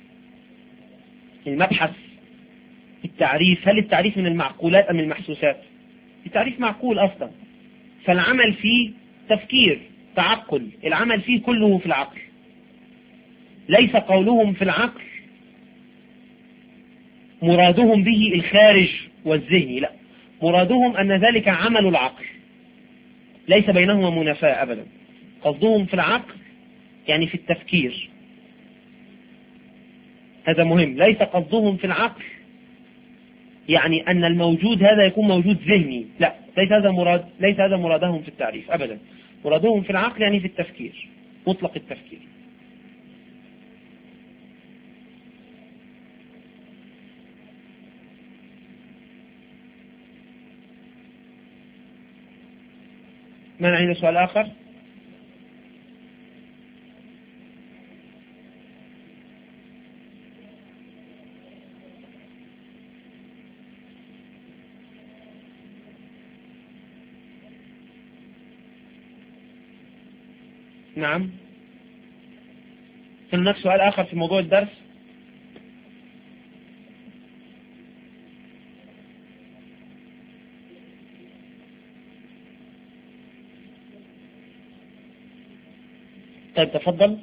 المبحث التعريف، هل التعريف من المعقولات أم المحسوسات؟ التعريف معقول أصلا، فالعمل فيه تفكير تعقل، العمل فيه كله في العقل. ليس قولهم في العقل مرادهم به الخارج والذهني، لا، مرادهم أن ذلك عمل العقل، ليس بينهما منافاة أبدا. قصدهم في العقل يعني في التفكير، هذا مهم. ليس قصدهم في العقل يعني أن الموجود هذا يكون موجود ذهني، لا، ليس هذا مراد ليس هذا مرادهم في التعريف أبدا. مرادهم في العقل يعني في التفكير، مطلق التفكير. ما عنده سؤال آخر؟ نعم. هل هناك سؤال آخر في موضوع الدرس؟ طيب تفضل.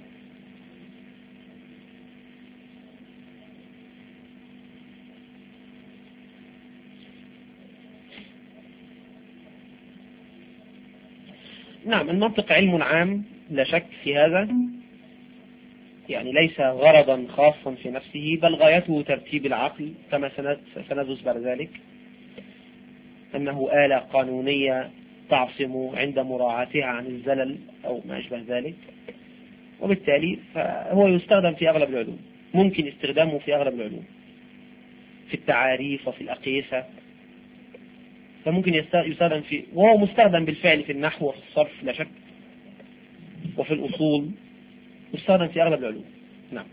نعم، المنطق علم عام لا شك في هذا، يعني ليس غرضا خاصا في نفسه، بل غايته ترتيب العقل كما سندرس بعد ذلك، أنه آلة قانونية تعصم عند مراعاتها عن الزلل أو ما أشبه ذلك، وبالتالي فهو يستخدم في أغلب العلوم، ممكن استخدامه في أغلب العلوم، في التعاريف وفي الأقيسة، فممكن يستخدم في، وهو مستخدم بالفعل في النحو وفي الصرف لا شك، وفي الأصول، يستخدم في أغلب العلوم. نعم.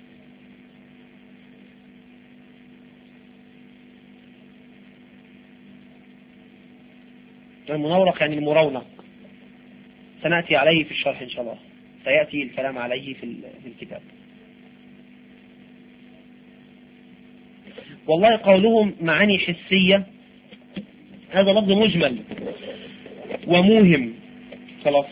المنورق يعني المرونق، سنأتي عليه في الشرح إن شاء الله، سيأتي الكلام عليه في الكتاب. والله قولهم معاني حسية هذا لفظ مجمل وموهم، خلاص.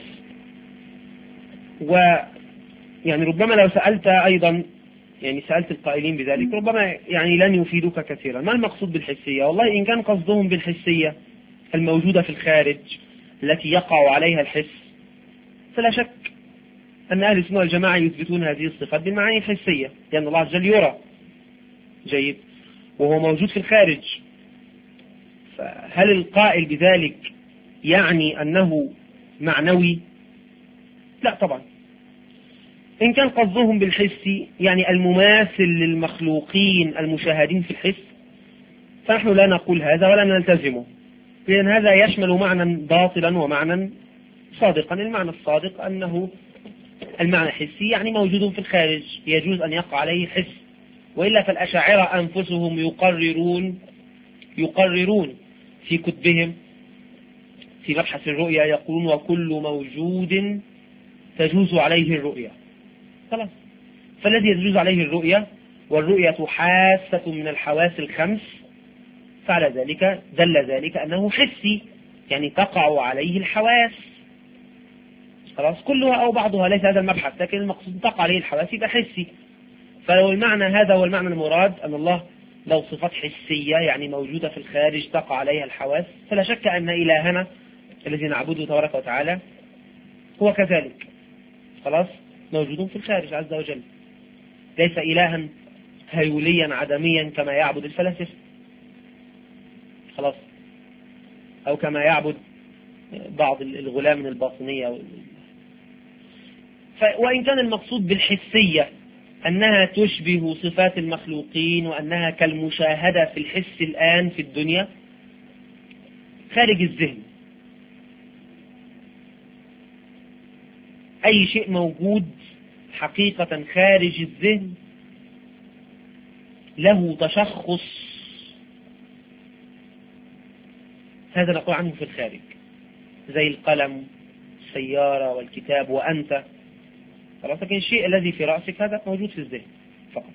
ويعني ربما لو سألت أيضا، يعني سألت القائلين بذلك، ربما يعني لن يفيدوك كثيرا. ما المقصود بالحسية؟ والله إن كان قصدهم بالحسية الموجودة في الخارج التي يقع عليها الحس، فلا شك أن أهل السنة والجماعة يثبتون هذه الصفات بالمعاني الحسية، لأن الله عز وجل يرى جيد وهو موجود في الخارج. فهل القائل بذلك يعني أنه معنوي؟ لا طبعا. إن كان قصدهم بالحس يعني المماثل للمخلوقين المشاهدين في الحس، فنحن لا نقول هذا ولا نلتزمه، لأن هذا يشمل معنى باطلا ومعنى صادقا. المعنى الصادق أنه المعنى الحسي يعني موجود في الخارج، يجوز أن يقع عليه حس، وإلا فالأشاعرة أنفسهم يقررون يقررون في كتبهم في مبحث الرؤيا، يقولون وكل موجود تجوز عليه الرؤيا. خلاص، فالذي يجوز عليه الرؤيا والرؤية حاسة من الحواس الخمس، فعلى ذلك دل ذلك أنه حسي، يعني تقع عليه الحواس. خلاص، كلها أو بعضها، ليس هذا المبحث، لكن المقصود تقع عليه الحواس يبقى حسي. فلو المعنى هذا هو المعنى المراد، أن الله له صفات حسية يعني موجودة في الخارج تقع عليها الحواس، فلا شك أن إلهنا الذي نعبده تبارك وتعالى هو كذلك. خلاص، موجود في الخارج عز وجل، ليس إلها هيوليا عدميا كما يعبد الفلاسفة، خلاص، أو كما يعبد بعض الغلاة من الباطنية. وإن كان المقصود بالحسية أنها تشبه صفات المخلوقين وأنها كالمشاهدة في الحس الآن في الدنيا خارج الذهن، أي شيء موجود حقيقة خارج الذهن له تشخص، هذا نقول عنه في الخارج، زي القلم، السيارة والكتاب وأنت. خلاص، لكن الشيء الذي في رأسك هذا موجود في الذهن فقط.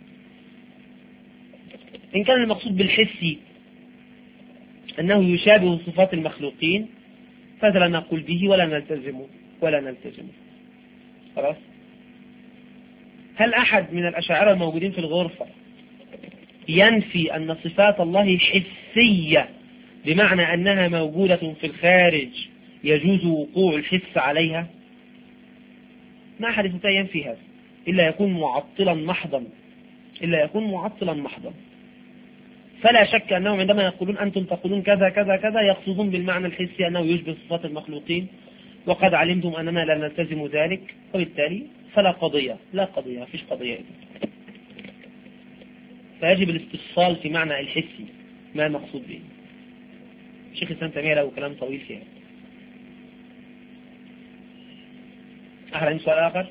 إن كان المقصود بالحسي أنه يشابه صفات المخلوقين، فهذا لا نقول به ولا نلتزمه ولا نلتزمه. خلاص، هل أحد من الأشاعرة الموجودين في الغرفة ينفي أن صفات الله حسية بمعنى أنها موجودة في الخارج يجوز وقوع الحس عليها؟ ما أحد يستطيع ينفي هذا إلا يكون معطلا محضا، إلا يكون معطلا محضا. فلا شك أنهم عندما يقولون أنتم تقولون كذا كذا كذا يقصدون بالمعنى الحسي أنه يشبه صفات المخلوقين، وقد علمتم أننا لا نلتزم ذلك، وبالتالي فلا قضية، لا قضية، ما فيش قضية. فيجب الاستفصال في معنى الحسي ما المقصود به. شيخ الإسلام تيمية له كلام طويل فيها. أحد عنده سؤال آخر؟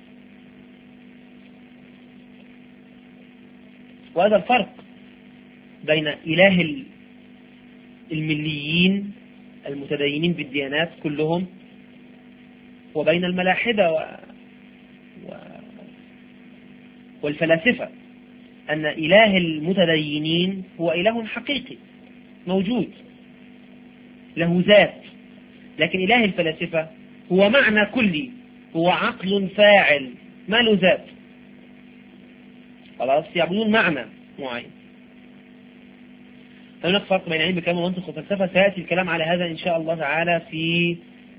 وهذا الفرق بين إله المليين المتدينين بالديانات كلهم وبين الملاحدة و... و... والفلاسفة، أن إله المتدينين هو إله حقيقي موجود له ذات، لكن إله الفلاسفة هو معنى كلي، هو عقل فاعل ما له ذات. خلاص، يعبدون معنى معين. هناك فرق بين علم الكلام والمنطق والفلسفة، سيأتي الكلام على هذا إن شاء الله تعالى في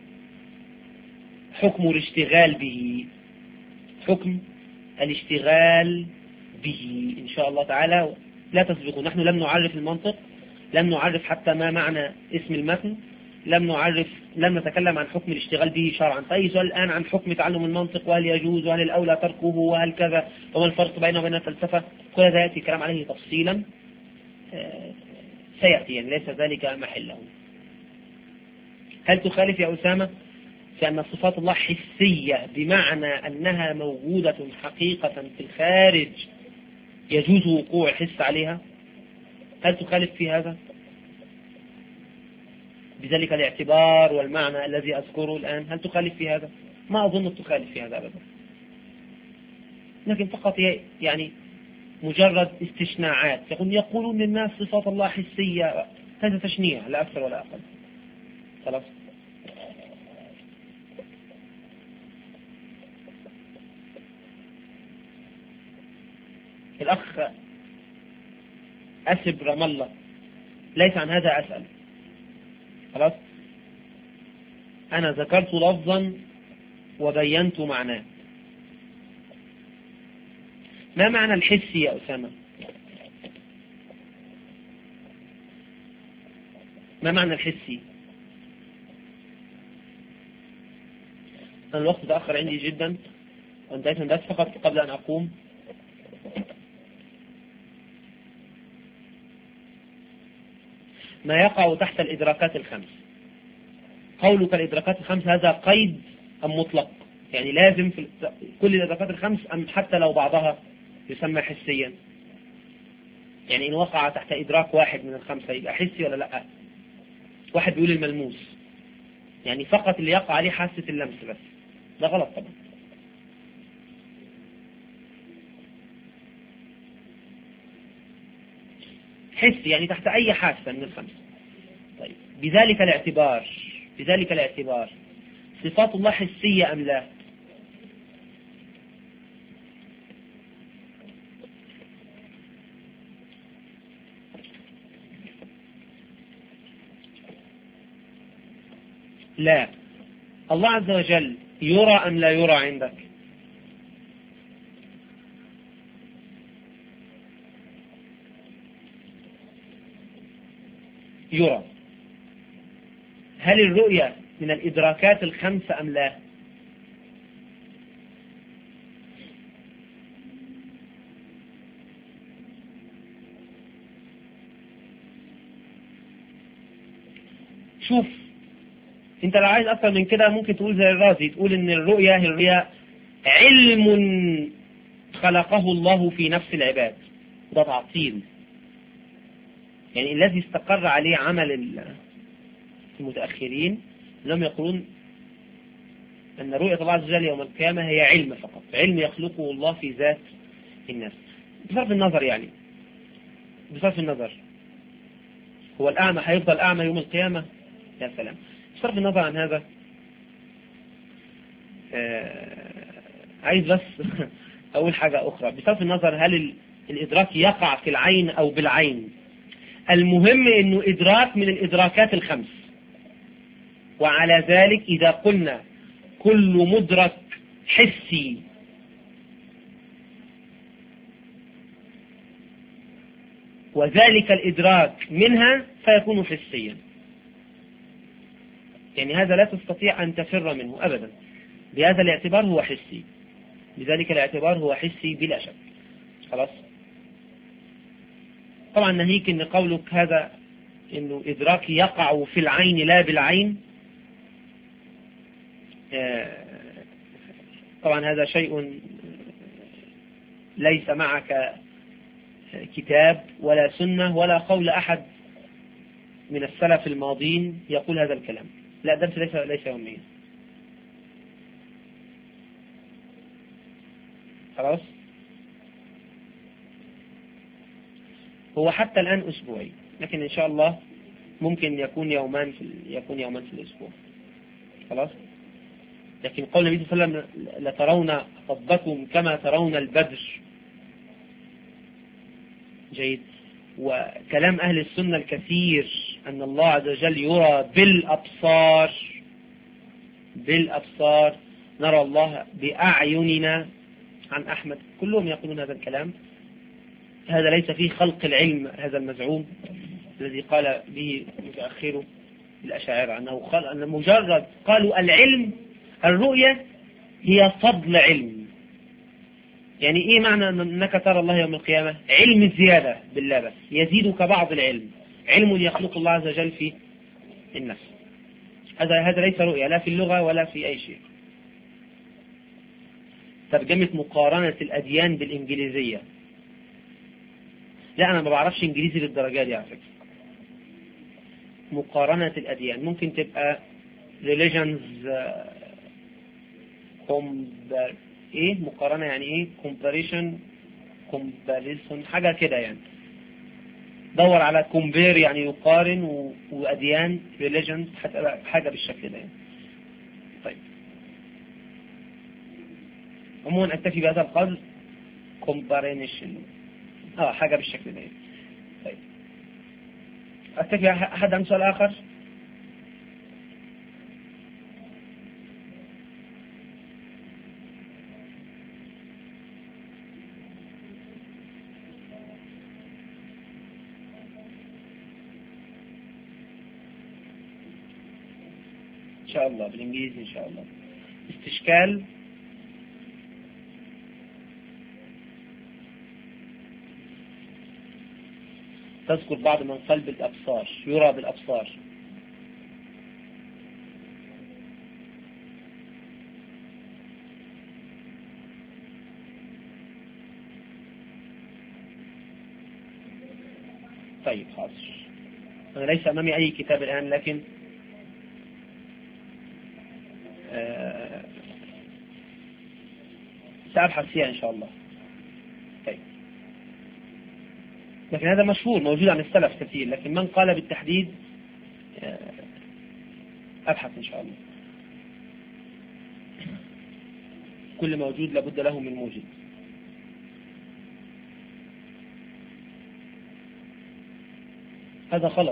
حكم الاشتغال به، حكم الاشتغال به إن شاء الله تعالى. لا تسبقوا، نحن لم نعرف المنطق، لم نعرف حتى ما معنى اسم المتن، لم نعرف لم نتكلم عن حكم الاشتغال به شرعا. فأي سؤال الآن عن حكم تعلم المنطق، وهل يجوز وهل الأولى تركه وهل كذا وما الفرق بينه وبين الفلسفة، كل هذا يأتي الكلام عليه تفصيلا، سيأتي، يعني ليس ذلك محله. هل تخالف يا أسامة في أن صفات الله حسية بمعنى أنها موجودة حقيقة في الخارج يجوز وقوع الحس عليها؟ هل تخالف في هذا بذلك الاعتبار والمعنى الذي أذكره الآن؟ هل تخالف في هذا؟ ما أظن تخالف في هذا أبدا، لكن فقط يعني مجرد استشناعات. يقولون للناس صفات الله حسية، هذا تشنيع لا أكثر ولا أقل. خلاص، الأخ أسب رم الله، ليس عن هذا أسأل. خلاص، أنا ذكرت لفظا وبينت معناه. ما معنى الحسي يا أسامة؟ ما معنى الحسي؟ أنا الوقت تأخر عندي جدا وانتهيت من بس فقط قبل أن أقوم. ما يقع تحت الإدراكات الخمس. قولك الإدراكات الخمس هذا قيد أم مطلق؟ يعني لازم في كل الإدراكات الخمس أم حتى لو بعضها يسمى حسيا؟ يعني إن وقع تحت إدراك واحد من الخمسة يبقى حسي ولا لا؟ واحد بيقول الملموس، يعني فقط اللي يقع عليه حاسة اللمس بس، ده غلط طبعا. حسي يعني تحت أي حاسة من الخمسة. طيب بذلك الاعتبار بذلك الاعتبار صفات الله حسية أم لا؟ لا. الله عز وجل يرى أم لا يرى عندك؟ يرى. هل الرؤية من الإدراكات الخمسة أم لا؟ شوف، انت لو عايز اكتر من كده ممكن تقول زي الرازي، تقول ان الرؤية هي الرؤية علم خلقه الله في نفس العباد. ده تعطيل، يعني الذي استقر عليه عمل المتأخرين لم يقولون أن رؤية الله عز وجل يوم القيامة هي علم فقط، علم يخلقه الله في ذات الناس. بصرف النظر يعني بصرف النظر هو الأعمى هيفضل أعمى يوم القيامة؟ يا سلام. بصرف النظر عن هذا، آه عايز بس أول حاجة أخرى. بصرف النظر هل الإدراك يقع في العين أو بالعين، المهم أنه إدراك من الإدراكات الخمس. وعلى ذلك إذا قلنا كل مدرك حسي وذلك الإدراك منها فيكون حسيا، يعني هذا لا تستطيع أن تفر منه أبدا. بهذا الاعتبار هو حسي، بذلك الاعتبار هو حسي بلا شك. خلاص. طبعا ناهيك ان قولك هذا انه ادراك يقع في العين لا بالعين، طبعا هذا شيء ليس معك كتاب ولا سنة ولا قول أحد من السلف الماضين يقول هذا الكلام. لا، درس ليس ليس يوميا. خلاص. هو حتى الآن أسبوعي، لكن إن شاء الله ممكن يكون يومان في يكون يومان في الأسبوع. خلاص. لكن قول النبي صلى الله عليه وسلم لترون ربكم كما ترون البدر، جيد. وكلام أهل السنة الكثير أن الله عز وجل يرى بالأبصار بالأبصار نرى الله بأعيننا عن أحمد، كلهم يقولون هذا الكلام. هذا ليس فيه خلق العلم، هذا المزعوم الذي قال به متأخره الأشاعرة أنه قال أن مجرد قالوا العلم الرؤية هي فضل علم. يعني إيه معنى أنك ترى الله يوم القيامة؟ علم زيادة بالله، بس يزيدك بعض العلم، علم يخلق الله عز وجل في النفس. هذا هذا ليس رؤية لا في اللغة ولا في أي شيء. ترجمة مقارنة الأديان بالإنجليزية. لا، أنا ما بعرفش إنجليزي للدرجة دي على فكرة. مقارنة الأديان ممكن تبقى religions compar إيه مقارنة، يعني إيه comparison comparison حاجة كده يعني. دور على compare يعني يقارن، و... وأديان religions حاجة بالشكل ده يعني. طيب عموما أكتفي بهذا القدر. comparison اه حاجة بالشكل ده. طيب أكتفي. أحد عنده سؤال آخر؟ شاء الله بالإنجليزي إن شاء الله. استشكال تذكر بعض من قلب الأبصار يرى بالأبصار. طيب حاضر. أنا ليس أمامي أي كتاب الآن، لكن آه سأبحث فيها إن شاء الله. طيب. لكن هذا مشهور موجود عن السلف كثير، لكن من قال بالتحديد آه أبحث إن شاء الله. كل موجود لابد له من موجد. هذا غلط،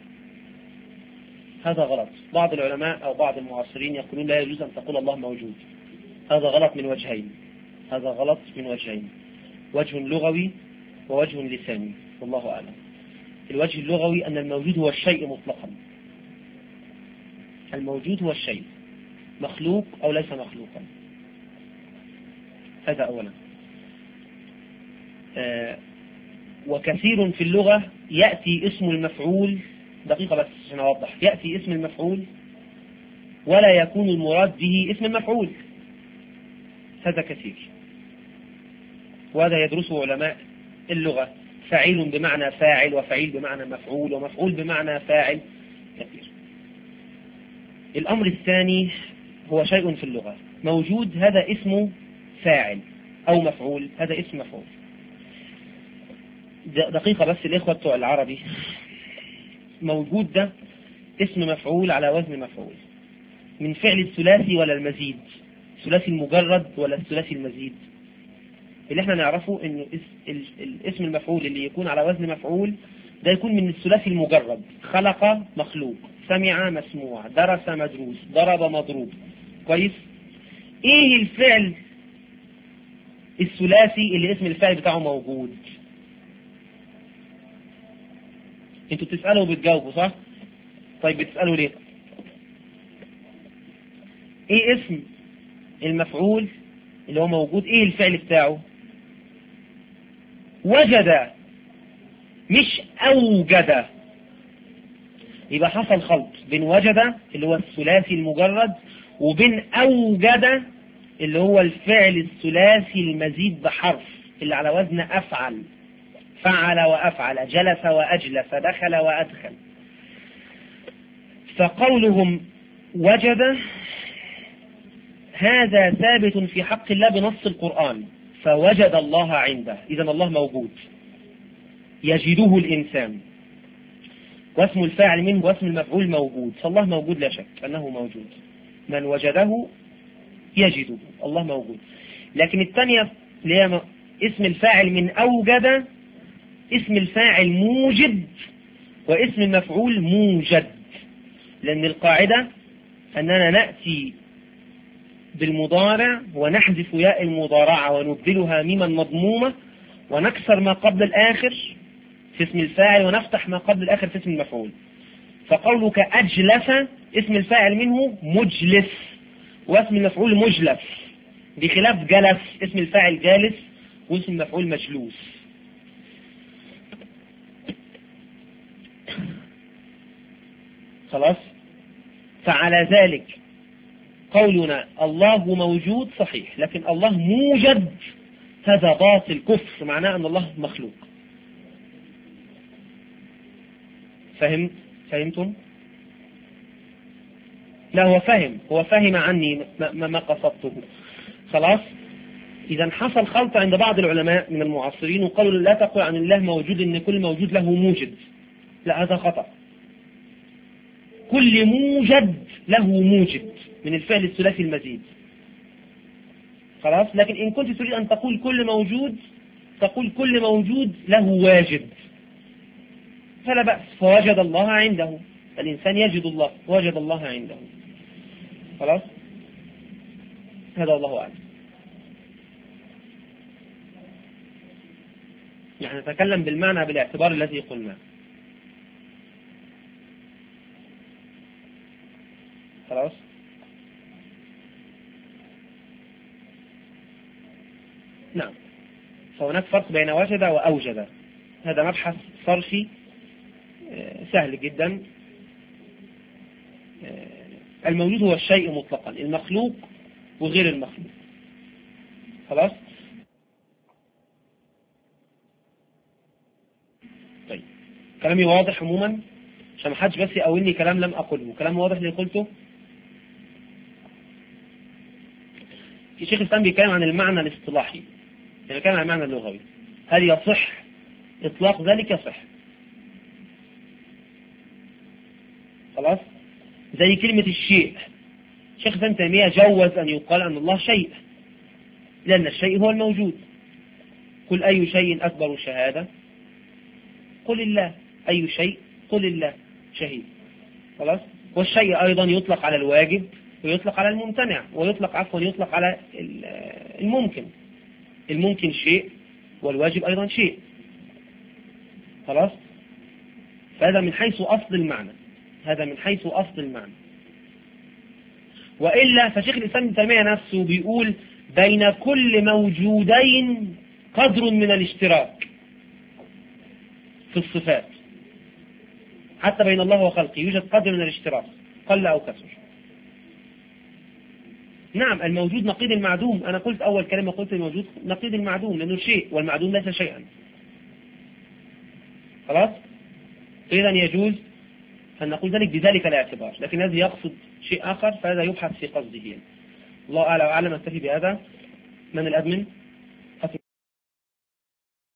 هذا غلط. بعض العلماء أو بعض المعاصرين يقولون لا يجوز أن تقول الله موجود. هذا غلط من وجهين، هذا غلط من وجهين، وجه لغوي ووجه لساني، والله أعلم. الوجه اللغوي أن الموجود هو الشيء مطلقا، الموجود هو الشيء، مخلوق أو ليس مخلوقا. هذا أولا. آه وكثير في اللغة يأتي اسم المفعول، دقيقة بس عشان أوضح، يأتي اسم المفعول ولا يكون المراد به اسم المفعول. هذا كثير، وهذا يدرسه علماء اللغة. فعيل بمعنى فاعل، وفعيل بمعنى مفعول، ومفعول بمعنى فاعل، كثير. الأمر الثاني هو شيء في اللغة موجود، هذا اسمه فاعل، أو مفعول هذا اسم مفعول. دقيقة بس الإخوة بتوع العربي، موجود ده اسم مفعول على وزن مفعول، من فعل الثلاثي ولا المزيد، الثلاثي المجرد ولا الثلاثي المزيد. اللي احنا نعرفه ان الاسم المفعول اللي يكون على وزن مفعول ده يكون من الثلاثي المجرد، خلق مخلوق، سمع مسموع، درس مدروس، ضرب مضروب. كويس. ايه الفعل الثلاثي اللي اسم الفاعل بتاعه موجود؟ انتوا بتسألوا وبتجاوبوا صح؟ طيب بتسألوا ليه؟ ايه اسم المفعول اللي هو موجود؟ ايه الفعل بتاعه؟ وجد، مش اوجد. يبقى حصل خلط بين وجد اللي هو الثلاثي المجرد وبين اوجد اللي هو الفعل الثلاثي المزيد بحرف اللي على وزن افعل، فعل وأفعل، جلس وأجلس، دخل وأدخل. فقولهم وجد هذا ثابت في حق الله بنص القرآن، فوجد الله عنده، إذا الله موجود، يجده الإنسان، واسم الفاعل منه واسم المفعول موجود، فالله موجود لا شك أنه موجود، من وجده يجده، الله موجود. لكن الثانية اللي هي اسم الفاعل من أوجد، اسم الفاعل موجد واسم المفعول موجد، لأن القاعدة أننا نأتي بالمضارع ونحذف ياء المضارعة ونبدلها ميما مضمومة، ونكسر ما قبل الآخر في اسم الفاعل ونفتح ما قبل الآخر في اسم المفعول. فقولك أجلس اسم الفاعل منه مجلس واسم المفعول مجلس، بخلاف جلس اسم الفاعل جالس واسم المفعول مجلوس. خلاص. فعلى ذلك قولنا الله موجود صحيح، لكن الله موجد هذا باطل كفر، معناه أن الله مخلوق. فهمت؟ فهمتم؟ لا هو فهم، هو فهم عني ما, ما قصدته. خلاص. إذا حصل خلط عند بعض العلماء من المعاصرين وقالوا لا تقل عن الله موجود إن كل موجود له موجد. لا، هذا خطأ. كل موجد له موجد من الفعل الثلاثي المزيد. خلاص. لكن إن كنت تريد أن تقول كل موجود، تقول كل موجود له واجد، فلا بأس. فوجد الله عنده، الإنسان يجد الله، وجد الله عنده. خلاص. هذا الله أعلم. يعني نتكلم بالمعنى بالاعتبار الذي قلنا. خلاص. نعم، فهناك فرق بين وجد وأوجد. هذا مبحث صرفي سهل جدا. الموجود هو الشيء مطلقا، المخلوق وغير المخلوق. خلاص. طيب، كلامي واضح عموما عشان ما حدش بس يقولني كلام لم أقوله. كلام واضح اللي قلته. في شيخ الإسلام بيتكلم عن المعنى الاصطلاحي، يعني كلام عن المعنى اللغوي. هل يصح إطلاق ذلك؟ يصح. خلاص. زي كلمة الشيء، شيخ ابن تيمية جوز أن يقال أن الله شيء، لأن الشيء هو الموجود. قل أي شيء أكبر شهادة؟ قل الله. أي شيء؟ قل الله شهيد. خلاص. والشيء أيضا يطلق على الواجب ويطلق على الممتنع، ويطلق عفوا يطلق على الممكن. الممكن شيء والواجب أيضا شيء. خلاص. فهذا من حيث أصل المعنى، هذا من حيث أصل المعنى. وإلا فشيخ الإسلام ابن تيمية نفسه بيقول بين كل موجودين قدر من الاشتراك في الصفات، حتى بين الله وخلقه يوجد قدر من الاشتراك قل أو كثر. نعم، الموجود نقيض المعدوم. أنا قلت أول كلمة، قلت الموجود نقيض المعدوم لأنه شيء والمعدوم ليس شيئا. خلاص. إذا يجوز أن نقول ذلك بذلك الاعتبار، لكن الذي يقصد شيء آخر فهذا يبحث في قصده. الله أعلى وأعلم. أكتفي بهذا. من الأدمن؟